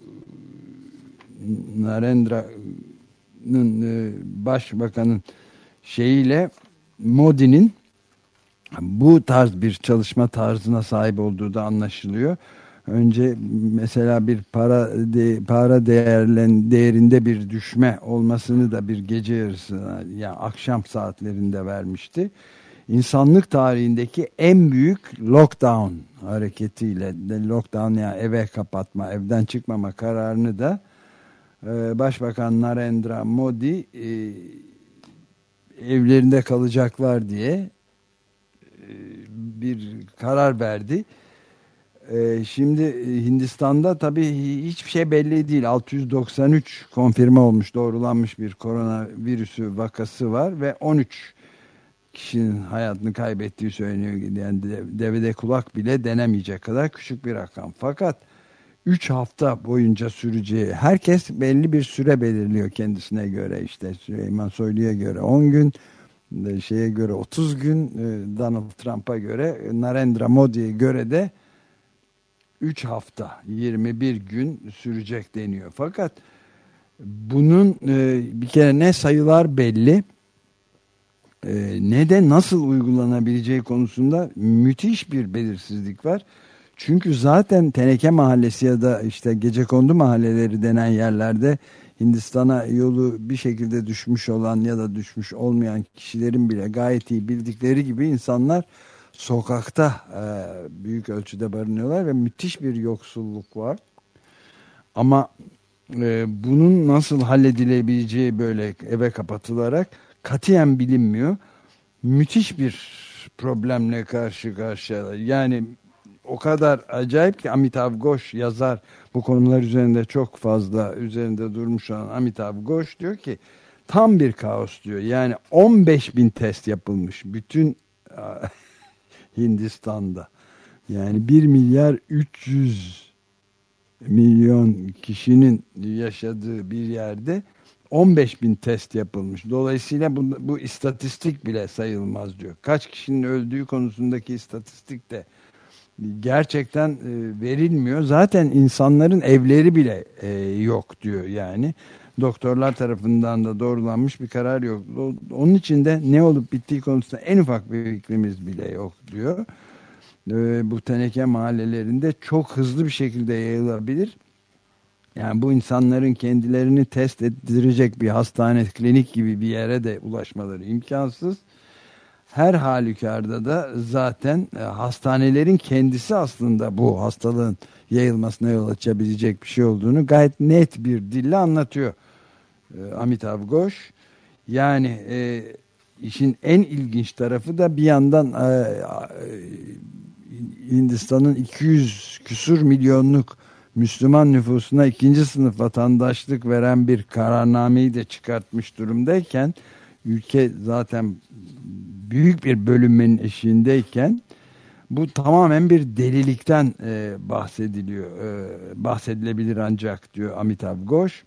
Narendra'nın e, başbakanın şeyiyle Modi'nin bu tarz bir çalışma tarzına sahip olduğu da anlaşılıyor. Önce mesela bir para de, para değerlen, değerinde bir düşme olmasını da bir gece yarısı, yani akşam saatlerinde vermişti. İnsanlık tarihindeki en büyük lockdown hareketiyle, lockdown yani eve kapatma, evden çıkmama kararını da e, Başbakan Narendra Modi e, evlerinde kalacaklar diye e, bir karar verdi. E, şimdi Hindistan'da tabii hiçbir şey belli değil. altı yüz doksan üç konfirme olmuş, doğrulanmış bir koronavirüsü vakası var ve on üç kişinin hayatını kaybettiği söyleniyor. Yani devede kulak bile denemeyecek kadar küçük bir rakam. Fakat üç hafta boyunca süreceği, herkes belli bir süre belirliyor kendisine göre, işte Süleyman Soylu'ya göre on gün, şeye göre otuz gün, Donald Trump'a göre, Narendra Modi'ye göre de üç hafta yirmi bir gün sürecek deniyor. Fakat bunun bir kere ne sayılar belli, ne de nasıl uygulanabileceği konusunda müthiş bir belirsizlik var. Çünkü zaten Teneke Mahallesi ya da işte Gecekondu mahalleleri denen yerlerde Hindistan'a yolu bir şekilde düşmüş olan ya da düşmüş olmayan kişilerin bile gayet iyi bildikleri gibi insanlar sokakta e, büyük ölçüde barınıyorlar ve müthiş bir yoksulluk var. Ama e, bunun nasıl halledilebileceği böyle eve kapatılarak katiyen bilinmiyor. Müthiş bir problemle karşı karşıya. Yani o kadar acayip ki Amitav Ghosh yazar, bu konular üzerinde çok fazla üzerinde durmuş olan Amitav Ghosh diyor ki tam bir kaos diyor. Yani on beş bin test yapılmış bütün Hindistan'da. Yani bir milyar üç yüz milyon kişinin yaşadığı bir yerde on beş bin test yapılmış. Dolayısıyla bu, bu istatistik bile sayılmaz diyor. Kaç kişinin öldüğü konusundaki istatistik de gerçekten e, verilmiyor. Zaten insanların evleri bile e, yok diyor yani. Doktorlar tarafından da doğrulanmış bir karar yok. Onun için de ne olup bittiği konusunda en ufak bir fikrimiz bile yok diyor. E, bu teneke mahallelerinde çok hızlı bir şekilde yayılabilir. Yani bu insanların kendilerini test ettirecek bir hastane, klinik gibi bir yere de ulaşmaları imkansız. Her halükarda da zaten e, hastanelerin kendisi aslında bu hastalığın yayılmasına yol açabilecek bir şey olduğunu gayet net bir dille anlatıyor e, Amitav Ghosh. Yani e, işin en ilginç tarafı da bir yandan e, e, Hindistan'ın iki yüz küsur milyonluk Müslüman nüfusuna ikinci sınıf vatandaşlık veren bir kararnameyi de çıkartmış durumdayken, ülke zaten büyük bir bölünmenin eşiğindeyken bu tamamen bir delilikten e, bahsediliyor. E, bahsedilebilir ancak diyor Amitav Ghosh.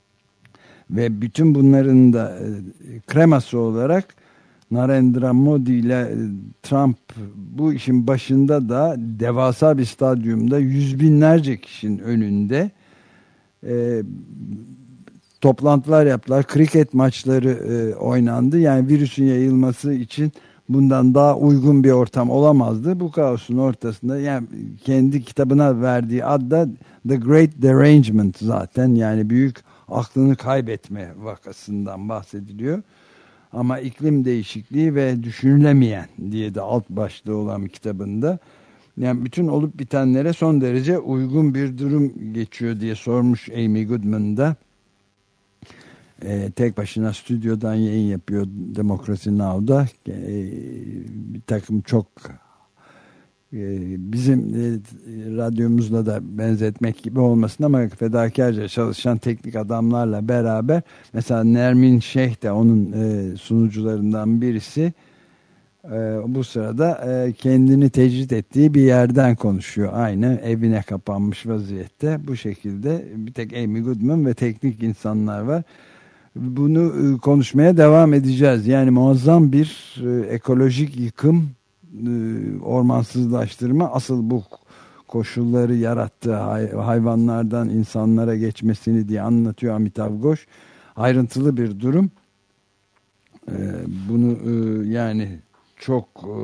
Ve bütün bunların da e, kreması olarak Narendra Modi ile e, Trump bu işin başında da devasa bir stadyumda yüz binlerce kişinin önünde e, toplantılar yaptılar. Kriket maçları e, oynandı. Yani virüsün yayılması için bundan daha uygun bir ortam olamazdı. Bu kaosun ortasında, yani kendi kitabına verdiği ad da The Great Derangement zaten, yani büyük aklını kaybetme vakasından bahsediliyor. Ama iklim değişikliği ve düşünülemeyen diye de alt başlığı olan bir kitabında, yani bütün olup bitenlere son derece uygun bir durum geçiyor diye sormuş Amy Goodman da. Ee, tek başına stüdyodan yayın yapıyor Democracy Now'da. Ee, bir takım çok e, bizim e, radyomuzla da benzetmek gibi olmasın ama fedakarca çalışan teknik adamlarla beraber, mesela Nermin Şeyh de onun e, sunucularından birisi, e, bu sırada e, kendini tecrit ettiği bir yerden konuşuyor. Aynı evine kapanmış vaziyette. Bu şekilde bir tek Amy Goodman ve teknik insanlar var. Bunu konuşmaya devam edeceğiz. Yani muazzam bir e, ekolojik yıkım, e, ormansızlaştırma, asıl bu koşulları yarattığı hay, hayvanlardan insanlara geçmesini diye anlatıyor Amitav Ghosh. Ayrıntılı bir durum. E, bunu e, yani çok e,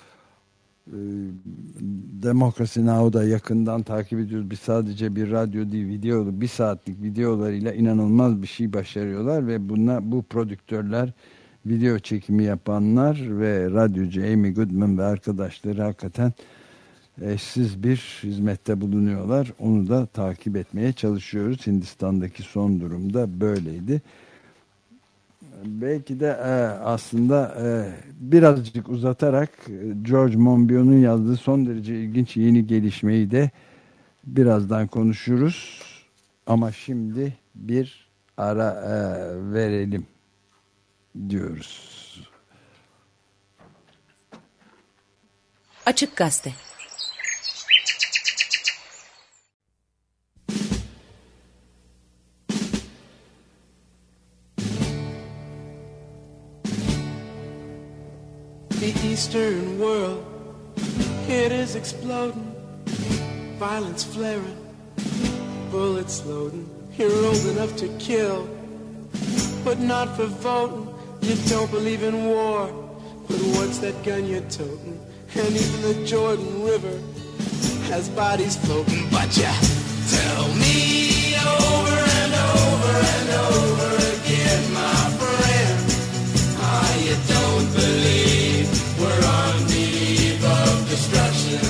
Democracy Now'da yakından takip ediyoruz. Biz sadece bir radyo değil, video, bir saatlik videolarıyla inanılmaz bir şey başarıyorlar ve buna, bu prodüktörler, video çekimi yapanlar ve radyocu Amy Goodman ve arkadaşları hakikaten eşsiz bir hizmette bulunuyorlar. Onu da takip etmeye çalışıyoruz. Hindistan'daki son durumda böyleydi. Belki de e, aslında e, birazcık uzatarak George Monbiot'un yazdığı son derece ilginç yeni gelişmeyi de birazdan konuşuruz. Ama şimdi bir ara e, verelim diyoruz. Açık Gazete. The Eastern world, it is exploding, violence flaring, bullets loading, heroes enough to kill, but not for voting. You don't believe in war, but what's that gun you're toting? And even the Jordan River has bodies floating, but you tell me over and over and over again, my friend, ah, you don't believe we're on the eve of destruction.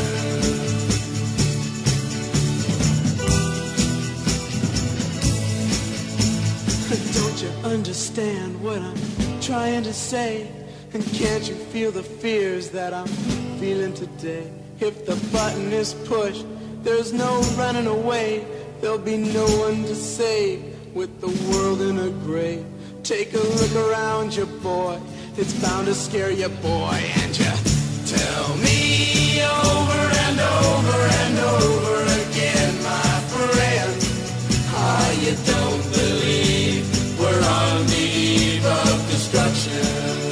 Don't you understand what I'm trying to say? And can't you feel the fears that I'm feeling today? If the button is pushed, there's no running away. There'll be no one to save with the world in a grave. Take a look around you, boy. It's bound to scare you, boy. And you tell me over and over and over again, my friend, ah, you don't believe we're on the eve of destruction.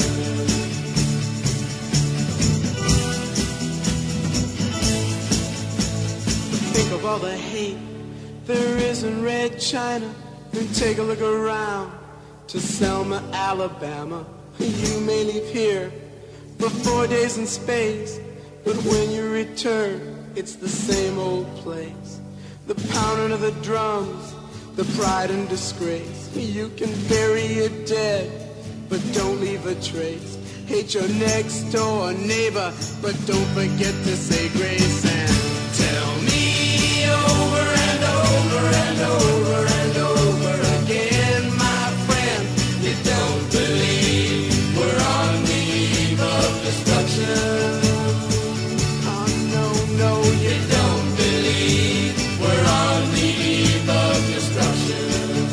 Think of all the hate there is in Red China. Then take a look around to Selma, Alabama. You may leave here for four days in space, but when you return, it's the same old place. The pounding of the drums, the pride and disgrace. You can bury your dead, but don't leave a trace. Hate your next door neighbor, but don't forget to say grace. And tell me over and over and over and over again, my friend, you don't believe we're on the eve of destruction. Oh no, no, you don't believe we're on the eve of destruction.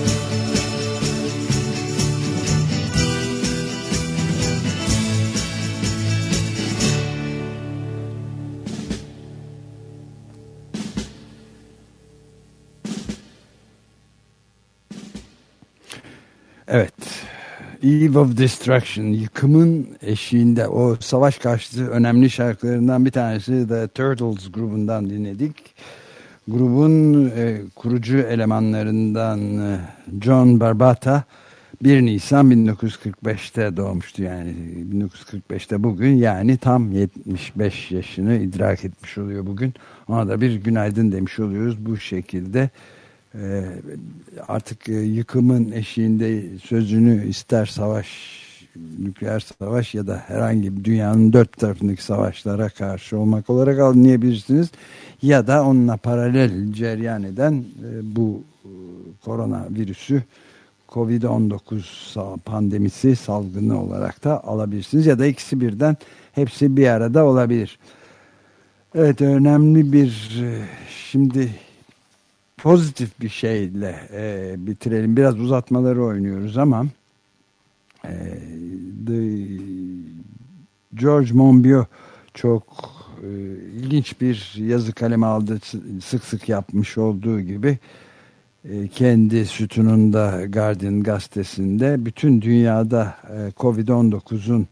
Evet, Eve of Destruction, yıkımın eşiğinde, o savaş karşıtı önemli şarkılarından bir tanesi The Turtles grubundan dinledik. Grubun e, kurucu elemanlarından e, John Barbata bir Nisan bin dokuz yüz kırk beşte doğmuştu, yani bin dokuz yüz kırk beşte bugün, yani tam yetmiş beş yaşını idrak etmiş oluyor bugün. Ona da bir günaydın demiş oluyoruz bu şekilde. Ee, artık e, yıkımın eşiğinde sözünü ister savaş, nükleer savaş ya da herhangi bir dünyanın dört tarafındaki savaşlara karşı olmak olarak anlayabilirsiniz. Ya da onunla paralel cereyan eden e, bu e, koronavirüsü, kovid on dokuz pandemisi, salgını olarak da alabilirsiniz. Ya da ikisi birden, hepsi bir arada olabilir. Evet, önemli bir e, şimdi pozitif bir şeyle e, bitirelim. Biraz uzatmaları oynuyoruz ama e, The George Monbiot çok e, ilginç bir yazı kaleme aldı. Sık sık yapmış olduğu gibi e, kendi sütununda Guardian gazetesinde bütün dünyada e, kovid on dokuzun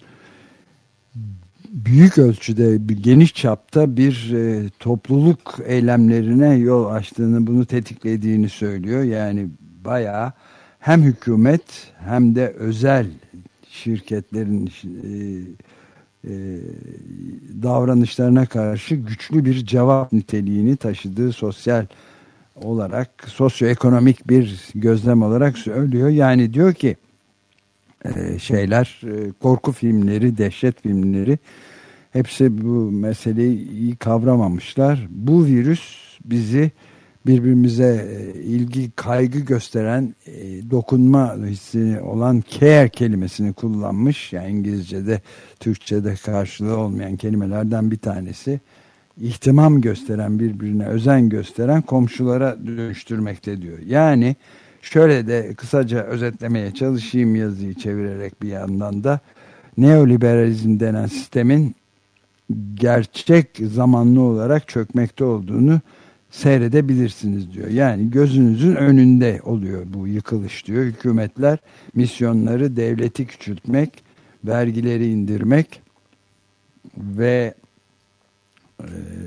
büyük ölçüde, bir geniş çapta bir e, topluluk eylemlerine yol açtığını, bunu tetiklediğini söylüyor. Yani bayağı hem hükümet hem de özel şirketlerin e, e, davranışlarına karşı güçlü bir cevap niteliğini taşıdığı, sosyal olarak, sosyoekonomik bir gözlem olarak söylüyor. Yani diyor ki e, şeyler, e, korku filmleri, dehşet filmleri, hepsi bu meseleyi iyi kavramamışlar. Bu virüs bizi birbirimize ilgi, kaygı gösteren, dokunma hissi olan care kelimesini kullanmış. Yani İngilizce'de, Türkçe'de karşılığı olmayan kelimelerden bir tanesi. İhtimam gösteren, birbirine özen gösteren komşulara dönüştürmekte diyor. Yani şöyle de kısaca özetlemeye çalışayım yazıyı çevirerek bir yandan da. Neoliberalizm denen sistemin gerçek zamanlı olarak çökmekte olduğunu seyredebilirsiniz diyor. Yani gözünüzün önünde oluyor bu yıkılış diyor. Hükümetler misyonları devleti küçültmek, vergileri indirmek ve e,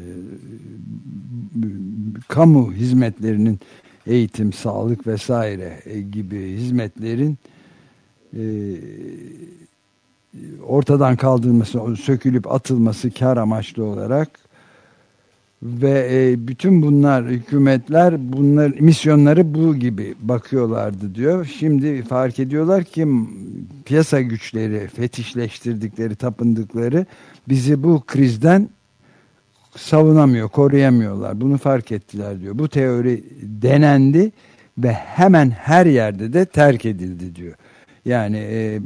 kamu hizmetlerinin, eğitim, sağlık vesaire gibi hizmetlerin e, ortadan kaldırılması, sökülüp atılması kar amaçlı olarak ve e, bütün bunlar, hükümetler bunlar misyonları bu gibi bakıyorlardı diyor. Şimdi fark ediyorlar ki piyasa güçleri, fetişleştirdikleri, tapındıkları bizi bu krizden savunamıyor, koruyamıyorlar. Bunu fark ettiler diyor. Bu teori denendi ve hemen her yerde de terk edildi diyor. Yani e,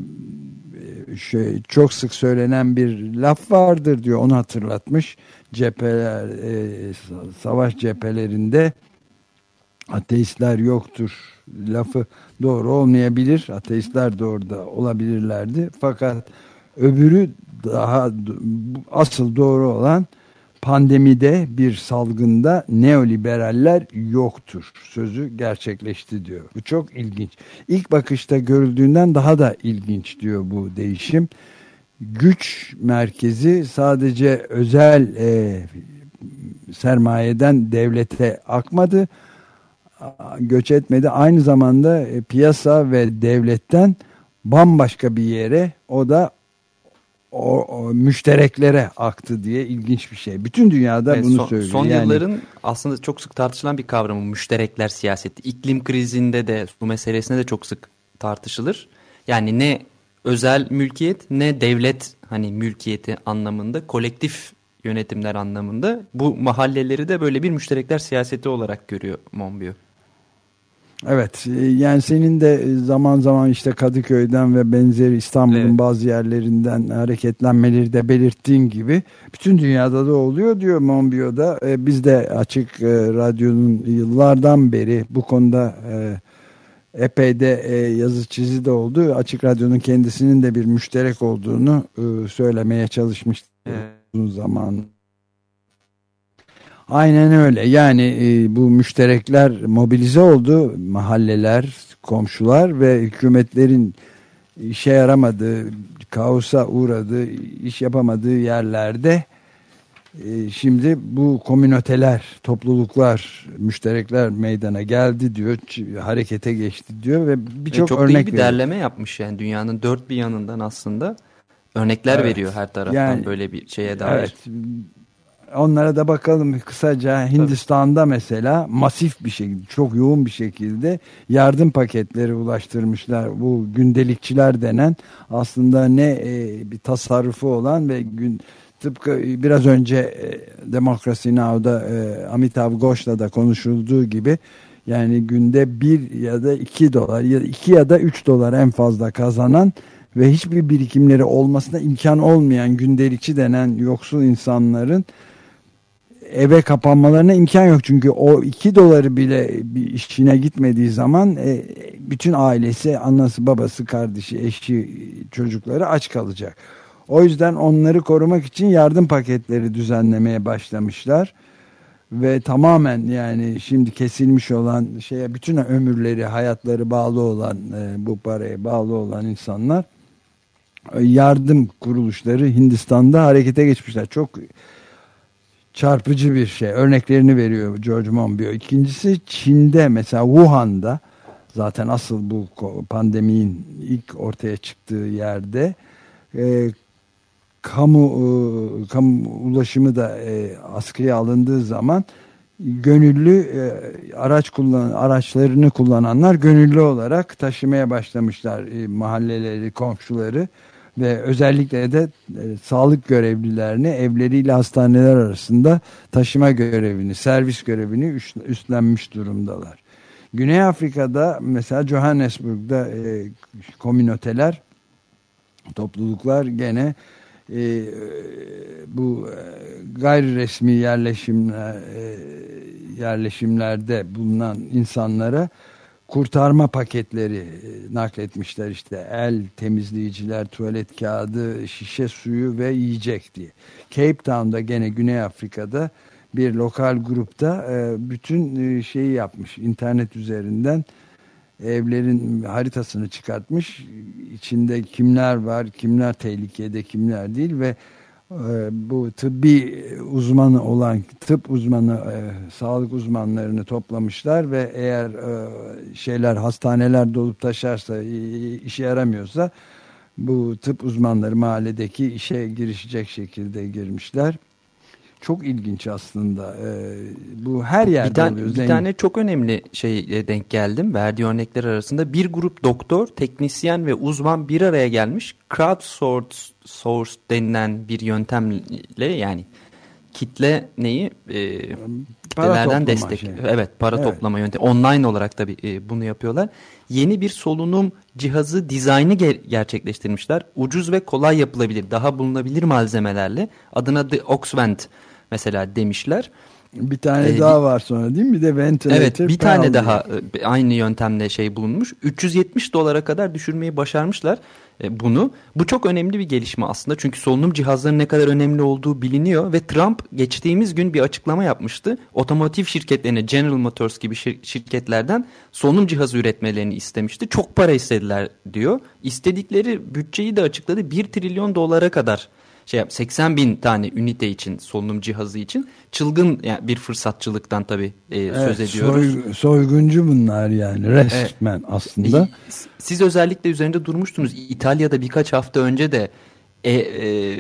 şey, çok sık söylenen bir laf vardır diyor. Onu hatırlatmış. Cepheler, e, savaş cephelerinde ateistler yoktur lafı doğru olmayabilir. Ateistler de orada olabilirlerdi. Fakat öbürü daha asıl doğru olan, pandemide, bir salgında neoliberaller yoktur sözü gerçekleşti diyor. Bu çok ilginç. İlk bakışta görüldüğünden daha da ilginç diyor bu değişim. Güç merkezi sadece özel e, sermayeden devlete akmadı, göç etmedi. Aynı zamanda e, piyasa ve devletten bambaşka bir yere, o da O, o müştereklere aktı diye ilginç bir şey. Bütün dünyada evet, bunu son, söylüyor. Son yani, yılların aslında çok sık tartışılan bir kavramı müşterekler siyaseti. İklim krizinde de bu meselesine de çok sık tartışılır. Yani ne özel mülkiyet ne devlet hani mülkiyeti anlamında, kolektif yönetimler anlamında bu mahalleleri de böyle bir müşterekler siyaseti olarak görüyor Monbiot. Evet, yani senin de zaman zaman işte Kadıköy'den ve benzeri İstanbul'un evet. bazı yerlerinden hareketlenmeleri de belirttiğin gibi bütün dünyada da oluyor diyor Monbiot'da. E, biz de Açık e, Radyo'nun yıllardan beri bu konuda e, epey de e, yazı çizi de oldu. Açık Radyo'nun kendisinin de bir müşterek olduğunu e, söylemeye çalışmıştık evet. uzun zaman. Aynen öyle. Yani e, bu müşterekler mobilize oldu. Mahalleler, komşular ve hükümetlerin işe yaramadığı, kaosa uğradığı, iş yapamadığı yerlerde e, şimdi bu komünoteler, topluluklar, müşterekler meydana geldi diyor. Harekete geçti diyor ve birçok örnek veriyor. Çok iyi bir derleme yapmış yani dünyanın dört bir yanından aslında örnekler evet. veriyor her taraftan yani, böyle bir şeye dair. Evet. Onlara da bakalım kısaca. Hindistan'da mesela masif bir şekilde, çok yoğun bir şekilde yardım paketleri ulaştırmışlar. Bu gündelikçiler denen aslında ne e, bir tasarrufu olan ve gün, tıpkı biraz önce e, Democracy Now'da e, Amitav Ghosh'la da konuşulduğu gibi yani günde bir ya da iki dolar ya da iki ya da üç dolar en fazla kazanan ve hiçbir birikimleri olmasına imkan olmayan gündelikçi denen yoksul insanların eve kapanmalarına imkan yok. Çünkü o iki doları bile bir işine gitmediği zaman e, bütün ailesi, anası, babası, kardeşi, eşi, çocukları aç kalacak. O yüzden onları korumak için yardım paketleri düzenlemeye başlamışlar. Ve tamamen yani şimdi kesilmiş olan şeye bütün ömürleri, hayatları bağlı olan e, bu paraya bağlı olan insanlar yardım kuruluşları Hindistan'da harekete geçmişler. Çok çarpıcı bir şey. Örneklerini veriyor George Monbiot. İkincisi Çin'de mesela Wuhan'da zaten asıl bu pandeminin ilk ortaya çıktığı yerde e, kamu e, kamu ulaşımı da e, askıya alındığı zaman gönüllü e, araç kullan araçlarını kullananlar gönüllü olarak taşımaya başlamışlar e, mahalleleri, komşuları. Ve özellikle de e, sağlık görevlilerini evleriyle hastaneler arasında taşıma görevini, servis görevini üstlenmiş durumdalar. Güney Afrika'da mesela Johannesburg'da e, komünoteler, topluluklar gene e, bu e, gayri resmi yerleşimler, e, yerleşimlerde bulunan insanlara kurtarma paketleri nakletmişler, işte el temizleyiciler, tuvalet kağıdı, şişe suyu ve yiyecek diye. Cape Town'da, gene Güney Afrika'da bir lokal grupta bütün şeyi yapmış, internet üzerinden evlerin haritasını çıkartmış, içinde kimler var, kimler tehlikede, kimler değil ve bu tıbbi uzmanı olan tıp uzmanı, e, sağlık uzmanlarını toplamışlar ve eğer e, şeyler, hastaneler dolup taşarsa, e, işe yaramıyorsa bu tıp uzmanları mahalledeki işe girişecek şekilde girmişler. Çok ilginç aslında. E, bu her yerde bir tane, oluyor. Bir tane çok önemli şeye denk geldim. Verdiği örnekler arasında bir grup doktor, teknisyen ve uzman bir araya gelmiş. Crowdsource denilen bir yöntemle, yani kitle neyi? E, kitlelerden destek. Şey. Evet, para evet. toplama yöntemi. Online olarak tabii e, bunu yapıyorlar. Yeni bir solunum cihazı dizaynı ger- gerçekleştirmişler. Ucuz ve kolay yapılabilir, daha bulunabilir malzemelerle. Adına The Oxvent mesela demişler. Bir tane ee, daha var sonra değil mi? Bir de ventilator. Evet, bir tane diye. daha aynı yöntemle şey bulunmuş. üç yüz yetmiş dolara kadar düşürmeyi başarmışlar e, bunu. Bu çok önemli bir gelişme aslında. Çünkü solunum cihazlarının ne kadar önemli olduğu biliniyor ve Trump geçtiğimiz gün bir açıklama yapmıştı. Otomotiv şirketlerine, General Motors gibi şir- şirketlerden solunum cihazı üretmelerini istemişti. Çok para istediler diyor. İstedikleri bütçeyi de açıkladı. bir trilyon dolara kadar. Şey yap, seksen bin tane ünite için, solunum cihazı için çılgın, yani bir fırsatçılıktan tabii e, evet, söz ediyoruz. Soy, soyguncu bunlar yani resmen evet. aslında. Siz özellikle üzerinde durmuştunuz. İtalya'da birkaç hafta önce de e, e,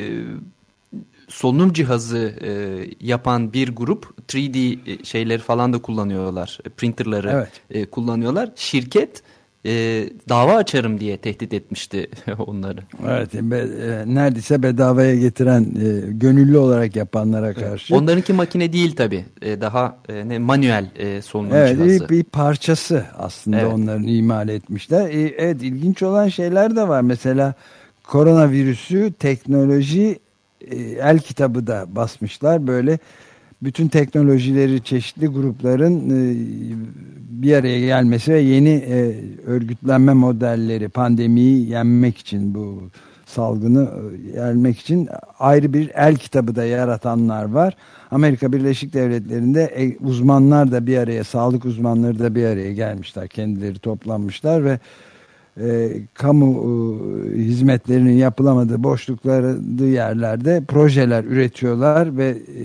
solunum cihazı e, yapan bir grup üç D şeyleri falan da kullanıyorlar. Printerları evet. e, kullanıyorlar. Şirket E, dava açarım diye tehdit etmişti onları. Evet, be, e, neredeyse bedavaya getiren, e, gönüllü olarak yapanlara karşı. Onlarınki makine değil tabii. E, daha e, ne manuel e, solunum evet, cihazı. Evet, bir parçası aslında evet. onların imal etmişler. E, evet, ilginç olan şeyler de var. Mesela koronavirüsü teknoloji e, el kitabı da basmışlar. Böyle bütün teknolojileri, çeşitli grupların e, bir araya gelmesi ve yeni e, örgütlenme modelleri, pandemiyi yenmek için, bu salgını e, yenmek için ayrı bir el kitabı da yaratanlar var. Amerika Birleşik Devletleri'nde e, uzmanlar da bir araya, sağlık uzmanları da bir araya gelmişler, kendileri toplanmışlar ve e, kamu e, hizmetlerinin yapılamadığı, boşlukları yerlerde projeler üretiyorlar ve e,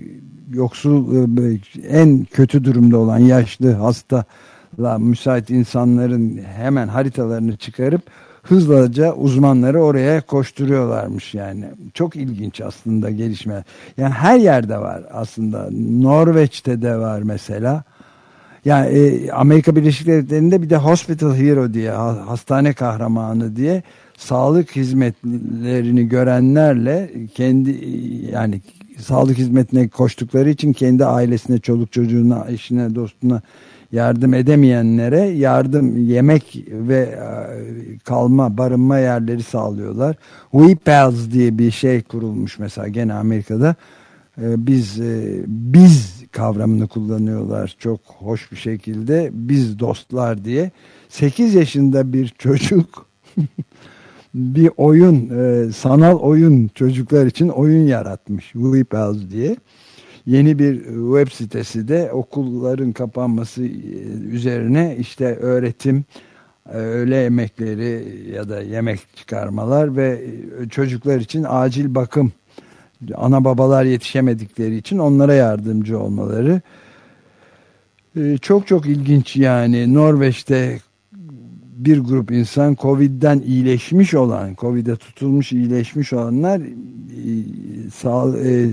yoksul, en kötü durumda olan yaşlı, hastala müsait insanların hemen haritalarını çıkarıp hızlıca uzmanları oraya koşturuyorlarmış yani. Çok ilginç aslında gelişme. Yani her yerde var aslında. Norveç'te de var mesela. Yani e, Amerika Birleşik Devletleri'nde bir de Hospital Hero diye, hastane kahramanı diye sağlık hizmetlerini görenlerle kendi, yani sağlık hizmetine koştukları için kendi ailesine, çoluk çocuğuna, eşine, dostuna yardım edemeyenlere yardım, yemek ve kalma, barınma yerleri sağlıyorlar. We Pals diye bir şey kurulmuş mesela gene Amerika'da. Biz biz kavramını kullanıyorlar çok hoş bir şekilde. Biz dostlar diye. sekiz yaşında bir çocuk bir oyun, e, sanal oyun, çocuklar için oyun yaratmış, We Pals diye. Yeni bir web sitesi de okulların kapanması üzerine işte öğretim, öğle yemekleri ya da yemek çıkarmalar ve çocuklar için acil bakım, ana babalar yetişemedikleri için onlara yardımcı olmaları. E, çok çok ilginç yani. Norveç'te bir grup insan, Covid'den iyileşmiş olan, Covid'e tutulmuş, iyileşmiş olanlar e, sağ, e,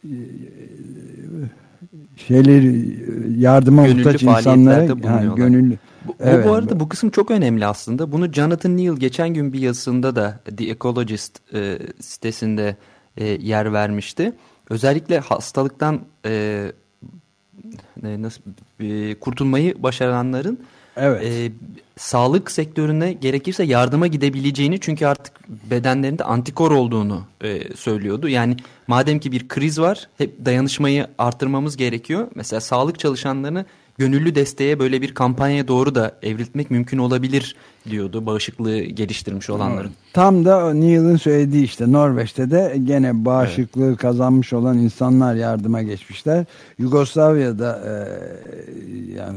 şeyleri, yardıma gönüllü muhtaç insanlara ha, gönüllü. Bu, evet. bu arada bu kısım çok önemli aslında. Bunu Jonathan Neal geçen gün bir yazısında da The Ecologist e, sitesinde e, yer vermişti. Özellikle hastalıktan e, nasıl e, kurtulmayı başaranların evet. e, sağlık sektörüne gerekirse yardıma gidebileceğini, çünkü artık bedenlerinde antikor olduğunu e, söylüyordu. Yani madem ki bir kriz var, hep dayanışmayı artırmamız gerekiyor. Mesela sağlık çalışanlarını gönüllü desteğe böyle bir kampanyaya doğru da evrilmek mümkün olabilir diyordu bağışıklığı geliştirmiş olanların. Tam da Neil'in söylediği işte Norveç'te de gene bağışıklığı evet. kazanmış olan insanlar yardıma geçmişler. Yugoslavya'da e, yani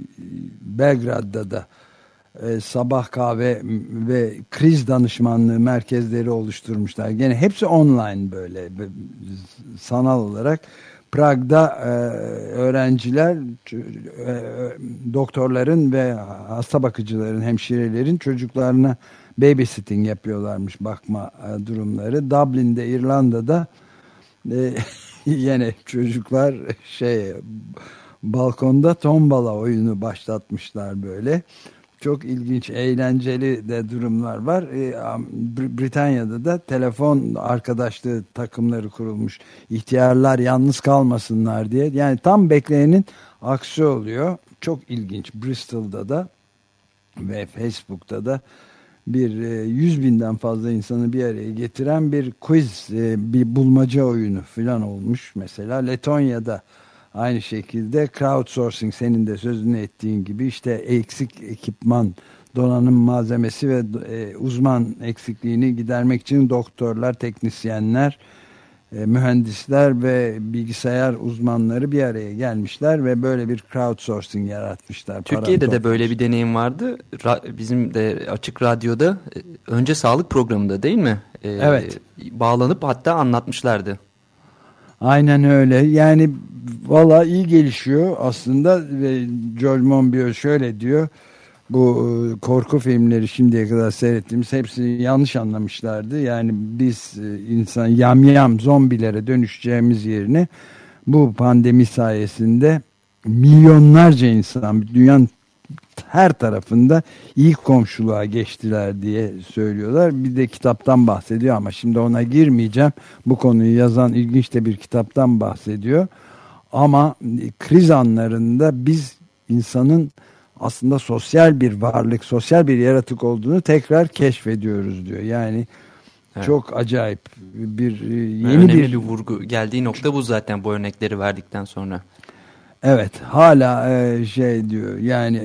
Belgrad'da da e, sabah kahve ve kriz danışmanlığı merkezleri oluşturmuşlar. Gene hepsi online böyle sanal olarak. Prag'da e, öğrenciler, e, doktorların ve hasta bakıcıların, hemşirelerin çocuklarına babysitting yapıyorlarmış, bakma e, durumları. Dublin'de, İrlanda'da e, yine çocuklar şey balkonda tombala oyunu başlatmışlar böyle. Çok ilginç, eğlenceli de durumlar var. Ee, Britanya'da da telefon arkadaşlığı takımları kurulmuş. İhtiyarlar yalnız kalmasınlar diye. Yani tam bekleyenin aksi oluyor. Çok ilginç. Bristol'da da ve Facebook'ta da bir yüz binden fazla insanı bir araya getiren bir quiz, bir bulmaca oyunu falan olmuş. Mesela Letonya'da aynı şekilde crowdsourcing, senin de sözünü ettiğin gibi işte eksik ekipman, donanım malzemesi ve e, uzman eksikliğini gidermek için doktorlar, teknisyenler, e, mühendisler ve bilgisayar uzmanları bir araya gelmişler ve böyle bir crowdsourcing yaratmışlar. Türkiye'de de böyle bir deneyim vardı. Ra- bizim de Açık Radyo'da e, önce sağlık programında değil mi? E, evet. Bağlanıp hatta anlatmışlardı. Aynen öyle. Yani valla iyi gelişiyor aslında ve George Monbiot şöyle diyor: bu korku filmleri şimdiye kadar seyrettiğimiz hepsi yanlış anlamışlardı. Yani biz insan yamyam zombilere dönüşeceğimiz yerine bu pandemi sayesinde milyonlarca insan dünyanın her tarafında iyi komşuluğa geçtiler diye söylüyorlar. Bir de kitaptan bahsediyor ama şimdi ona girmeyeceğim. Bu konuyu yazan ilginç de bir kitaptan bahsediyor. Ama kriz anlarında biz insanın aslında sosyal bir varlık, sosyal bir yaratık olduğunu tekrar keşfediyoruz diyor. Yani evet. Çok acayip bir yeni önemli bir... bir vurgu. Geldiği nokta bu zaten, bu örnekleri verdikten sonra. Evet, hala e, şey diyor yani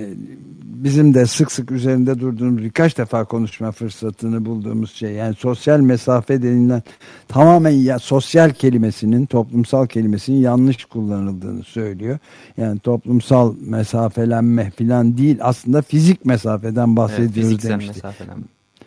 bizim de sık sık üzerinde durduğumuz, birkaç defa konuşma fırsatını bulduğumuz şey, yani sosyal mesafe denilen tamamen ya, sosyal kelimesinin, toplumsal kelimesinin yanlış kullanıldığını söylüyor. Yani toplumsal mesafelenme falan değil, aslında fizik mesafeden bahsediyoruz, evet, fiziksel demişti. Mesafelenme.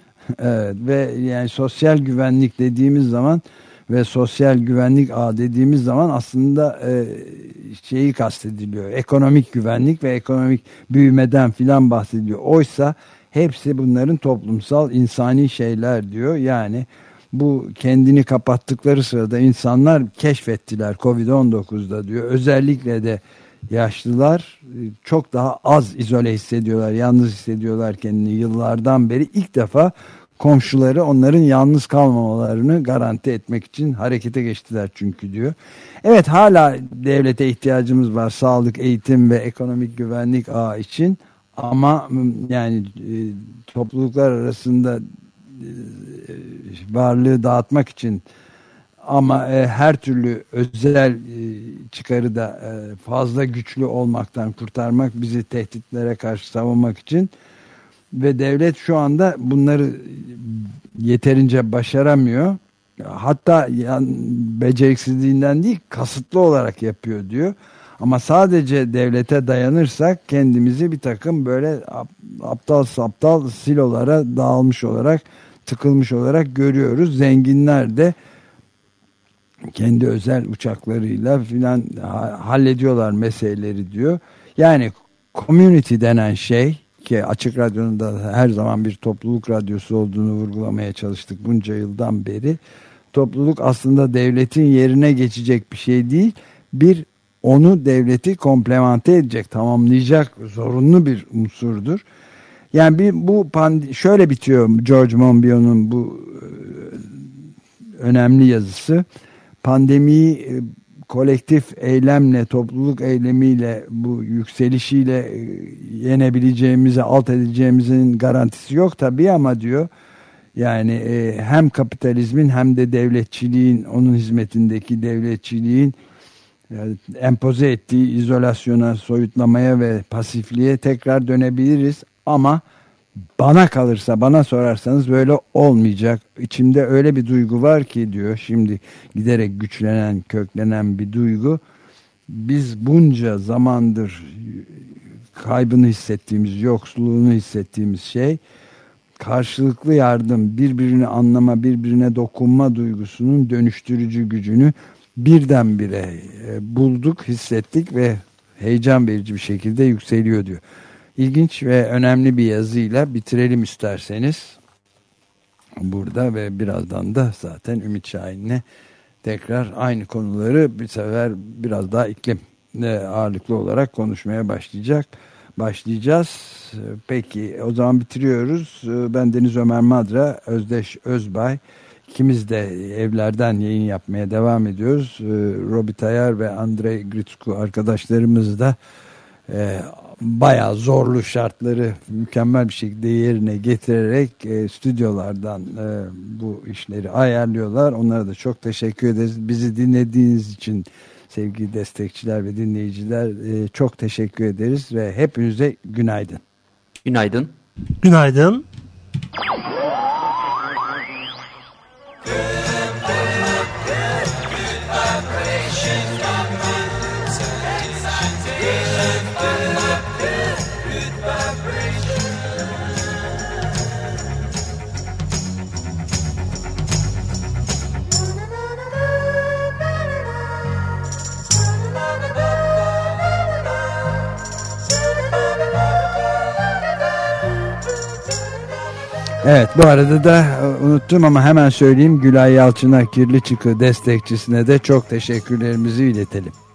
Evet, ve yani sosyal güvenlik dediğimiz zaman ve sosyal güvenlik ağı dediğimiz zaman aslında e, şeyi kastediliyor. Ekonomik güvenlik ve ekonomik büyümeden filan bahsediliyor. Oysa hepsi bunların toplumsal, insani şeyler diyor. Yani bu kendini kapattıkları sırada insanlar keşfettiler kovid on dokuzda diyor. Özellikle de yaşlılar çok daha az izole hissediyorlar, yalnız hissediyorlar kendini yıllardan beri. İlk defa komşuları onların yalnız kalmamalarını garanti etmek için harekete geçtiler çünkü diyor. Evet, hala devlete ihtiyacımız var sağlık, eğitim ve ekonomik güvenlik ağı için, ama yani e, topluluklar arasında e, varlığı dağıtmak için, ama e, her türlü özel e, çıkarı da e, fazla güçlü olmaktan kurtarmak, bizi tehditlere karşı savunmak için. Ve devlet şu anda bunları yeterince başaramıyor. Hatta yani beceriksizliğinden değil, kasıtlı olarak yapıyor diyor. Ama sadece devlete dayanırsak kendimizi bir takım böyle aptal saptal silolara dağılmış olarak, tıkılmış olarak görüyoruz. Zenginler de kendi özel uçaklarıyla filan hallediyorlar meseleleri diyor. Yani community denen şey, ki Açık Radyo'nun da her zaman bir topluluk radyosu olduğunu vurgulamaya çalıştık bunca yıldan beri. Topluluk aslında devletin yerine geçecek bir şey değil. Bir, onu devleti komplemente edecek, tamamlayacak zorunlu bir unsurdur. Yani bir, bu pand- şöyle bitiyor George Monbiot'un bu e, önemli yazısı. Pandemiyi e, kolektif eylemle, topluluk eylemiyle, bu yükselişiyle yenebileceğimizi, alt edeceğimizin garantisi yok tabii, ama diyor yani e, hem kapitalizmin hem de devletçiliğin, onun hizmetindeki devletçiliğin yani empoze ettiği izolasyona, soyutlamaya ve pasifliğe tekrar dönebiliriz. Ama bana kalırsa, bana sorarsanız böyle olmayacak. İçimde öyle bir duygu var ki diyor, şimdi giderek güçlenen, köklenen bir duygu. Biz bunca zamandır kaybını hissettiğimiz, yoksulluğunu hissettiğimiz şey, karşılıklı yardım, birbirini anlama, birbirine dokunma duygusunun dönüştürücü gücünü birdenbire bulduk, hissettik ve heyecan verici bir şekilde yükseliyor diyor. İlginç ve önemli bir yazıyla bitirelim isterseniz burada ve birazdan da zaten Ümit Şahin'le tekrar aynı konuları bir sefer biraz daha iklim ağırlıklı olarak konuşmaya başlayacak. Başlayacağız. Peki o zaman bitiriyoruz. Ben Deniz Ömer Madra, Özdeş Özbay. İkimiz de evlerden yayın yapmaya devam ediyoruz. Robi Tayar ve Andrei Gritsku arkadaşlarımız da e, bayağı zorlu şartları mükemmel bir şekilde yerine getirerek e, stüdyolardan e, bu işleri ayarlıyorlar. Onlara da çok teşekkür ederiz. Bizi dinlediğiniz için sevgili destekçiler ve dinleyiciler e, çok teşekkür ederiz ve hepinize günaydın. Günaydın. Günaydın. Evet, bu arada da unuttum ama hemen söyleyeyim, Gülay Yalçın'a, Kirli Çıkı destekçisine de çok teşekkürlerimizi iletelim.